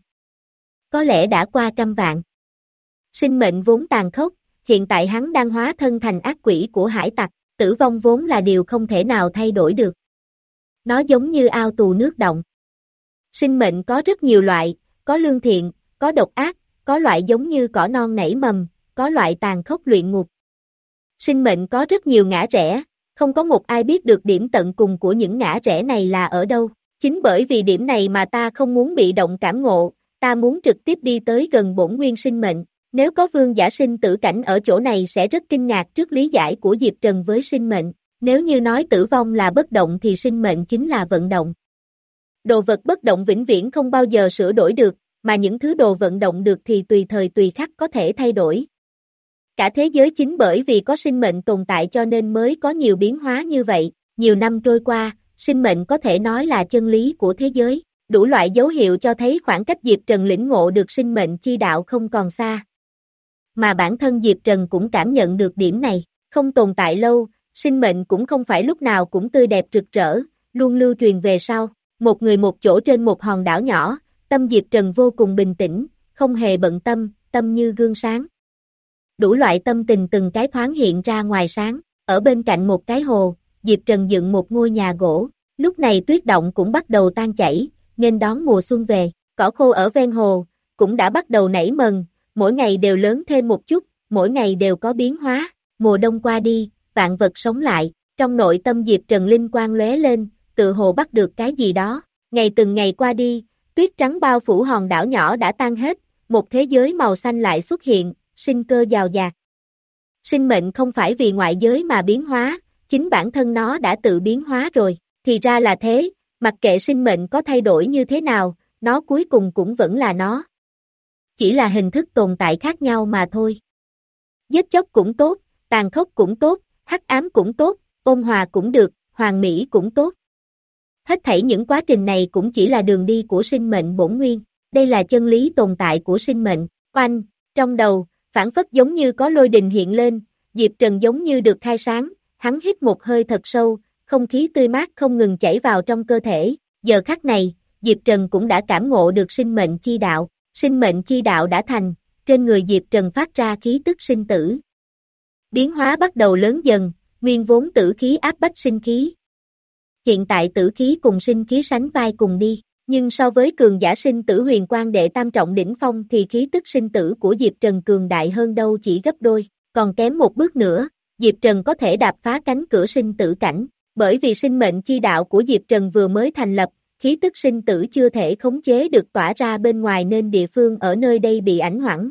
có lẽ đã qua trăm vạn. Sinh mệnh vốn tàn khốc, hiện tại hắn đang hóa thân thành ác quỷ của hải tặc, tử vong vốn là điều không thể nào thay đổi được. Nó giống như ao tù nước động. Sinh mệnh có rất nhiều loại, có lương thiện, có độc ác, có loại giống như cỏ non nảy mầm, có loại tàn khốc luyện ngục. Sinh mệnh có rất nhiều ngã rẽ, không có một ai biết được điểm tận cùng của những ngã rẽ này là ở đâu. Chính bởi vì điểm này mà ta không muốn bị động cảm ngộ, ta muốn trực tiếp đi tới gần bổn nguyên sinh mệnh. Nếu có vương giả sinh tử cảnh ở chỗ này sẽ rất kinh ngạc trước lý giải của Diệp Trần với sinh mệnh. Nếu như nói tử vong là bất động thì sinh mệnh chính là vận động. Đồ vật bất động vĩnh viễn không bao giờ sửa đổi được, mà những thứ đồ vận động được thì tùy thời tùy khắc có thể thay đổi. Cả thế giới chính bởi vì có sinh mệnh tồn tại cho nên mới có nhiều biến hóa như vậy. Nhiều năm trôi qua, sinh mệnh có thể nói là chân lý của thế giới. Đủ loại dấu hiệu cho thấy khoảng cách Diệp Trần lĩnh ngộ được sinh mệnh chi đạo không còn xa. Mà bản thân Diệp Trần cũng cảm nhận được điểm này, không tồn tại lâu, sinh mệnh cũng không phải lúc nào cũng tươi đẹp rực rỡ, luôn lưu truyền về sau. Một người một chỗ trên một hòn đảo nhỏ, tâm Diệp Trần vô cùng bình tĩnh, không hề bận tâm, tâm như gương sáng. Đủ loại tâm tình từng cái thoáng hiện ra ngoài sáng, ở bên cạnh một cái hồ, Diệp Trần dựng một ngôi nhà gỗ, lúc này tuyết động cũng bắt đầu tan chảy, nên đón mùa xuân về, cỏ khô ở ven hồ, cũng đã bắt đầu nảy mầm, mỗi ngày đều lớn thêm một chút, mỗi ngày đều có biến hóa, mùa đông qua đi, vạn vật sống lại, trong nội tâm Diệp Trần linh quang lóe lên, tự hồ bắt được cái gì đó, ngày từng ngày qua đi, tuyết trắng bao phủ hòn đảo nhỏ đã tan hết, một thế giới màu xanh lại xuất hiện, sinh cơ giàu dạt. Sinh mệnh không phải vì ngoại giới mà biến hóa, chính bản thân nó đã tự biến hóa rồi, thì ra là thế, mặc kệ sinh mệnh có thay đổi như thế nào, nó cuối cùng cũng vẫn là nó. Chỉ là hình thức tồn tại khác nhau mà thôi. Giết chóc cũng tốt, tàn khốc cũng tốt, hắc ám cũng tốt, ôn hòa cũng được, hoàn mỹ cũng tốt. Hết thảy những quá trình này cũng chỉ là đường đi của sinh mệnh bổn nguyên, đây là chân lý tồn tại của sinh mệnh. Oanh, trong đầu, phản phất giống như có lôi đình hiện lên, Diệp Trần giống như được khai sáng, hắn hít một hơi thật sâu, không khí tươi mát không ngừng chảy vào trong cơ thể, giờ khắc này, Diệp Trần cũng đã cảm ngộ được sinh mệnh chi đạo, sinh mệnh chi đạo đã thành, trên người Diệp Trần phát ra khí tức sinh tử. Biến hóa bắt đầu lớn dần, nguyên vốn tử khí áp bách sinh khí. Hiện tại tử khí cùng sinh khí sánh vai cùng đi, nhưng so với cường giả sinh tử huyền quang đệ tam trọng đỉnh phong thì khí tức sinh tử của Diệp Trần cường đại hơn đâu chỉ gấp đôi, còn kém một bước nữa, Diệp Trần có thể đạp phá cánh cửa sinh tử cảnh, bởi vì sinh mệnh chi đạo của Diệp Trần vừa mới thành lập, khí tức sinh tử chưa thể khống chế được tỏa ra bên ngoài nên địa phương ở nơi đây bị ảnh hưởng.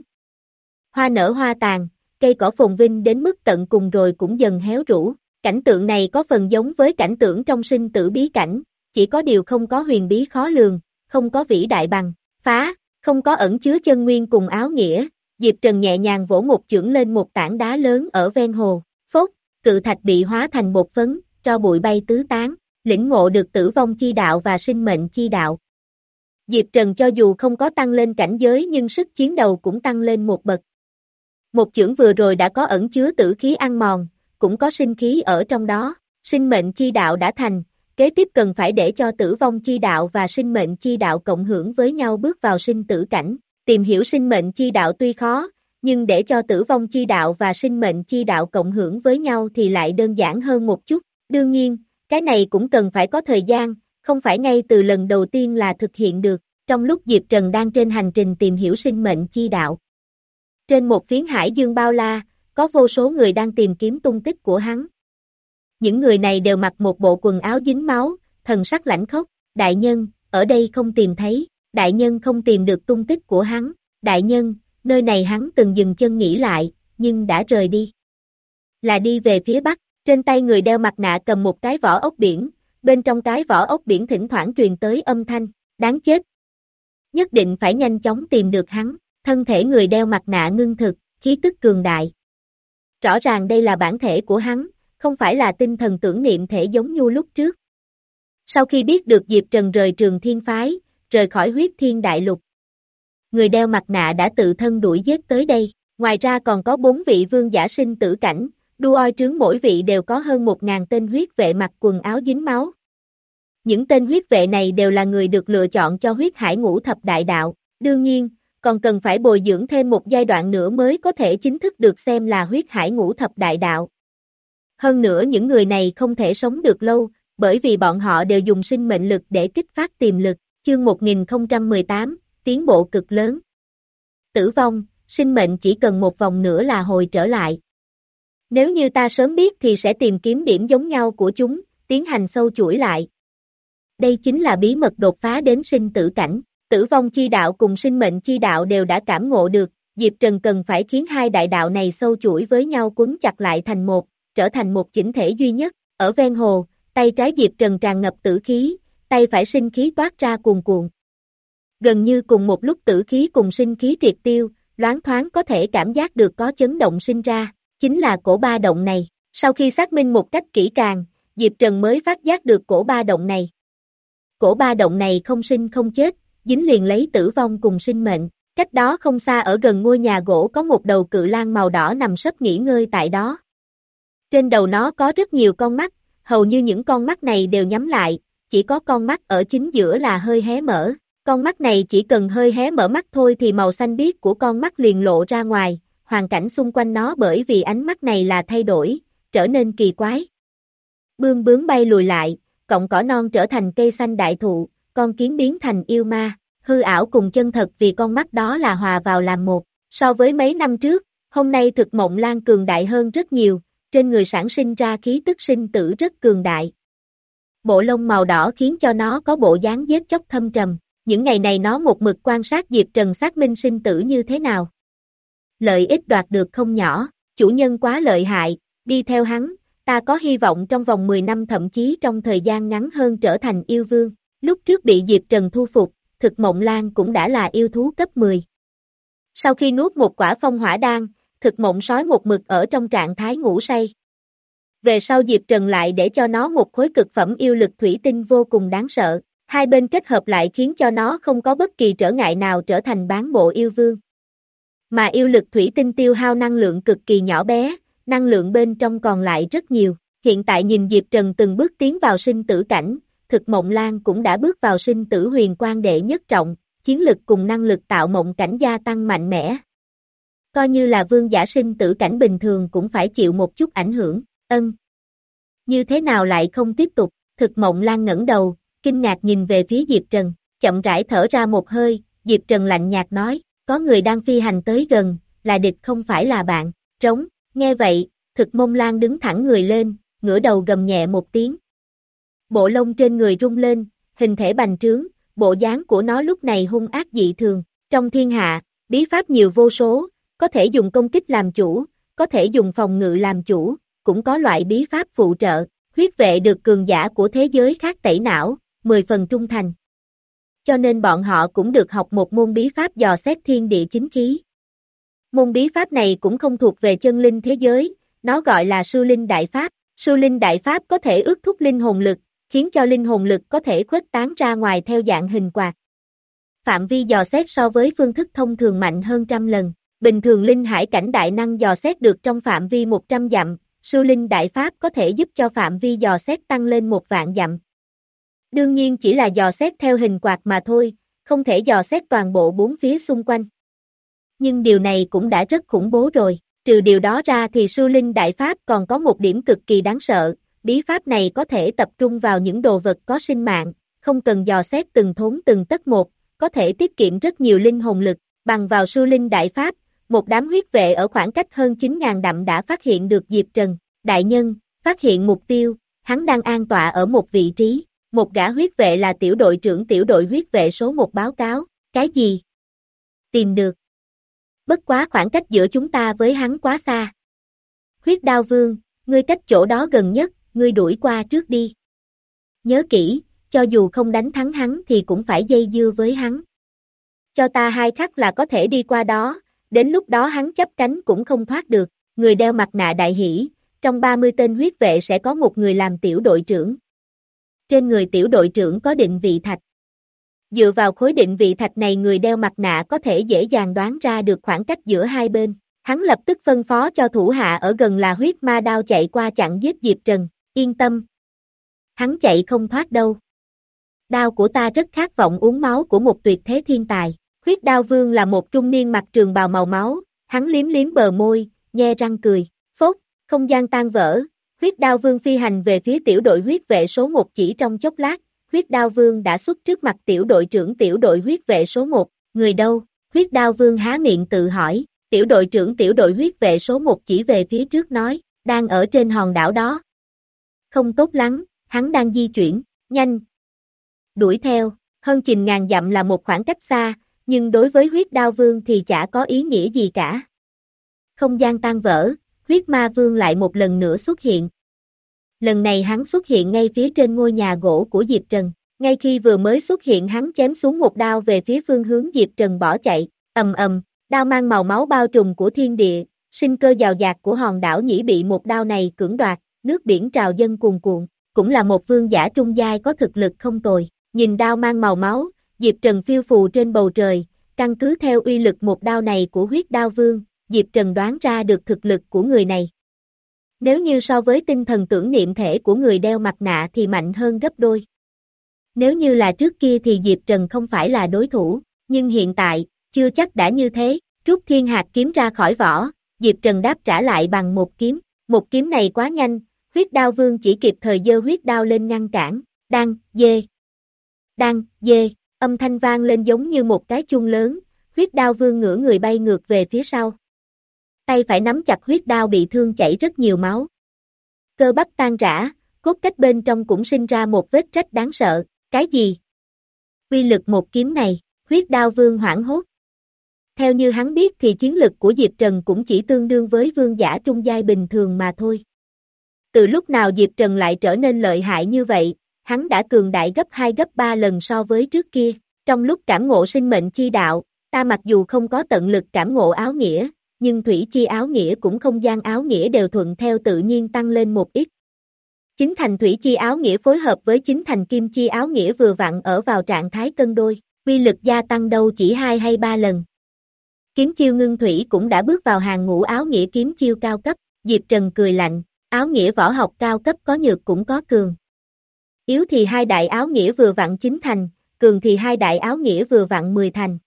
Hoa nở hoa tàn, cây cỏ phồn vinh đến mức tận cùng rồi cũng dần héo rũ. Cảnh tượng này có phần giống với cảnh tượng trong sinh tử bí cảnh, chỉ có điều không có huyền bí khó lường, không có vĩ đại bằng phá, không có ẩn chứa chân nguyên cùng áo nghĩa. Diệp Trần nhẹ nhàng vỗ một chưởng lên một tảng đá lớn ở ven hồ, phốt, cự thạch bị hóa thành bột phấn, tro bụi bay tứ tán, lĩnh ngộ được tử vong chi đạo và sinh mệnh chi đạo. Diệp Trần cho dù không có tăng lên cảnh giới nhưng sức chiến đấu cũng tăng lên một bậc. Một chưởng vừa rồi đã có ẩn chứa tử khí ăn mòn, cũng có sinh khí ở trong đó, sinh mệnh chi đạo đã thành, kế tiếp cần phải để cho tử vong chi đạo và sinh mệnh chi đạo cộng hưởng với nhau bước vào sinh tử cảnh. Tìm hiểu sinh mệnh chi đạo tuy khó, nhưng để cho tử vong chi đạo và sinh mệnh chi đạo cộng hưởng với nhau thì lại đơn giản hơn một chút. Đương nhiên, cái này cũng cần phải có thời gian, không phải ngay từ lần đầu tiên là thực hiện được. Trong lúc Diệp Trần đang trên hành trình tìm hiểu sinh mệnh chi đạo, trên một phiến hải dương bao la, có vô số người đang tìm kiếm tung tích của hắn. Những người này đều mặc một bộ quần áo dính máu, thần sắc lãnh khốc. Đại nhân, ở đây không tìm thấy, đại nhân không tìm được tung tích của hắn, đại nhân, nơi này hắn từng dừng chân nghỉ lại, nhưng đã rời đi. Là đi về phía bắc, Trên tay người đeo mặt nạ cầm một cái vỏ ốc biển, bên trong cái vỏ ốc biển thỉnh thoảng truyền tới âm thanh, đáng chết. Nhất định phải nhanh chóng tìm được hắn, thân thể người đeo mặt nạ ngưng thực, khí tức cường đại. Rõ ràng đây là bản thể của hắn, không phải là tinh thần tưởng niệm thể giống như lúc trước. Sau khi biết được Diệp Trần rời Trường Thiên Phái, rời khỏi Huyết Thiên Đại Lục, người đeo mặt nạ đã tự thân đuổi giết tới đây, ngoài ra còn có bốn vị vương giả sinh tử cảnh, đu oi trướng mỗi vị đều có hơn một ngàn tên huyết vệ mặc quần áo dính máu. Những tên huyết vệ này đều là người được lựa chọn cho huyết hải ngũ thập đại đạo, đương nhiên, còn cần phải bồi dưỡng thêm một giai đoạn nữa mới có thể chính thức được xem là huyết hải ngũ thập đại đạo. Hơn nữa những người này không thể sống được lâu, bởi vì bọn họ đều dùng sinh mệnh lực để kích phát tiềm lực, chương một nghìn không trăm mười tám, tiến bộ cực lớn. Tử vong, sinh mệnh chỉ cần một vòng nữa là hồi trở lại. Nếu như ta sớm biết thì sẽ tìm kiếm điểm giống nhau của chúng, tiến hành sâu chuỗi lại. Đây chính là bí mật đột phá đến sinh tử cảnh. Tử vong chi đạo cùng sinh mệnh chi đạo đều đã cảm ngộ được, Diệp Trần cần phải khiến hai đại đạo này sâu chuỗi với nhau quấn chặt lại thành một, trở thành một chỉnh thể duy nhất. Ở ven hồ, tay trái Diệp Trần tràn ngập tử khí, tay phải sinh khí toát ra cuồn cuộn. Gần như cùng một lúc tử khí cùng sinh khí triệt tiêu, loáng thoáng có thể cảm giác được có chấn động sinh ra, chính là cổ ba động này. Sau khi xác minh một cách kỹ càng, Diệp Trần mới phát giác được cổ ba động này. Cổ ba động này không sinh không chết, dính liền lấy tử vong cùng sinh mệnh. Cách đó không xa ở gần ngôi nhà gỗ có một đầu cự lang màu đỏ nằm sấp nghỉ ngơi tại đó. Trên đầu nó có rất nhiều con mắt, hầu như những con mắt này đều nhắm lại, chỉ có con mắt ở chính giữa là hơi hé mở. Con mắt này chỉ cần hơi hé mở mắt thôi thì màu xanh biếc của con mắt liền lộ ra ngoài, hoàn cảnh xung quanh nó bởi vì ánh mắt này là thay đổi, trở nên kỳ quái. Bươm bướm bay lùi lại, cọng cỏ non trở thành cây xanh đại thụ, con kiến biến thành yêu ma, hư ảo cùng chân thật vì con mắt đó là hòa vào làm một. So với mấy năm trước, hôm nay Thực Mộng Lan cường đại hơn rất nhiều, trên người sản sinh ra khí tức sinh tử rất cường đại. Bộ lông màu đỏ khiến cho nó có bộ dáng giết chóc thâm trầm. Những ngày này nó một mực quan sát Diệp Trần xác minh sinh tử như thế nào. Lợi ích đoạt được không nhỏ, chủ nhân quá lợi hại, đi theo hắn, ta có hy vọng trong vòng mười năm thậm chí trong thời gian ngắn hơn trở thành yêu vương. Lúc trước bị Diệp Trần thu phục, Thực Mộng Lan cũng đã là yêu thú cấp mười. Sau khi nuốt một quả phong hỏa đan, Thực Mộng sói một mực ở trong trạng thái ngủ say. Về sau Diệp Trần lại để cho nó một khối cực phẩm yêu lực thủy tinh vô cùng đáng sợ. Hai bên kết hợp lại khiến cho nó không có bất kỳ trở ngại nào trở thành bán bộ yêu vương. Mà yêu lực thủy tinh tiêu hao năng lượng cực kỳ nhỏ bé, năng lượng bên trong còn lại rất nhiều. Hiện tại nhìn Diệp Trần từng bước tiến vào sinh tử cảnh, Thực Mộng Lan cũng đã bước vào sinh tử huyền quan đệ nhất trọng, chiến lực cùng năng lực tạo mộng cảnh gia tăng mạnh mẽ. Coi như là vương giả sinh tử cảnh bình thường cũng phải chịu một chút ảnh hưởng, ân. Như thế nào lại không tiếp tục, Thực Mộng Lan ngẩng đầu, kinh ngạc nhìn về phía Diệp Trần, chậm rãi thở ra một hơi, Diệp Trần lạnh nhạt nói, có người đang phi hành tới gần, là địch không phải là bạn, trống, nghe vậy, Thực Mông Lan đứng thẳng người lên, ngửa đầu gầm nhẹ một tiếng. Bộ lông trên người rung lên, hình thể bành trướng, bộ dáng của nó lúc này hung ác dị thường, trong thiên hạ, bí pháp nhiều vô số, có thể dùng công kích làm chủ, có thể dùng phòng ngự làm chủ, cũng có loại bí pháp phụ trợ, huyết vệ được cường giả của thế giới khác tẩy não, mười phần trung thành. Cho nên bọn họ cũng được học một môn bí pháp dò xét thiên địa chính khí. Môn bí pháp này cũng không thuộc về chân linh thế giới, nó gọi là Sư Linh Đại Pháp. Sư Linh Đại Pháp có thể ước thúc linh hồn lực, khiến cho linh hồn lực có thể khuếch tán ra ngoài theo dạng hình quạt. Phạm vi dò xét so với phương thức thông thường mạnh hơn trăm lần. Bình thường linh hải cảnh đại năng dò xét được trong phạm vi một trăm dặm, Sư Linh Đại Pháp có thể giúp cho phạm vi dò xét tăng lên một vạn dặm. Đương nhiên chỉ là dò xét theo hình quạt mà thôi, không thể dò xét toàn bộ bốn phía xung quanh. Nhưng điều này cũng đã rất khủng bố rồi, trừ điều đó ra thì Sư Linh Đại Pháp còn có một điểm cực kỳ đáng sợ, bí pháp này có thể tập trung vào những đồ vật có sinh mạng, không cần dò xét từng thốn từng tấc một, có thể tiết kiệm rất nhiều linh hồn lực, bằng vào Sư Linh Đại Pháp, một đám huyết vệ ở khoảng cách hơn chín nghìn dặm đã phát hiện được Diệp Trần, đại nhân, phát hiện mục tiêu, hắn đang an tọa ở một vị trí. Một gã huyết vệ là tiểu đội trưởng tiểu đội huyết vệ số một báo cáo, cái gì? Tìm được. Bất quá khoảng cách giữa chúng ta với hắn quá xa. Huyết Đao Vương, ngươi cách chỗ đó gần nhất, ngươi đuổi qua trước đi. Nhớ kỹ, cho dù không đánh thắng hắn thì cũng phải dây dưa với hắn. Cho ta hai khắc là có thể đi qua đó, đến lúc đó hắn chấp cánh cũng không thoát được. Người đeo mặt nạ đại hỉ, trong ba mươi tên huyết vệ sẽ có một người làm tiểu đội trưởng. Trên người tiểu đội trưởng có định vị thạch. Dựa vào khối định vị thạch này người đeo mặt nạ có thể dễ dàng đoán ra được khoảng cách giữa hai bên. Hắn lập tức phân phó cho thủ hạ ở gần là huyết ma đao chạy qua chặn giết Diệp Trần, yên tâm. Hắn chạy không thoát đâu. Đao của ta rất khát vọng uống máu của một tuyệt thế thiên tài. Huyết Đao Vương là một trung niên mặc trường bào màu máu, hắn liếm liếm bờ môi, nhe răng cười, phốt, không gian tan vỡ. Huyết Đao Vương phi hành về phía tiểu đội huyết vệ số một chỉ trong chốc lát, Huyết Đao Vương đã xuất trước mặt tiểu đội trưởng tiểu đội huyết vệ số một, người đâu? Huyết Đao Vương há miệng tự hỏi, tiểu đội trưởng tiểu đội huyết vệ số một chỉ về phía trước nói, đang ở trên hòn đảo đó. Không tốt lắm, hắn đang di chuyển, nhanh. Đuổi theo, hơn chừng ngàn dặm là một khoảng cách xa, nhưng đối với Huyết Đao Vương thì chả có ý nghĩa gì cả. Không gian tan vỡ, Huyết Ma Vương lại một lần nữa xuất hiện. Lần này hắn xuất hiện ngay phía trên ngôi nhà gỗ của Diệp Trần. Ngay khi vừa mới xuất hiện hắn chém xuống một đao về phía phương hướng Diệp Trần bỏ chạy, ầm ầm, đao mang màu máu bao trùm của thiên địa, sinh cơ giàu dạt của hòn đảo Nhĩ bị một đao này cưỡng đoạt, nước biển trào dâng cuồn cuộn, cũng là một vương giả trung giai có thực lực không tồi. Nhìn đao mang màu máu, Diệp Trần phiêu phù trên bầu trời, căn cứ theo uy lực một đao này của Huyết Đao Vương, Diệp Trần đoán ra được thực lực của người này. Nếu như so với tinh thần tưởng niệm thể của người đeo mặt nạ thì mạnh hơn gấp đôi. Nếu như là trước kia thì Diệp Trần không phải là đối thủ, nhưng hiện tại, chưa chắc đã như thế. Rút thiên hạt kiếm ra khỏi vỏ, Diệp Trần đáp trả lại bằng một kiếm. Một kiếm này quá nhanh, Huyết Đao Vương chỉ kịp thời giơ huyết đao lên ngăn cản. Đang, dê. Đang, dê, âm thanh vang lên giống như một cái chuông lớn, Huyết Đao Vương ngửa người bay ngược về phía sau. Tay phải nắm chặt huyết đao bị thương chảy rất nhiều máu. Cơ bắp tan rã, cốt cách bên trong cũng sinh ra một vết rách đáng sợ. Cái gì? Uy lực một kiếm này, Huyết Đao Vương hoảng hốt. Theo như hắn biết thì chiến lực của Diệp Trần cũng chỉ tương đương với vương giả trung giai bình thường mà thôi. Từ lúc nào Diệp Trần lại trở nên lợi hại như vậy, hắn đã cường đại gấp hai gấp ba lần so với trước kia. Trong lúc cảm ngộ sinh mệnh chi đạo, ta mặc dù không có tận lực cảm ngộ áo nghĩa, nhưng thủy chi áo nghĩa cũng không gian áo nghĩa đều thuận theo tự nhiên tăng lên một ít. Chính thành thủy chi áo nghĩa phối hợp với chính thành kim chi áo nghĩa vừa vặn ở vào trạng thái cân đôi, uy lực gia tăng đâu chỉ hai hay ba lần. Kiếm chiêu ngưng thủy cũng đã bước vào hàng ngũ áo nghĩa kiếm chiêu cao cấp, Diệp Trần cười lạnh, áo nghĩa võ học cao cấp có nhược cũng có cường. Yếu thì hai đại áo nghĩa vừa vặn chín thành, cường thì hai đại áo nghĩa vừa vặn mười thành.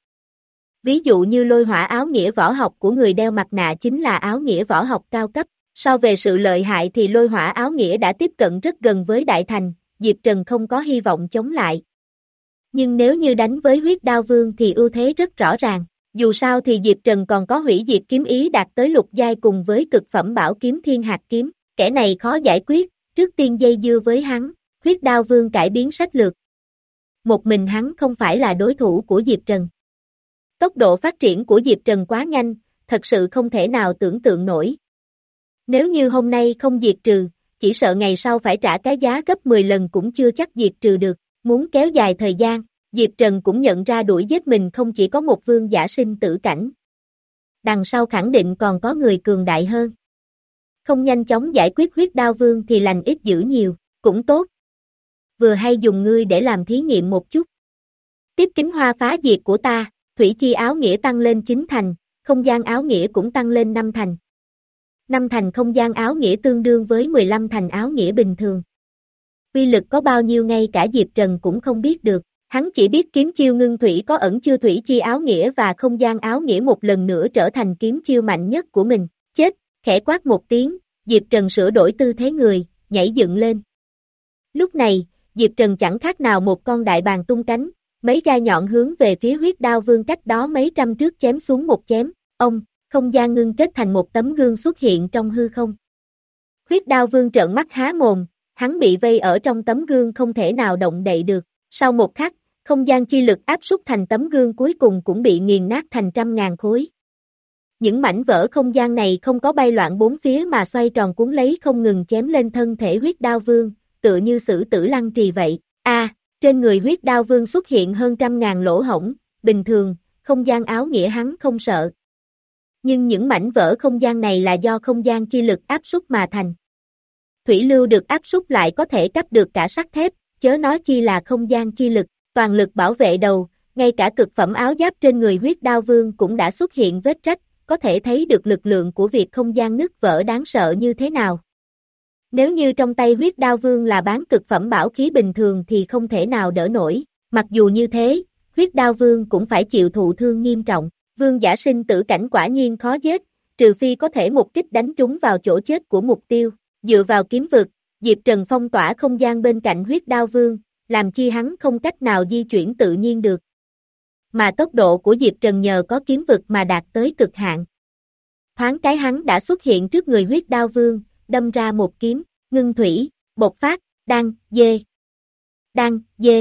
Ví dụ như lôi hỏa áo nghĩa võ học của người đeo mặt nạ chính là áo nghĩa võ học cao cấp, so về sự lợi hại thì lôi hỏa áo nghĩa đã tiếp cận rất gần với đại thành, Diệp Trần không có hy vọng chống lại. Nhưng nếu như đánh với Huyết Đao Vương thì ưu thế rất rõ ràng, dù sao thì Diệp Trần còn có hủy diệt kiếm ý đạt tới lục giai cùng với cực phẩm bảo kiếm thiên hạt kiếm, kẻ này khó giải quyết, trước tiên dây dưa với hắn, Huyết Đao Vương cải biến sách lược. Một mình hắn không phải là đối thủ của Diệp Trần. Tốc độ phát triển của Diệp Trần quá nhanh, thật sự không thể nào tưởng tượng nổi. Nếu như hôm nay không diệt trừ, chỉ sợ ngày sau phải trả cái giá gấp mười lần cũng chưa chắc diệt trừ được, muốn kéo dài thời gian, Diệp Trần cũng nhận ra đuổi giết mình không chỉ có một vương giả sinh tử cảnh. Đằng sau khẳng định còn có người cường đại hơn. Không nhanh chóng giải quyết Huyết Đao Vương thì lành ít dữ nhiều, cũng tốt. Vừa hay dùng ngươi để làm thí nghiệm một chút. Tiếp kính hoa phá diệt của ta, thủy chi áo nghĩa tăng lên chín thành, không gian áo nghĩa cũng tăng lên năm thành. năm thành không gian áo nghĩa tương đương với mười lăm thành áo nghĩa bình thường. Uy lực có bao nhiêu ngay cả Diệp Trần cũng không biết được, hắn chỉ biết kiếm chiêu ngưng thủy có ẩn chứa thủy chi áo nghĩa và không gian áo nghĩa một lần nữa trở thành kiếm chiêu mạnh nhất của mình. Chết, khẽ quát một tiếng, Diệp Trần sửa đổi tư thế người, nhảy dựng lên. Lúc này, Diệp Trần chẳng khác nào một con đại bàng tung cánh, mấy gai nhọn hướng về phía Huyết Đao Vương cách đó mấy trăm trước chém xuống một chém, ông, không gian ngưng kết thành một tấm gương xuất hiện trong hư không. Huyết Đao Vương trợn mắt há mồm, hắn bị vây ở trong tấm gương không thể nào động đậy được, sau một khắc, không gian chi lực áp súc thành tấm gương cuối cùng cũng bị nghiền nát thành trăm ngàn khối. Những mảnh vỡ không gian này không có bay loạn bốn phía mà xoay tròn cuốn lấy không ngừng chém lên thân thể huyết đao vương, tựa như sử tử lăng trì vậy. A, à, trên người huyết đao vương xuất hiện hơn trăm ngàn lỗ hổng, bình thường, không gian áo nghĩa hắn không sợ. Nhưng những mảnh vỡ không gian này là do không gian chi lực áp suất mà thành. Thủy lưu được áp suất lại có thể cắt được cả sắt thép, chớ nói chi là không gian chi lực, toàn lực bảo vệ đầu, ngay cả cực phẩm áo giáp trên người huyết đao vương cũng đã xuất hiện vết rách, có thể thấy được lực lượng của việc không gian nứt vỡ đáng sợ như thế nào. Nếu như trong tay huyết đao vương là bán cực phẩm bảo khí bình thường thì không thể nào đỡ nổi, mặc dù như thế, huyết đao vương cũng phải chịu thụ thương nghiêm trọng, vương giả sinh tử cảnh quả nhiên khó giết, trừ phi có thể một kích đánh trúng vào chỗ chết của mục tiêu, dựa vào kiếm vực, Diệp Trần phong tỏa không gian bên cạnh huyết đao vương, làm chi hắn không cách nào di chuyển tự nhiên được. Mà tốc độ của Diệp Trần nhờ có kiếm vực mà đạt tới cực hạn. Thoáng cái hắn đã xuất hiện trước người huyết đao vương, đâm ra một kiếm, ngưng thủy, bộc phát, đan, dê. Đan, dê.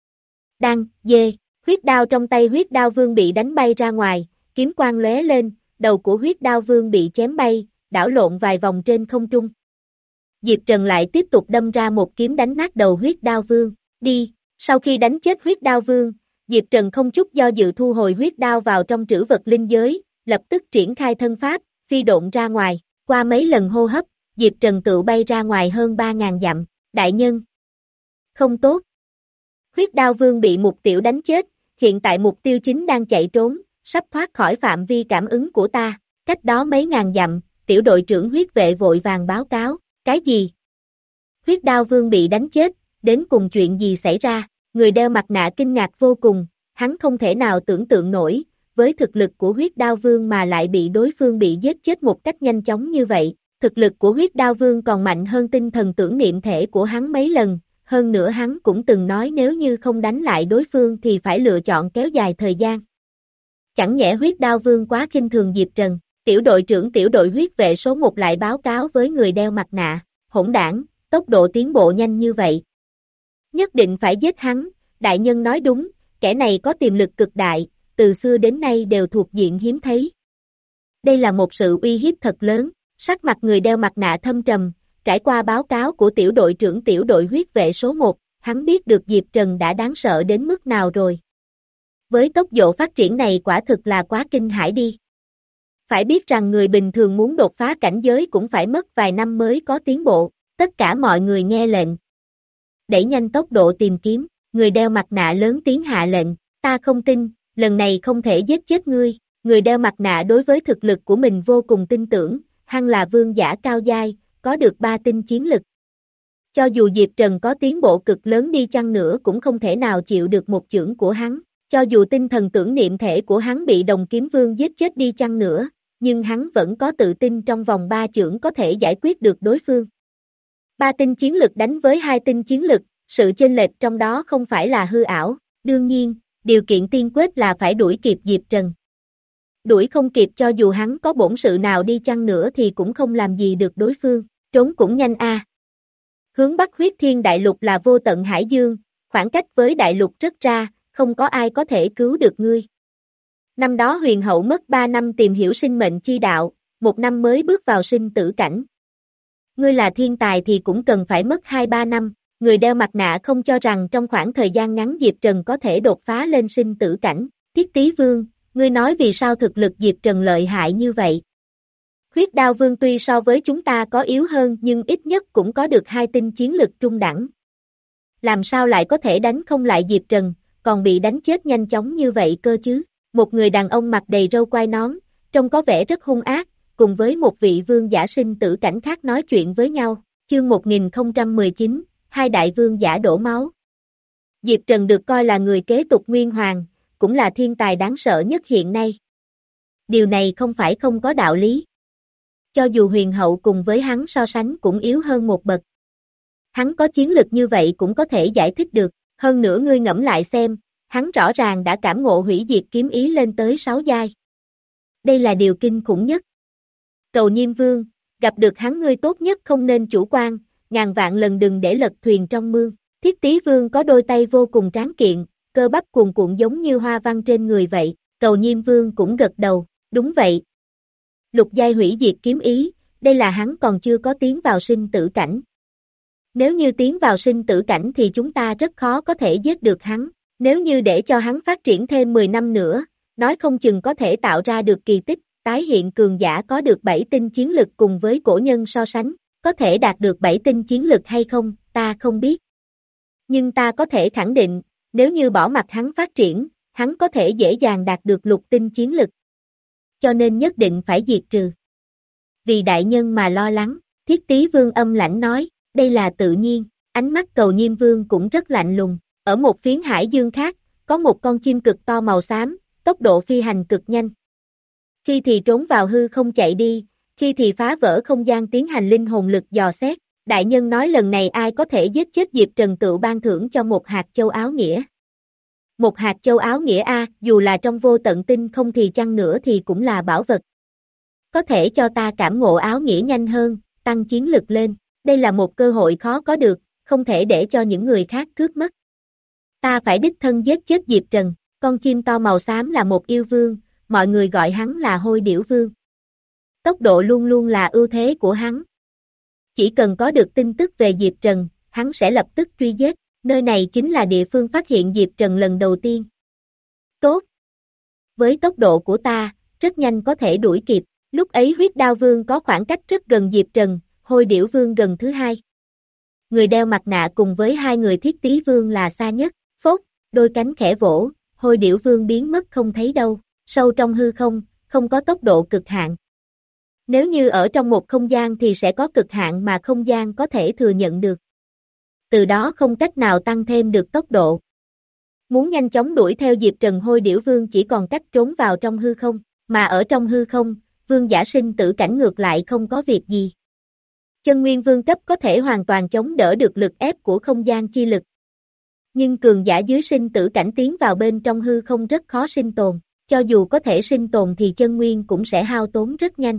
Đan, dê. Huyết đao trong tay huyết đao vương bị đánh bay ra ngoài, kiếm quang lóe lên, đầu của huyết đao vương bị chém bay, đảo lộn vài vòng trên không trung. Diệp Trần lại tiếp tục đâm ra một kiếm đánh nát đầu huyết đao vương, đi, sau khi đánh chết huyết đao vương, Diệp Trần không chút do dự thu hồi huyết đao vào trong trữ vật linh giới, lập tức triển khai thân pháp, phi độn ra ngoài, qua mấy lần hô hấp, Diệp Trần tự bay ra ngoài hơn ba ngàn dặm, đại nhân. Không tốt. Huyết đao vương bị mục tiểu đánh chết, hiện tại mục tiêu chính đang chạy trốn, sắp thoát khỏi phạm vi cảm ứng của ta, cách đó mấy ngàn dặm, tiểu đội trưởng huyết vệ vội vàng báo cáo, cái gì? Huyết đao vương bị đánh chết, đến cùng chuyện gì xảy ra? Người đeo mặt nạ kinh ngạc vô cùng, hắn không thể nào tưởng tượng nổi, với thực lực của huyết đao vương mà lại bị đối phương bị giết chết một cách nhanh chóng như vậy. Thực lực của huyết đao vương còn mạnh hơn tinh thần tưởng niệm thể của hắn mấy lần, hơn nữa hắn cũng từng nói nếu như không đánh lại đối phương thì phải lựa chọn kéo dài thời gian. Chẳng nhẽ huyết đao vương quá khinh thường Diệp Trần, tiểu đội trưởng tiểu đội huyết vệ số một lại báo cáo với người đeo mặt nạ, hỗn đảng, tốc độ tiến bộ nhanh như vậy. Nhất định phải giết hắn, đại nhân nói đúng, kẻ này có tiềm lực cực đại, từ xưa đến nay đều thuộc diện hiếm thấy. Đây là một sự uy hiếp thật lớn, sắc mặt người đeo mặt nạ thâm trầm, trải qua báo cáo của tiểu đội trưởng tiểu đội huyết vệ số một, hắn biết được Diệp Trần đã đáng sợ đến mức nào rồi. Với tốc độ phát triển này quả thực là quá kinh hãi đi. Phải biết rằng người bình thường muốn đột phá cảnh giới cũng phải mất vài năm mới có tiến bộ, tất cả mọi người nghe lệnh. Đẩy nhanh tốc độ tìm kiếm, người đeo mặt nạ lớn tiếng hạ lệnh, ta không tin, lần này không thể giết chết ngươi, người đeo mặt nạ đối với thực lực của mình vô cùng tin tưởng, hắn là vương giả cao giai, có được ba tinh chiến lực. Cho dù Diệp Trần có tiến bộ cực lớn đi chăng nữa cũng không thể nào chịu được một chưởng của hắn, cho dù tinh thần tưởng niệm thể của hắn bị đồng kiếm vương giết chết đi chăng nữa, nhưng hắn vẫn có tự tin trong vòng ba chưởng có thể giải quyết được đối phương. Ba tinh chiến lực đánh với hai tinh chiến lực, sự chênh lệch trong đó không phải là hư ảo, đương nhiên, điều kiện tiên quyết là phải đuổi kịp Diệp Trần. Đuổi không kịp cho dù hắn có bổn sự nào đi chăng nữa thì cũng không làm gì được đối phương, trốn cũng nhanh a. À. Hướng Bắc huyết thiên đại lục là vô tận hải dương, khoảng cách với đại lục rất ra, không có ai có thể cứu được ngươi. Năm đó huyền hậu mất ba năm tìm hiểu sinh mệnh chi đạo, một năm mới bước vào sinh tử cảnh. Ngươi là thiên tài thì cũng cần phải mất hai ba năm, người đeo mặt nạ không cho rằng trong khoảng thời gian ngắn Diệp Trần có thể đột phá lên sinh tử cảnh. Thiết Tý Vương, ngươi nói vì sao thực lực Diệp Trần lợi hại như vậy? Huyết đao vương tuy so với chúng ta có yếu hơn nhưng ít nhất cũng có được hai tinh chiến lực trung đẳng. Làm sao lại có thể đánh không lại Diệp Trần, còn bị đánh chết nhanh chóng như vậy cơ chứ? Một người đàn ông mặt đầy râu quai nón, trông có vẻ rất hung ác, cùng với một vị vương giả sinh tử cảnh khác nói chuyện với nhau. Chương một nghìn không trăm mười chín, hai đại vương giả đổ máu. Diệp Trần được coi là người kế tục Nguyên Hoàng, cũng là thiên tài đáng sợ nhất hiện nay. Điều này không phải không có đạo lý. Cho dù huyền hậu cùng với hắn so sánh cũng yếu hơn một bậc. Hắn có chiến lực như vậy cũng có thể giải thích được, hơn nữa ngươi ngẫm lại xem, hắn rõ ràng đã cảm ngộ hủy diệt kiếm ý lên tới sáu giai. Đây là điều kinh khủng nhất. Cầu Nhiêm Vương, gặp được hắn ngươi tốt nhất không nên chủ quan, ngàn vạn lần đừng để lật thuyền trong mương. Thiết Tý Vương có đôi tay vô cùng tráng kiện, cơ bắp cuồn cuộn giống như hoa văn trên người vậy, Cầu Nhiêm Vương cũng gật đầu, đúng vậy. Lục giai hủy diệt kiếm ý, đây là hắn còn chưa có tiến vào sinh tử cảnh. Nếu như tiến vào sinh tử cảnh thì chúng ta rất khó có thể giết được hắn, nếu như để cho hắn phát triển thêm mười năm nữa, nói không chừng có thể tạo ra được kỳ tích, tái hiện cường giả có được bảy tinh chiến lực cùng với cổ nhân so sánh, có thể đạt được bảy tinh chiến lực hay không, ta không biết. Nhưng ta có thể khẳng định, nếu như bỏ mặc hắn phát triển, hắn có thể dễ dàng đạt được lục tinh chiến lực. Cho nên nhất định phải diệt trừ. Vì đại nhân mà lo lắng, Thiết Tý Vương âm lãnh nói, đây là tự nhiên, ánh mắt Cầu Nhiêm Vương cũng rất lạnh lùng. Ở một phiến hải dương khác, có một con chim cực to màu xám, tốc độ phi hành cực nhanh. Khi thì trốn vào hư không chạy đi, khi thì phá vỡ không gian tiến hành linh hồn lực dò xét. Đại nhân nói lần này ai có thể giết chết Diệp Trần tự ban thưởng cho một hạt châu áo nghĩa. Một hạt châu áo nghĩa A, dù là trong vô tận tinh không thì chăng nữa thì cũng là bảo vật. Có thể cho ta cảm ngộ áo nghĩa nhanh hơn, tăng chiến lực lên. Đây là một cơ hội khó có được, không thể để cho những người khác cướp mất. Ta phải đích thân giết chết Diệp Trần, con chim to màu xám là một yêu vương, mọi người gọi hắn là Hôi Điểu Vương. Tốc độ luôn luôn là ưu thế của hắn. Chỉ cần có được tin tức về Diệp Trần, hắn sẽ lập tức truy giết, nơi này chính là địa phương phát hiện Diệp Trần lần đầu tiên. Tốt! Với tốc độ của ta, rất nhanh có thể đuổi kịp, lúc ấy Huyết Đao Vương có khoảng cách rất gần Diệp Trần, Hôi Điểu Vương gần thứ hai. Người đeo mặt nạ cùng với hai người Thiết Tý Vương là xa nhất, phốt, đôi cánh khẽ vỗ, Hôi Điểu Vương biến mất không thấy đâu, sâu trong hư không, không có tốc độ cực hạn. Nếu như ở trong một không gian thì sẽ có cực hạn mà không gian có thể thừa nhận được. Từ đó không cách nào tăng thêm được tốc độ. Muốn nhanh chóng đuổi theo Diệp Trần, Hôi Điểu Vương chỉ còn cách trốn vào trong hư không, mà ở trong hư không, vương giả sinh tử cảnh ngược lại không có việc gì. Chân nguyên vương cấp có thể hoàn toàn chống đỡ được lực ép của không gian chi lực. Nhưng cường giả dưới sinh tử cảnh tiến vào bên trong hư không rất khó sinh tồn, cho dù có thể sinh tồn thì chân nguyên cũng sẽ hao tốn rất nhanh.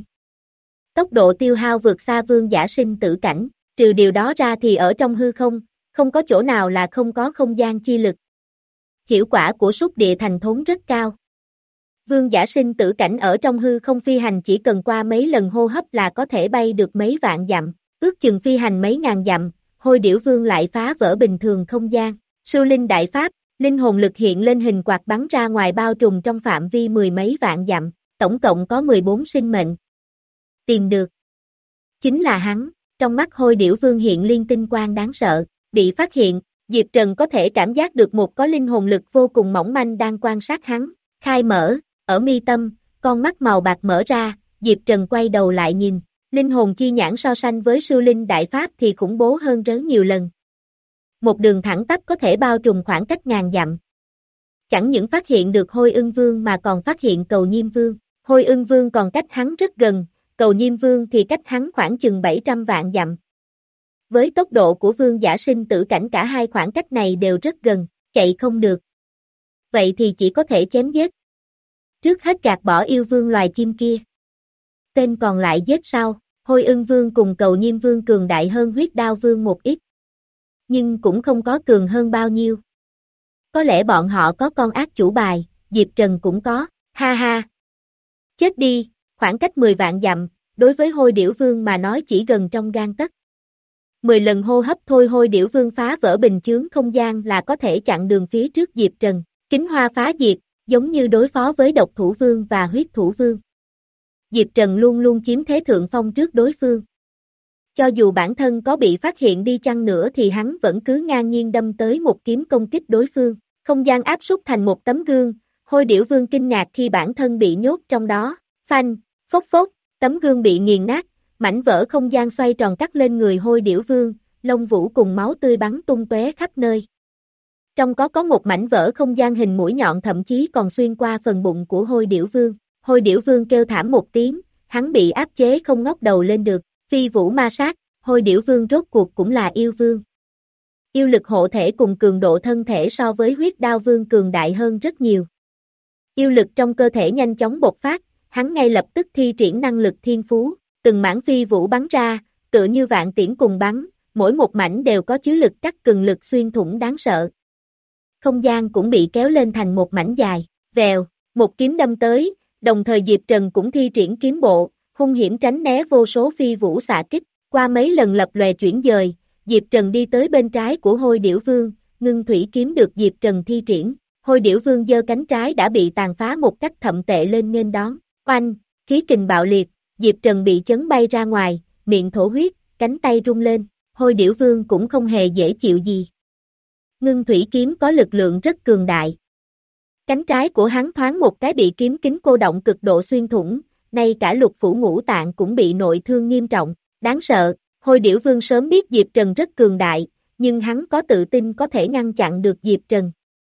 Tốc độ tiêu hao vượt xa vương giả sinh tử cảnh, trừ điều đó ra thì ở trong hư không, không có chỗ nào là không có không gian chi lực. Hiệu quả của xúc địa thành thốn rất cao. Vương giả sinh tử cảnh ở trong hư không phi hành chỉ cần qua mấy lần hô hấp là có thể bay được mấy vạn dặm, ước chừng phi hành mấy ngàn dặm, Hôi Điểu Vương lại phá vỡ bình thường không gian. Sưu linh đại pháp, linh hồn lực hiện lên hình quạt bắn ra ngoài bao trùm trong phạm vi mười mấy vạn dặm, tổng cộng có mười bốn sinh mệnh. Tìm được. Chính là hắn, trong mắt Hôi Điểu Vương hiện liên tinh quang đáng sợ, bị phát hiện, Diệp Trần có thể cảm giác được một có linh hồn lực vô cùng mỏng manh đang quan sát hắn, khai mở, ở mi tâm, con mắt màu bạc mở ra, Diệp Trần quay đầu lại nhìn, linh hồn chi nhãn so sánh với sưu linh đại pháp thì khủng bố hơn rất nhiều lần. Một đường thẳng tắp có thể bao trùm khoảng cách ngàn dặm. Chẳng những phát hiện được Hôi Ưng Vương mà còn phát hiện Cầu Nhiêm Vương, Hôi Ưng Vương còn cách hắn rất gần, Cầu Nhiêm Vương thì cách hắn khoảng chừng bảy trăm vạn dặm. Với tốc độ của vương giả sinh tử cảnh cả hai khoảng cách này đều rất gần, chạy không được. Vậy thì chỉ có thể chém giết. Trước hết gạt bỏ yêu vương loài chim kia. Tên còn lại giết sau, Hôi Ưng Vương cùng Cầu Nhiêm Vương cường đại hơn Huyết Đao Vương một ít. Nhưng cũng không có cường hơn bao nhiêu. Có lẽ bọn họ có con ác chủ bài, Diệp Trần cũng có, ha ha. Chết đi, khoảng cách mười vạn dặm, đối với Hôi Điểu Vương mà nói chỉ gần trong gang tấc. mười lần hô hấp thôi Hôi Điểu Vương phá vỡ bình chướng không gian là có thể chặn đường phía trước Diệp Trần, kính hoa phá diệt, giống như đối phó với Độc Thủ Vương và Huyết Thủ Vương. Diệp Trần luôn luôn chiếm thế thượng phong trước đối phương. Cho dù bản thân có bị phát hiện đi chăng nữa thì hắn vẫn cứ ngang nhiên đâm tới một kiếm công kích đối phương, không gian áp súc thành một tấm gương, Hôi Điểu Vương kinh ngạc khi bản thân bị nhốt trong đó, phanh, phốc phốc, tấm gương bị nghiền nát, mảnh vỡ không gian xoay tròn cắt lên người Hôi Điểu Vương, lông vũ cùng máu tươi bắn tung tóe khắp nơi. Trong có có một mảnh vỡ không gian hình mũi nhọn thậm chí còn xuyên qua phần bụng của Hôi Điểu Vương. Hôi Điểu Vương kêu thảm một tiếng, hắn bị áp chế không ngóc đầu lên được, phi vũ ma sát, Hôi Điểu Vương rốt cuộc cũng là yêu vương. Yêu lực hộ thể cùng cường độ thân thể so với Huyết Đao Vương cường đại hơn rất nhiều. Yêu lực trong cơ thể nhanh chóng bộc phát, hắn ngay lập tức thi triển năng lực thiên phú, từng mảng phi vũ bắn ra, tựa như vạn tiễn cùng bắn, mỗi một mảnh đều có chứa lực cắt cường lực xuyên thủng đáng sợ. Không gian cũng bị kéo lên thành một mảnh dài, vèo, một kiếm đâm tới, đồng thời Diệp Trần cũng thi triển kiếm bộ, hung hiểm tránh né vô số phi vũ xạ kích, qua mấy lần lập lòe chuyển dời, Diệp Trần đi tới bên trái của Hôi Điểu Vương, ngưng thủy kiếm được Diệp Trần thi triển, Hôi Điểu Vương giơ cánh trái đã bị tàn phá một cách thậm tệ lên nghênh đón, oanh, khí kình bạo liệt, Diệp Trần bị chấn bay ra ngoài, miệng thổ huyết, cánh tay rung lên, Hôi Điểu Vương cũng không hề dễ chịu gì. Ngưng thủy kiếm có lực lượng rất cường đại. Cánh trái của hắn thoáng một cái bị kiếm kính cô động cực độ xuyên thủng, nay cả lục phủ ngũ tạng cũng bị nội thương nghiêm trọng, đáng sợ, Hôi Điểu Vương sớm biết Diệp Trần rất cường đại, nhưng hắn có tự tin có thể ngăn chặn được Diệp Trần.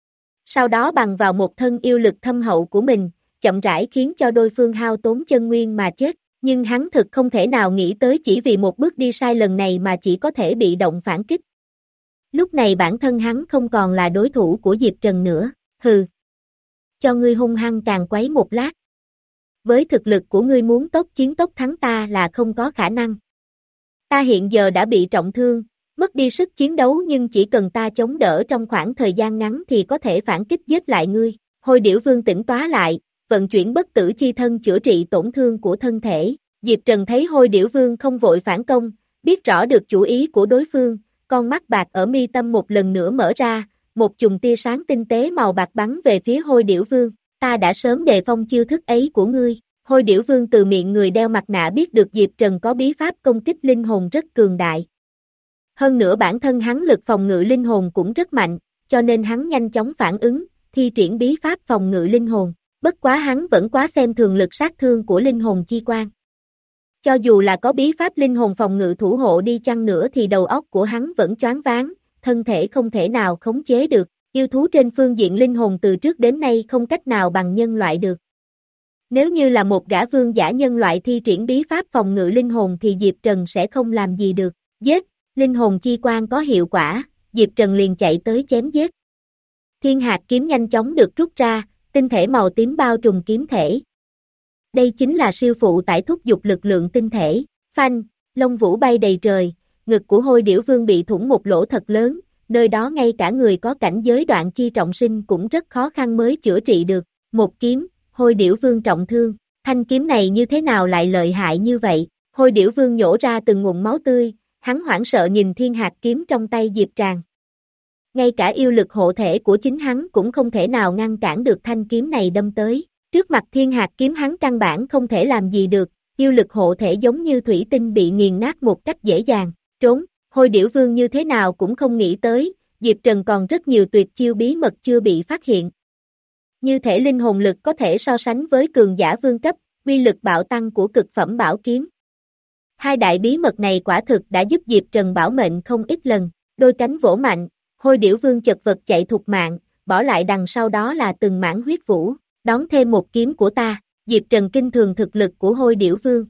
Sau đó bằng vào một thân yêu lực thâm hậu của mình, chậm rãi khiến cho đối phương hao tốn chân nguyên mà chết, nhưng hắn thực không thể nào nghĩ tới chỉ vì một bước đi sai lần này mà chỉ có thể bị động phản kích. Lúc này bản thân hắn không còn là đối thủ của Diệp Trần nữa, hừ. Cho ngươi hung hăng càng quấy một lát. Với thực lực của ngươi muốn tốc chiến tốc thắng ta là không có khả năng. Ta hiện giờ đã bị trọng thương, mất đi sức chiến đấu nhưng chỉ cần ta chống đỡ trong khoảng thời gian ngắn thì có thể phản kích giết lại ngươi. Hôi Điểu Vương tỉnh táo lại, vận chuyển bất tử chi thân chữa trị tổn thương của thân thể. Diệp Trần thấy Hôi Điểu Vương không vội phản công, biết rõ được chủ ý của đối phương, con mắt bạc ở mi tâm một lần nữa mở ra, một chùm tia sáng tinh tế màu bạc bắn về phía Hôi Điểu Vương. Ta đã sớm đề phong chiêu thức ấy của ngươi. Hôi Điểu Vương từ miệng người đeo mặt nạ biết được Diệp Trần có bí pháp công kích linh hồn rất cường đại. Hơn nữa bản thân hắn lực phòng ngự linh hồn cũng rất mạnh, cho nên hắn nhanh chóng phản ứng, thi triển bí pháp phòng ngự linh hồn. Bất quá hắn vẫn quá xem thường lực sát thương của linh hồn chi quan. Cho dù là có bí pháp linh hồn phòng ngự thủ hộ đi chăng nữa thì đầu óc của hắn vẫn choáng váng, thân thể không thể nào khống chế được. Yêu thú trên phương diện linh hồn từ trước đến nay không cách nào bằng nhân loại được. Nếu như là một gã vương giả nhân loại thi triển bí pháp phòng ngự linh hồn thì Diệp Trần sẽ không làm gì được. Giết, linh hồn chi quan có hiệu quả, Diệp Trần liền chạy tới chém giết. Thiên hạt kiếm nhanh chóng được rút ra, tinh thể màu tím bao trùm kiếm thể. Đây chính là siêu phụ tải thúc dục lực lượng tinh thể. Phanh, lông vũ bay đầy trời, ngực của Hôi Điểu Vương bị thủng một lỗ thật lớn, nơi đó ngay cả người có cảnh giới đoạn chi trọng sinh cũng rất khó khăn mới chữa trị được. Một kiếm, Hôi Điểu Vương trọng thương, thanh kiếm này như thế nào lại lợi hại như vậy? Hôi Điểu Vương nhổ ra từng ngụm máu tươi, hắn hoảng sợ nhìn thiên hạt kiếm trong tay Diệp Tràng. Ngay cả yêu lực hộ thể của chính hắn cũng không thể nào ngăn cản được thanh kiếm này đâm tới. Trước mặt thiên hạt kiếm hắn căn bản không thể làm gì được, yêu lực hộ thể giống như thủy tinh bị nghiền nát một cách dễ dàng. Trốn, Hôi Điểu Vương như thế nào cũng không nghĩ tới, Diệp Trần còn rất nhiều tuyệt chiêu bí mật chưa bị phát hiện. Như thể linh hồn lực có thể so sánh với cường giả vương cấp, uy lực bạo tăng của cực phẩm bảo kiếm. Hai đại bí mật này quả thực đã giúp Diệp Trần bảo mệnh không ít lần, đôi cánh vỗ mạnh, Hôi Điểu Vương chật vật chạy thục mạng, bỏ lại đằng sau đó là từng mảng huyết vũ, đón thêm một kiếm của ta. Diệp Trần kinh thường thực lực của Hôi Điểu Vương.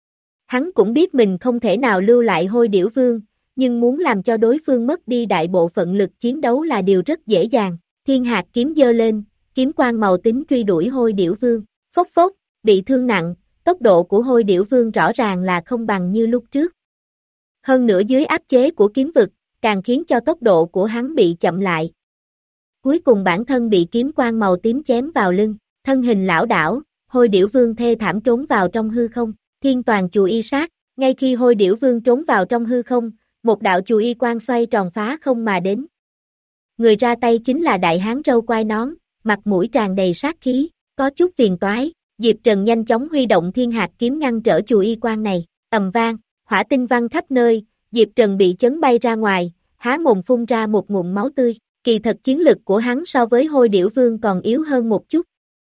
Hắn cũng biết mình không thể nào lưu lại Hôi Điểu Vương, nhưng muốn làm cho đối phương mất đi đại bộ phận lực chiến đấu là điều rất dễ dàng. Thiên hạt kiếm giơ lên, kiếm quang màu tím truy đuổi Hôi Điểu Vương. Phốc phốc, bị thương nặng, tốc độ của Hôi Điểu Vương rõ ràng là không bằng như lúc trước. Hơn nữa dưới áp chế của kiếm vực, càng khiến cho tốc độ của hắn bị chậm lại. Cuối cùng bản thân bị kiếm quang màu tím chém vào lưng, thân hình lảo đảo, Hôi Điểu Vương thê thảm trốn vào trong hư không. Thiên toàn chù y sát, ngay khi Hôi Điểu Vương trốn vào trong hư không, một đạo chù y quang xoay tròn phá không mà đến. Người ra tay chính là đại hán râu quai nón, mặt mũi tràn đầy sát khí, có chút phiền toái. Diệp Trần nhanh chóng huy động thiên hạt kiếm ngăn trở chù y quang này, ầm vang, hỏa tinh văng khắp nơi, Diệp Trần bị chấn bay ra ngoài, há mồm phun ra một ngụm máu tươi. Kỳ thật chiến lực của hắn so với Hôi Điểu Vương còn yếu hơn một chút.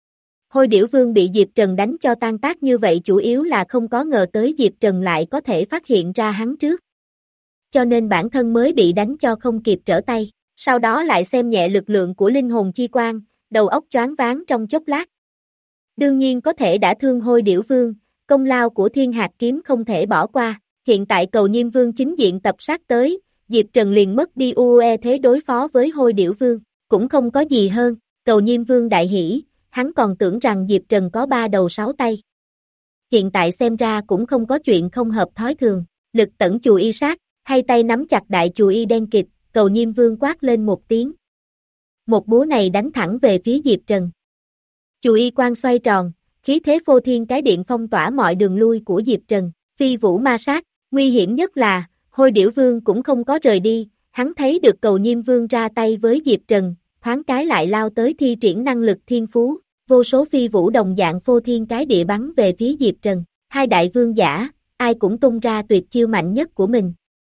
Hôi Điểu Vương bị Diệp Trần đánh cho tan tác như vậy chủ yếu là không có ngờ tới Diệp Trần lại có thể phát hiện ra hắn trước. Cho nên bản thân mới bị đánh cho không kịp trở tay, sau đó lại xem nhẹ lực lượng của linh hồn chi quan, đầu óc choáng váng trong chốc lát. Đương nhiên có thể đã thương Hôi Điểu Vương, công lao của thiên hạt kiếm không thể bỏ qua, hiện tại Cầu Nhiêm Vương chính diện tập sát tới, Diệp Trần liền mất đi ưu thế đối phó với Hôi Điểu Vương, cũng không có gì hơn, Cầu Nhiêm Vương đại hỉ, hắn còn tưởng rằng Diệp Trần có ba đầu sáu tay. Hiện tại xem ra cũng không có chuyện không hợp thói thường, lực tẩn chù y sát, hai tay nắm chặt đại chù y đen kịt, Cầu Nhiêm Vương quát lên một tiếng. Một búa này đánh thẳng về phía Diệp Trần. Chù y quang xoay tròn, khí thế phô thiên cái điện phong tỏa mọi đường lui của Diệp Trần, phi vũ ma sát, nguy hiểm nhất là, Hôi Điểu Vương cũng không có rời đi, hắn thấy được Cầu Nhiêm Vương ra tay với Diệp Trần, thoáng cái lại lao tới thi triển năng lực thiên phú, vô số phi vũ đồng dạng phô thiên cái địa bắn về phía Diệp Trần, hai đại vương giả, ai cũng tung ra tuyệt chiêu mạnh nhất của mình.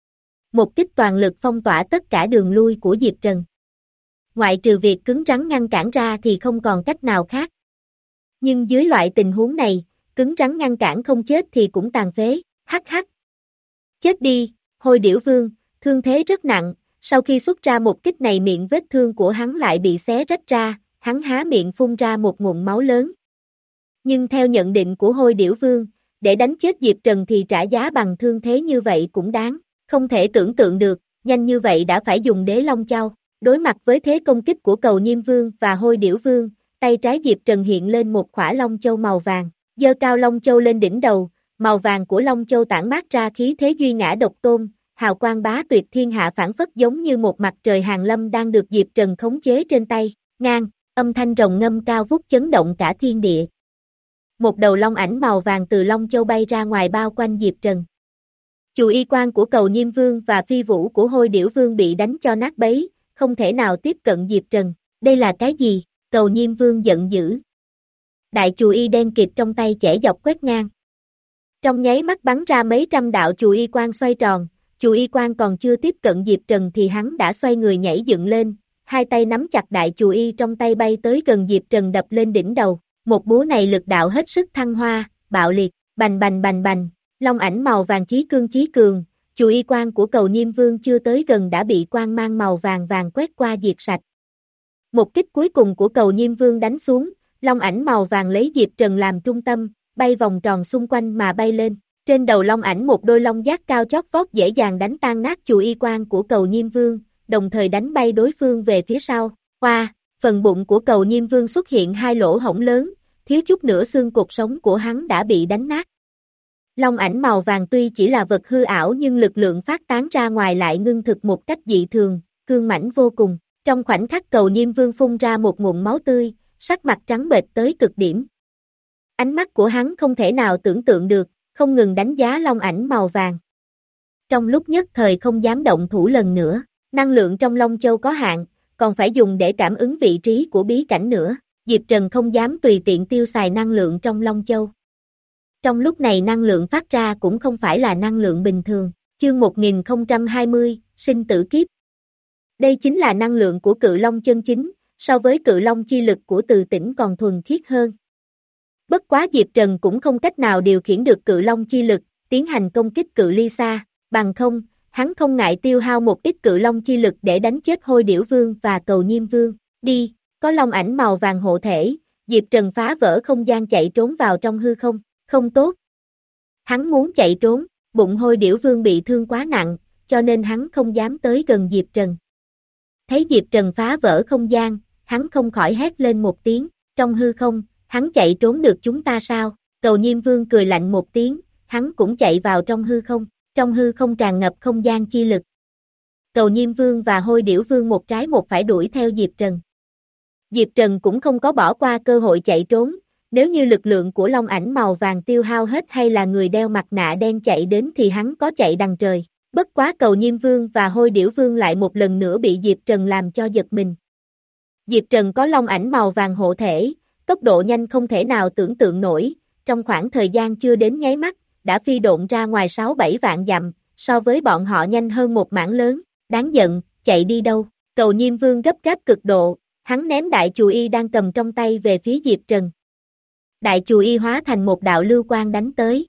Một kích toàn lực phong tỏa tất cả đường lui của Diệp Trần. Ngoại trừ việc cứng rắn ngăn cản ra thì không còn cách nào khác. Nhưng dưới loại tình huống này, cứng rắn ngăn cản không chết thì cũng tàn phế, hắc hắc. Chết đi, Hôi Điểu Vương, thương thế rất nặng, sau khi xuất ra một kích này miệng vết thương của hắn lại bị xé rách ra, hắn há miệng phun ra một ngụm máu lớn. Nhưng theo nhận định của Hôi Điểu Vương, để đánh chết Diệp Trần thì trả giá bằng thương thế như vậy cũng đáng, không thể tưởng tượng được, nhanh như vậy đã phải dùng Đế Long Châu. Đối mặt với thế công kích của Cầu Nhiêm Vương và Hôi Điểu Vương, tay trái Diệp Trần hiện lên một khỏa Long Châu màu vàng, giơ cao Long Châu lên đỉnh đầu, màu vàng của Long Châu tản mát ra khí thế duy ngã độc tôn, hào quang bá tuyệt thiên hạ phản phất giống như một mặt trời hàng lâm đang được Diệp Trần khống chế trên tay, ngang, âm thanh rồng ngâm cao vút chấn động cả thiên địa. Một đầu long ảnh màu vàng từ Long Châu bay ra ngoài bao quanh Diệp Trần. Chù y quan của Cầu Nhiêm Vương và phi vũ của Hôi Điểu Vương bị đánh cho nát bấy, không thể nào tiếp cận Diệp Trần. Đây là cái gì? Cầu Nhiêm Vương giận dữ. Đại chù y đen kịt trong tay chẻ dọc quét ngang. Trong nháy mắt bắn ra mấy trăm đạo chù y quan xoay tròn, chù y quan còn chưa tiếp cận Diệp Trần thì hắn đã xoay người nhảy dựng lên, hai tay nắm chặt đại chù y trong tay bay tới gần Diệp Trần đập lên đỉnh đầu. Một búa này lực đạo hết sức thăng hoa, bạo liệt, bành bành bành bành, long ảnh màu vàng chí cương chí cường, chù y quan của Cầu Nhiêm Vương chưa tới gần đã bị quang mang màu vàng vàng quét qua diệt sạch. Một kích cuối cùng của Cầu Nhiêm Vương đánh xuống, long ảnh màu vàng lấy Diệp Trần làm trung tâm, bay vòng tròn xung quanh mà bay lên. Trên đầu long ảnh một đôi long giác cao chót vót dễ dàng đánh tan nát chù y quan của Cầu Nhiêm Vương, đồng thời đánh bay đối phương về phía sau. Hoa, phần bụng của Cầu Nhiêm Vương xuất hiện hai lỗ hổng lớn, thiếu chút nữa xương cột sống của hắn đã bị đánh nát. Long ảnh màu vàng tuy chỉ là vật hư ảo nhưng lực lượng phát tán ra ngoài lại ngưng thực một cách dị thường, cương mãnh vô cùng. Trong khoảnh khắc Cầu Nhiêm Vương phun ra một ngụm máu tươi, sắc mặt trắng bệch tới cực điểm. Ánh mắt của hắn không thể nào tưởng tượng được, không ngừng đánh giá long ảnh màu vàng. Trong lúc nhất thời không dám động thủ lần nữa, năng lượng trong Long Châu có hạn, còn phải dùng để cảm ứng vị trí của bí cảnh nữa. Diệp Trần không dám tùy tiện tiêu xài năng lượng trong Long Châu. Trong lúc này năng lượng phát ra cũng không phải là năng lượng bình thường, chương một nghìn không trăm hai mươi, sinh tử kiếp. Đây chính là năng lượng của Cự Long chân chính, so với Cự Long chi lực của Từ Tĩnh còn thuần khiết hơn. Bất quá Diệp Trần cũng không cách nào điều khiển được Cự Long chi lực, tiến hành công kích cự ly xa, bằng không, hắn không ngại tiêu hao một ít Cự Long chi lực để đánh chết Hôi Điểu Vương và Cầu Nhiêm Vương. Đi! Có long ảnh màu vàng hộ thể, Diệp Trần phá vỡ không gian chạy trốn vào trong hư không, không tốt. Hắn muốn chạy trốn, bụng Hôi Điểu Vương bị thương quá nặng, cho nên hắn không dám tới gần Diệp Trần. Thấy Diệp Trần phá vỡ không gian, hắn không khỏi hét lên một tiếng, trong hư không, hắn chạy trốn được chúng ta sao? Cầu Nhiêm Vương cười lạnh một tiếng, hắn cũng chạy vào trong hư không, trong hư không tràn ngập không gian chi lực. Cầu Nhiêm Vương và Hôi Điểu Vương một trái một phải đuổi theo Diệp Trần. Diệp Trần cũng không có bỏ qua cơ hội chạy trốn, nếu như lực lượng của long ảnh màu vàng tiêu hao hết hay là người đeo mặt nạ đen chạy đến thì hắn có chạy đằng trời. Bất quá Cầu Nhiêm Vương và Hôi Điểu Vương lại một lần nữa bị Diệp Trần làm cho giật mình. Diệp Trần có long ảnh màu vàng hộ thể, tốc độ nhanh không thể nào tưởng tượng nổi, trong khoảng thời gian chưa đến nháy mắt, đã phi độn ra ngoài sáu bảy vạn dặm, so với bọn họ nhanh hơn một mảng lớn, đáng giận, chạy đi đâu? Cầu Nhiêm Vương gấp gáp cực độ. Hắn ném đại chù y đang cầm trong tay về phía Diệp Trần. Đại chù y hóa thành một đạo lưu quang đánh tới.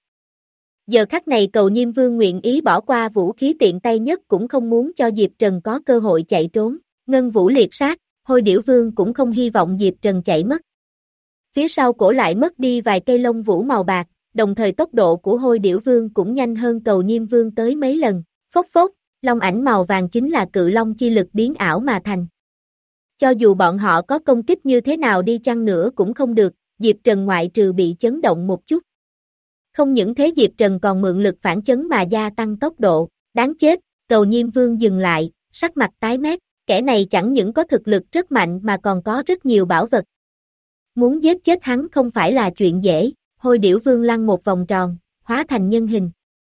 Giờ khắc này Cầu Nhiêm Vương nguyện ý bỏ qua vũ khí tiện tay nhất cũng không muốn cho Diệp Trần có cơ hội chạy trốn. Ngân vũ liệt sát, Hôi Điểu Vương cũng không hy vọng Diệp Trần chạy mất. Phía sau cổ lại mất đi vài cây lông vũ màu bạc, đồng thời tốc độ của Hôi Điểu Vương cũng nhanh hơn Cầu Nhiêm Vương tới mấy lần. Phốc phốc, long ảnh màu vàng chính là Cự Long chi lực biến ảo mà thành. Cho dù bọn họ có công kích như thế nào đi chăng nữa cũng không được, Diệp Trần ngoại trừ bị chấn động một chút. Không những thế Diệp Trần còn mượn lực phản chấn mà gia tăng tốc độ, đáng chết, Cầu Nhiêm Vương dừng lại, sắc mặt tái mét, kẻ này chẳng những có thực lực rất mạnh mà còn có rất nhiều bảo vật. Muốn giết chết hắn không phải là chuyện dễ, Hôi Điểu Vương lăn một vòng tròn, hóa thành nhân hình.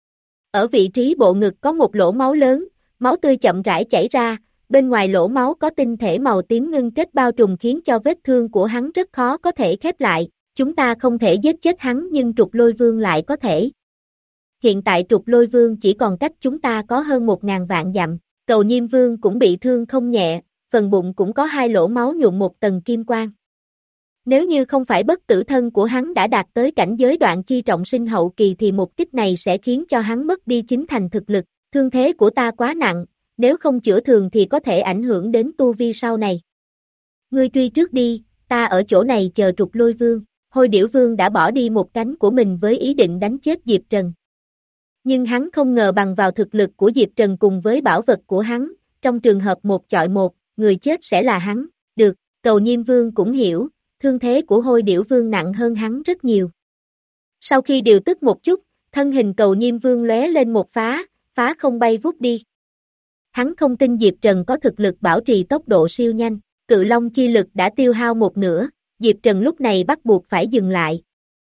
Ở vị trí bộ ngực có một lỗ máu lớn, máu tươi chậm rãi chảy ra, bên ngoài lỗ máu có tinh thể màu tím ngưng kết bao trùm khiến cho vết thương của hắn rất khó có thể khép lại, chúng ta không thể giết chết hắn nhưng Trục Lôi Vương lại có thể. Hiện tại Trục Lôi Vương chỉ còn cách chúng ta có hơn một ngàn vạn dặm, Cầu Nhiêm Vương cũng bị thương không nhẹ, phần bụng cũng có hai lỗ máu nhuộm một tầng kim quang. Nếu như không phải bất tử thân của hắn đã đạt tới cảnh giới đoạn chi trọng sinh hậu kỳ thì một kích này sẽ khiến cho hắn mất đi chính thành thực lực, thương thế của ta quá nặng, nếu không chữa thường thì có thể ảnh hưởng đến tu vi sau này. Ngươi truy trước đi, ta ở chỗ này chờ Trục Lôi Vương, Hôi Điểu Vương đã bỏ đi một cánh của mình với ý định đánh chết Diệp Trần. Nhưng hắn không ngờ bằng vào thực lực của Diệp Trần cùng với bảo vật của hắn, trong trường hợp một chọi một, người chết sẽ là hắn, được, Cầu Nhiêm Vương cũng hiểu, thương thế của Hôi Điểu Vương nặng hơn hắn rất nhiều. Sau khi điều tức một chút, thân hình Cầu Nhiêm Vương lóe lên một phá, phá không bay vút đi. Hắn không tin Diệp Trần có thực lực bảo trì tốc độ siêu nhanh, Cự Long chi lực đã tiêu hao một nửa, Diệp Trần lúc này bắt buộc phải dừng lại.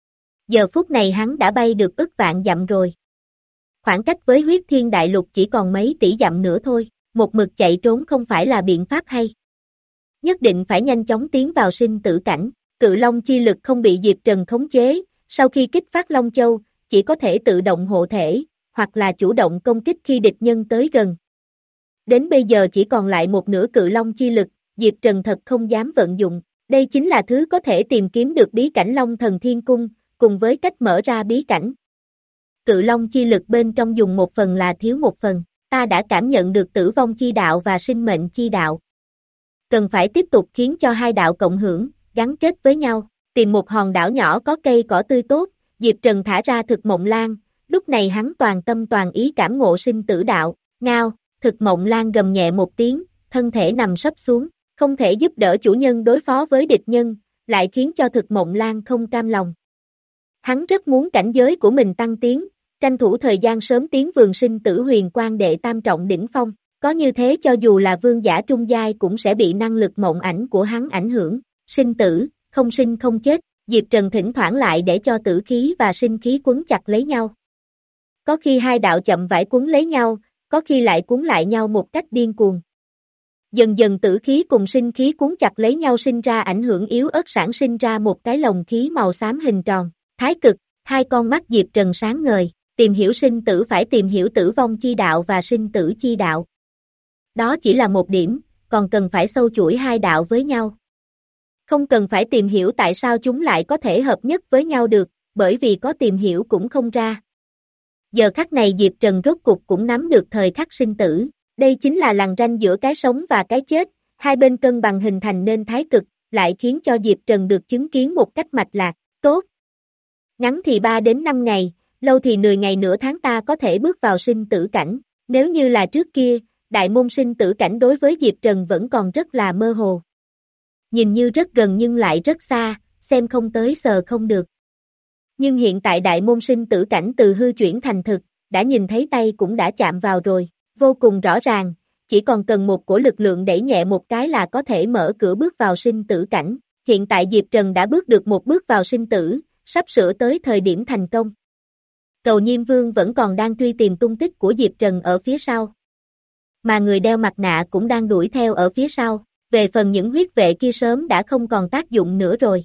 Giờ phút này hắn đã bay được ức vạn dặm rồi. Khoảng cách với Huyết Thiên Đại Lục chỉ còn mấy tỷ dặm nữa thôi, một mực chạy trốn không phải là biện pháp hay. Nhất định phải nhanh chóng tiến vào sinh tử cảnh, Cự Long chi lực không bị Diệp Trần khống chế, sau khi kích phát Long Châu, chỉ có thể tự động hộ thể, hoặc là chủ động công kích khi địch nhân tới gần. Đến bây giờ chỉ còn lại một nửa Cự Long chi lực, Diệp Trần thật không dám vận dụng, đây chính là thứ có thể tìm kiếm được bí cảnh Long Thần Thiên Cung, cùng với cách mở ra bí cảnh. Cự Long chi lực bên trong dùng một phần là thiếu một phần, ta đã cảm nhận được tử vong chi đạo và sinh mệnh chi đạo. Cần phải tiếp tục khiến cho hai đạo cộng hưởng, gắn kết với nhau, tìm một hòn đảo nhỏ có cây cỏ tươi tốt, Diệp Trần thả ra Thực Mộng Lan, lúc này hắn toàn tâm toàn ý cảm ngộ sinh tử đạo, ngao, Thực Mộng Lan gầm nhẹ một tiếng, thân thể nằm sấp xuống, không thể giúp đỡ chủ nhân đối phó với địch nhân, lại khiến cho Thực Mộng Lan không cam lòng. Hắn rất muốn cảnh giới của mình tăng tiến, tranh thủ thời gian sớm tiến vườn sinh tử huyền quang đệ tam trọng đỉnh phong, có như thế cho dù là vương giả trung giai cũng sẽ bị năng lực mộng ảnh của hắn ảnh hưởng, sinh tử, không sinh không chết, Diệp Trần thỉnh thoảng lại để cho tử khí và sinh khí quấn chặt lấy nhau. Có khi hai đạo chậm rãi quấn lấy nhau, có khi lại cuốn lại nhau một cách điên cuồng. Dần dần tử khí cùng sinh khí cuốn chặt lấy nhau sinh ra ảnh hưởng yếu ớt sản sinh ra một cái lồng khí màu xám hình tròn, thái cực, hai con mắt Diệp Trần sáng ngời, tìm hiểu sinh tử phải tìm hiểu tử vong chi đạo và sinh tử chi đạo. Đó chỉ là một điểm, còn cần phải sâu chuỗi hai đạo với nhau. Không cần phải tìm hiểu tại sao chúng lại có thể hợp nhất với nhau được, bởi vì có tìm hiểu cũng không ra. Giờ khắc này Diệp Trần rốt cục cũng nắm được thời khắc sinh tử, đây chính là lằn ranh giữa cái sống và cái chết, hai bên cân bằng hình thành nên thái cực, lại khiến cho Diệp Trần được chứng kiến một cách mạch lạc, tốt. Ngắn thì ba đến năm ngày, lâu thì mười ngày nửa tháng ta có thể bước vào sinh tử cảnh, nếu như là trước kia, đại môn sinh tử cảnh đối với Diệp Trần vẫn còn rất là mơ hồ. Nhìn như rất gần nhưng lại rất xa, xem không tới sờ không được. Nhưng hiện tại đại môn sinh tử cảnh từ hư chuyển thành thực, đã nhìn thấy tay cũng đã chạm vào rồi, vô cùng rõ ràng, chỉ còn cần một cổ lực lượng đẩy nhẹ một cái là có thể mở cửa bước vào sinh tử cảnh. Hiện tại Diệp Trần đã bước được một bước vào sinh tử, sắp sửa tới thời điểm thành công. Cầu Nhiêm Vương vẫn còn đang truy tìm tung tích của Diệp Trần ở phía sau. Mà người đeo mặt nạ cũng đang đuổi theo ở phía sau, về phần những huyết vệ kia sớm đã không còn tác dụng nữa rồi.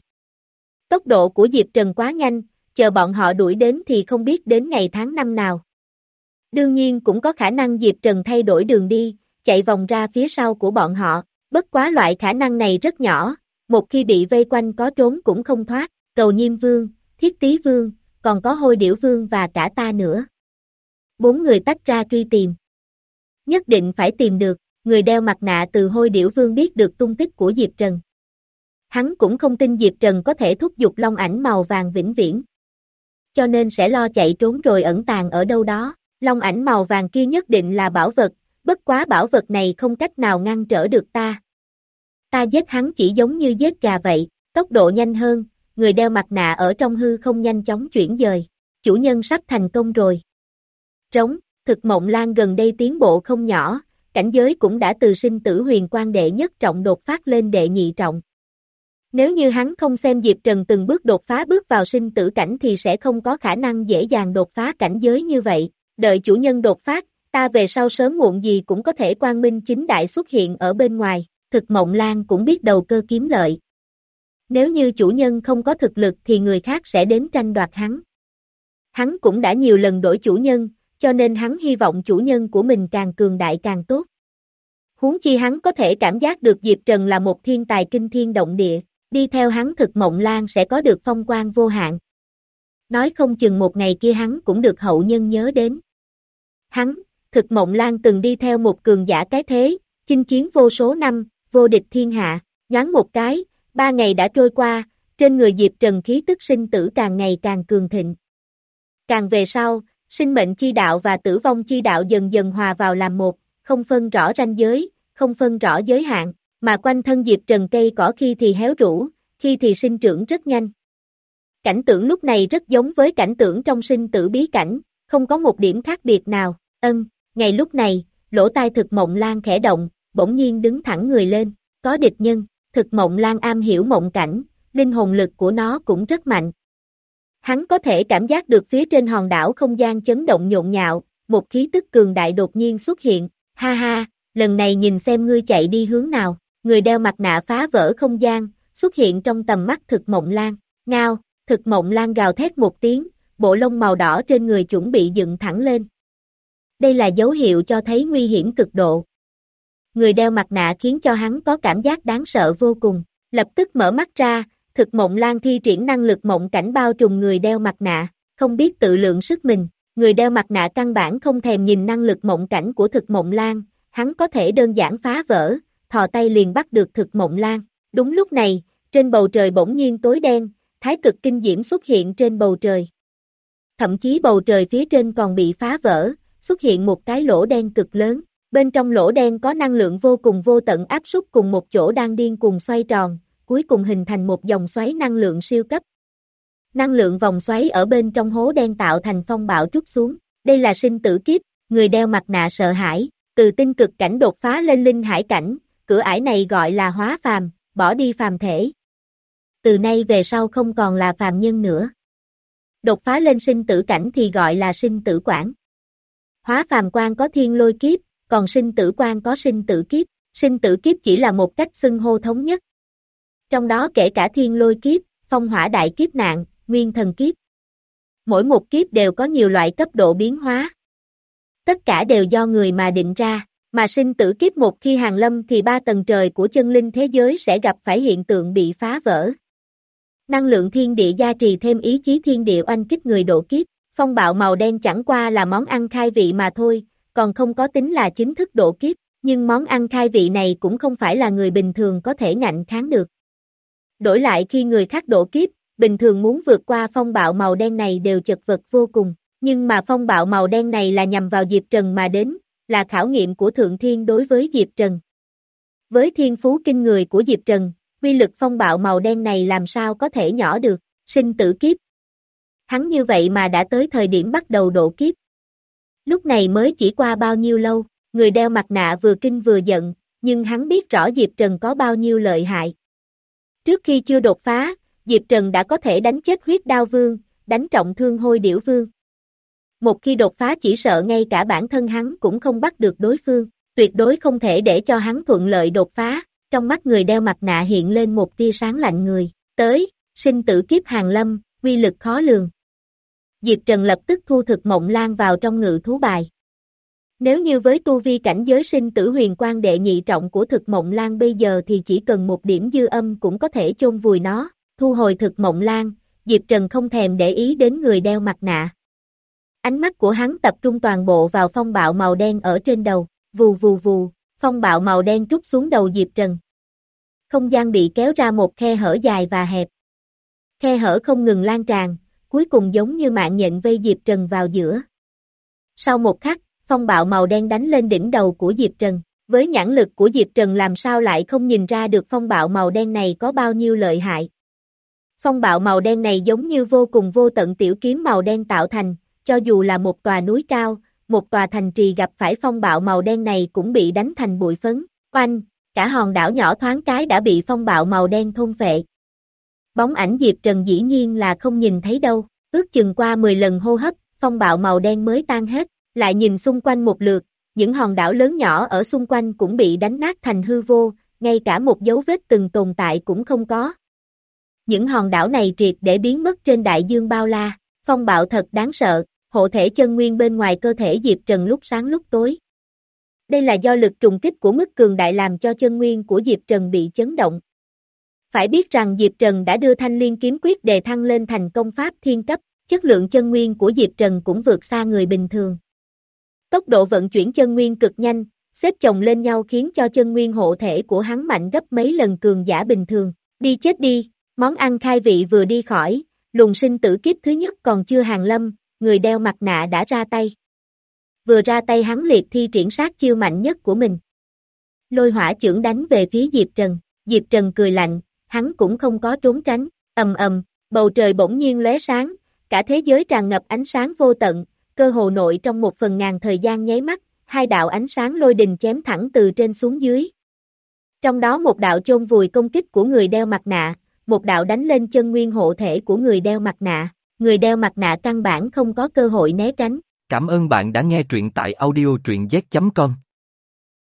Tốc độ của Diệp Trần quá nhanh, chờ bọn họ đuổi đến thì không biết đến ngày tháng năm nào. Đương nhiên cũng có khả năng Diệp Trần thay đổi đường đi, chạy vòng ra phía sau của bọn họ, bất quá loại khả năng này rất nhỏ, một khi bị vây quanh có trốn cũng không thoát, Cầu Nhiêm Vương, Thiết Tý Vương, còn có Hôi Điểu Vương và cả ta nữa. Bốn người tách ra truy tìm. Nhất định phải tìm được, người đeo mặt nạ từ Hôi Điểu Vương biết được tung tích của Diệp Trần. Hắn cũng không tin Diệp Trần có thể thúc giục long ảnh màu vàng vĩnh viễn. Cho nên sẽ lo chạy trốn rồi ẩn tàng ở đâu đó, long ảnh màu vàng kia nhất định là bảo vật, bất quá bảo vật này không cách nào ngăn trở được ta. Ta giết hắn chỉ giống như giết gà vậy, tốc độ nhanh hơn, người đeo mặt nạ ở trong hư không nhanh chóng chuyển dời, chủ nhân sắp thành công rồi. Trống, Thực Mộng Lan gần đây tiến bộ không nhỏ, cảnh giới cũng đã từ sinh tử huyền quang đệ nhất trọng đột phát lên đệ nhị trọng. Nếu như hắn không xem Diệp Trần từng bước đột phá bước vào sinh tử cảnh thì sẽ không có khả năng dễ dàng đột phá cảnh giới như vậy. Đợi chủ nhân đột phá, ta về sau sớm muộn gì cũng có thể quang minh chính đại xuất hiện ở bên ngoài. Thực Mộng Lan cũng biết đầu cơ kiếm lợi. Nếu như chủ nhân không có thực lực thì người khác sẽ đến tranh đoạt hắn. Hắn cũng đã nhiều lần đổi chủ nhân, cho nên hắn hy vọng chủ nhân của mình càng cường đại càng tốt. Huống chi hắn có thể cảm giác được Diệp Trần là một thiên tài kinh thiên động địa, đi theo hắn Thực Mộng Lan sẽ có được phong quang vô hạn. Nói không chừng một ngày kia hắn cũng được hậu nhân nhớ đến. Hắn, Thực Mộng Lan từng đi theo một cường giả cái thế, chinh chiến vô số năm, vô địch thiên hạ, nhoáng một cái, ba ngày đã trôi qua, trên người Diệp Trần khí tức sinh tử càng ngày càng cường thịnh. Càng về sau, sinh mệnh chi đạo và tử vong chi đạo dần dần hòa vào làm một, không phân rõ ranh giới, không phân rõ giới hạn, mà quanh thân Diệp Trần cây cỏ khi thì héo rũ, khi thì sinh trưởng rất nhanh. Cảnh tượng lúc này rất giống với cảnh tượng trong sinh tử bí cảnh, không có một điểm khác biệt nào. Ân, ngày lúc này, lỗ tai Thực Mộng Lan khẽ động, bỗng nhiên đứng thẳng người lên, có địch nhân. Thực Mộng Lan am hiểu mộng cảnh, linh hồn lực của nó cũng rất mạnh. Hắn có thể cảm giác được phía trên hòn đảo không gian chấn động nhộn nhạo, một khí tức cường đại đột nhiên xuất hiện, ha ha, lần này nhìn xem ngươi chạy đi hướng nào. Người đeo mặt nạ phá vỡ không gian, xuất hiện trong tầm mắt Thực Mộng Lan, ngao, Thực Mộng Lan gào thét một tiếng, bộ lông màu đỏ trên người chuẩn bị dựng thẳng lên. Đây là dấu hiệu cho thấy nguy hiểm cực độ. Người đeo mặt nạ khiến cho hắn có cảm giác đáng sợ vô cùng, lập tức mở mắt ra, Thực Mộng Lan thi triển năng lực mộng cảnh bao trùm người đeo mặt nạ, không biết tự lượng sức mình, người đeo mặt nạ căn bản không thèm nhìn năng lực mộng cảnh của Thực Mộng Lan, hắn có thể đơn giản phá vỡ, thò tay liền bắt được Thực Mộng Lan. Đúng lúc này, trên bầu trời bỗng nhiên tối đen, thái cực kinh diễm xuất hiện trên bầu trời. Thậm chí bầu trời phía trên còn bị phá vỡ, xuất hiện một cái lỗ đen cực lớn. Bên trong lỗ đen có năng lượng vô cùng vô tận áp suất cùng một chỗ đang điên cuồng xoay tròn, cuối cùng hình thành một dòng xoáy năng lượng siêu cấp. Năng lượng vòng xoáy ở bên trong hố đen tạo thành phong bạo trút xuống. Đây là sinh tử kiếp, người đeo mặt nạ sợ hãi, từ tinh cực cảnh đột phá lên linh hải cảnh, cửa ải này gọi là hóa phàm, bỏ đi phàm thể. Từ nay về sau không còn là phàm nhân nữa. Đột phá lên sinh tử cảnh thì gọi là sinh tử quản. Hóa phàm quan có thiên lôi kiếp, còn sinh tử quan có sinh tử kiếp, sinh tử kiếp chỉ là một cách xưng hô thống nhất. Trong đó kể cả thiên lôi kiếp, phong hỏa đại kiếp nạn, nguyên thần kiếp. Mỗi một kiếp đều có nhiều loại cấp độ biến hóa. Tất cả đều do người mà định ra, mà sinh tử kiếp một khi hàng lâm thì ba tầng trời của chân linh thế giới sẽ gặp phải hiện tượng bị phá vỡ. Năng lượng thiên địa gia trì thêm ý chí thiên địa oanh kích người độ kiếp, phong bạo màu đen chẳng qua là món ăn khai vị mà thôi, còn không có tính là chính thức độ kiếp, nhưng món ăn khai vị này cũng không phải là người bình thường có thể ngạnh kháng được. Đổi lại khi người khác độ kiếp, bình thường muốn vượt qua phong bạo màu đen này đều chật vật vô cùng, nhưng mà phong bạo màu đen này là nhằm vào Diệp Trần mà đến, là khảo nghiệm của Thượng Thiên đối với Diệp Trần. Với thiên phú kinh người của Diệp Trần, uy lực phong bạo màu đen này làm sao có thể nhỏ được, sinh tử kiếp. Hắn như vậy mà đã tới thời điểm bắt đầu độ kiếp. Lúc này mới chỉ qua bao nhiêu lâu, người đeo mặt nạ vừa kinh vừa giận, nhưng hắn biết rõ Diệp Trần có bao nhiêu lợi hại. Trước khi chưa đột phá, Diệp Trần đã có thể đánh chết huyết đao vương, đánh trọng thương hôi điểu vương. Một khi đột phá chỉ sợ ngay cả bản thân hắn cũng không bắt được đối phương, tuyệt đối không thể để cho hắn thuận lợi đột phá. Trong mắt người đeo mặt nạ hiện lên một tia sáng lạnh người, tới, sinh tử kiếp hàng lâm, uy lực khó lường. Diệp Trần lập tức thu Thực Mộng Lan vào trong ngự thú bài. Nếu như với tu vi cảnh giới sinh tử huyền quan đệ nhị trọng của Thực Mộng Lan bây giờ thì chỉ cần một điểm dư âm cũng có thể chôn vùi nó, thu hồi Thực Mộng Lan, Diệp Trần không thèm để ý đến người đeo mặt nạ. Ánh mắt của hắn tập trung toàn bộ vào phong bạo màu đen ở trên đầu, vù vù vù, phong bạo màu đen trút xuống đầu Diệp Trần. Không gian bị kéo ra một khe hở dài và hẹp. Khe hở không ngừng lan tràn, cuối cùng giống như mạng nhện vây Diệp Trần vào giữa. Sau một khắc, phong bạo màu đen đánh lên đỉnh đầu của Diệp Trần. Với nhãn lực của Diệp Trần làm sao lại không nhìn ra được phong bạo màu đen này có bao nhiêu lợi hại. Phong bạo màu đen này giống như vô cùng vô tận tiểu kiếm màu đen tạo thành, cho dù là một tòa núi cao, một tòa thành trì gặp phải phong bạo màu đen này cũng bị đánh thành bụi phấn. Oanh, cả hòn đảo nhỏ thoáng cái đã bị phong bạo màu đen thôn phệ. bóng ảnh Diệp Trần dĩ nhiên là không nhìn thấy đâu, ước chừng qua mười lần hô hấp, phong bạo màu đen mới tan hết, lại nhìn xung quanh một lượt, những hòn đảo lớn nhỏ ở xung quanh cũng bị đánh nát thành hư vô, ngay cả một dấu vết từng tồn tại cũng không có. Những hòn đảo này triệt để biến mất trên đại dương bao la, phong bạo thật đáng sợ, hộ thể chân nguyên bên ngoài cơ thể Diệp Trần lúc sáng lúc tối. Đây là do lực trùng kích của mức cường đại làm cho chân nguyên của Diệp Trần bị chấn động. Phải biết rằng Diệp Trần đã đưa Thanh Liên kiếm quyết đề thăng lên thành công pháp thiên cấp, chất lượng chân nguyên của Diệp Trần cũng vượt xa người bình thường. Tốc độ vận chuyển chân nguyên cực nhanh, xếp chồng lên nhau khiến cho chân nguyên hộ thể của hắn mạnh gấp mấy lần cường giả bình thường. Đi chết đi, món ăn khai vị vừa đi khỏi, luồng sinh tử kiếp thứ nhất còn chưa hàng lâm, người đeo mặt nạ đã ra tay. Vừa ra tay hắn liệt thi triển sát chiêu mạnh nhất của mình. Lôi hỏa chưởng đánh về phía Diệp Trần, Diệp Trần cười lạnh, hắn cũng không có trốn tránh, ầm ầm, bầu trời bỗng nhiên lóe sáng, cả thế giới tràn ngập ánh sáng vô tận, cơ hồ nội trong một phần ngàn thời gian nháy mắt, hai đạo ánh sáng lôi đình chém thẳng từ trên xuống dưới. Trong đó một đạo chôn vùi công kích của người đeo mặt nạ, một đạo đánh lên chân nguyên hộ thể của người đeo mặt nạ, người đeo mặt nạ căn bản không có cơ hội né tránh. Cảm ơn bạn đã nghe truyện tại audio truyện z chấm com.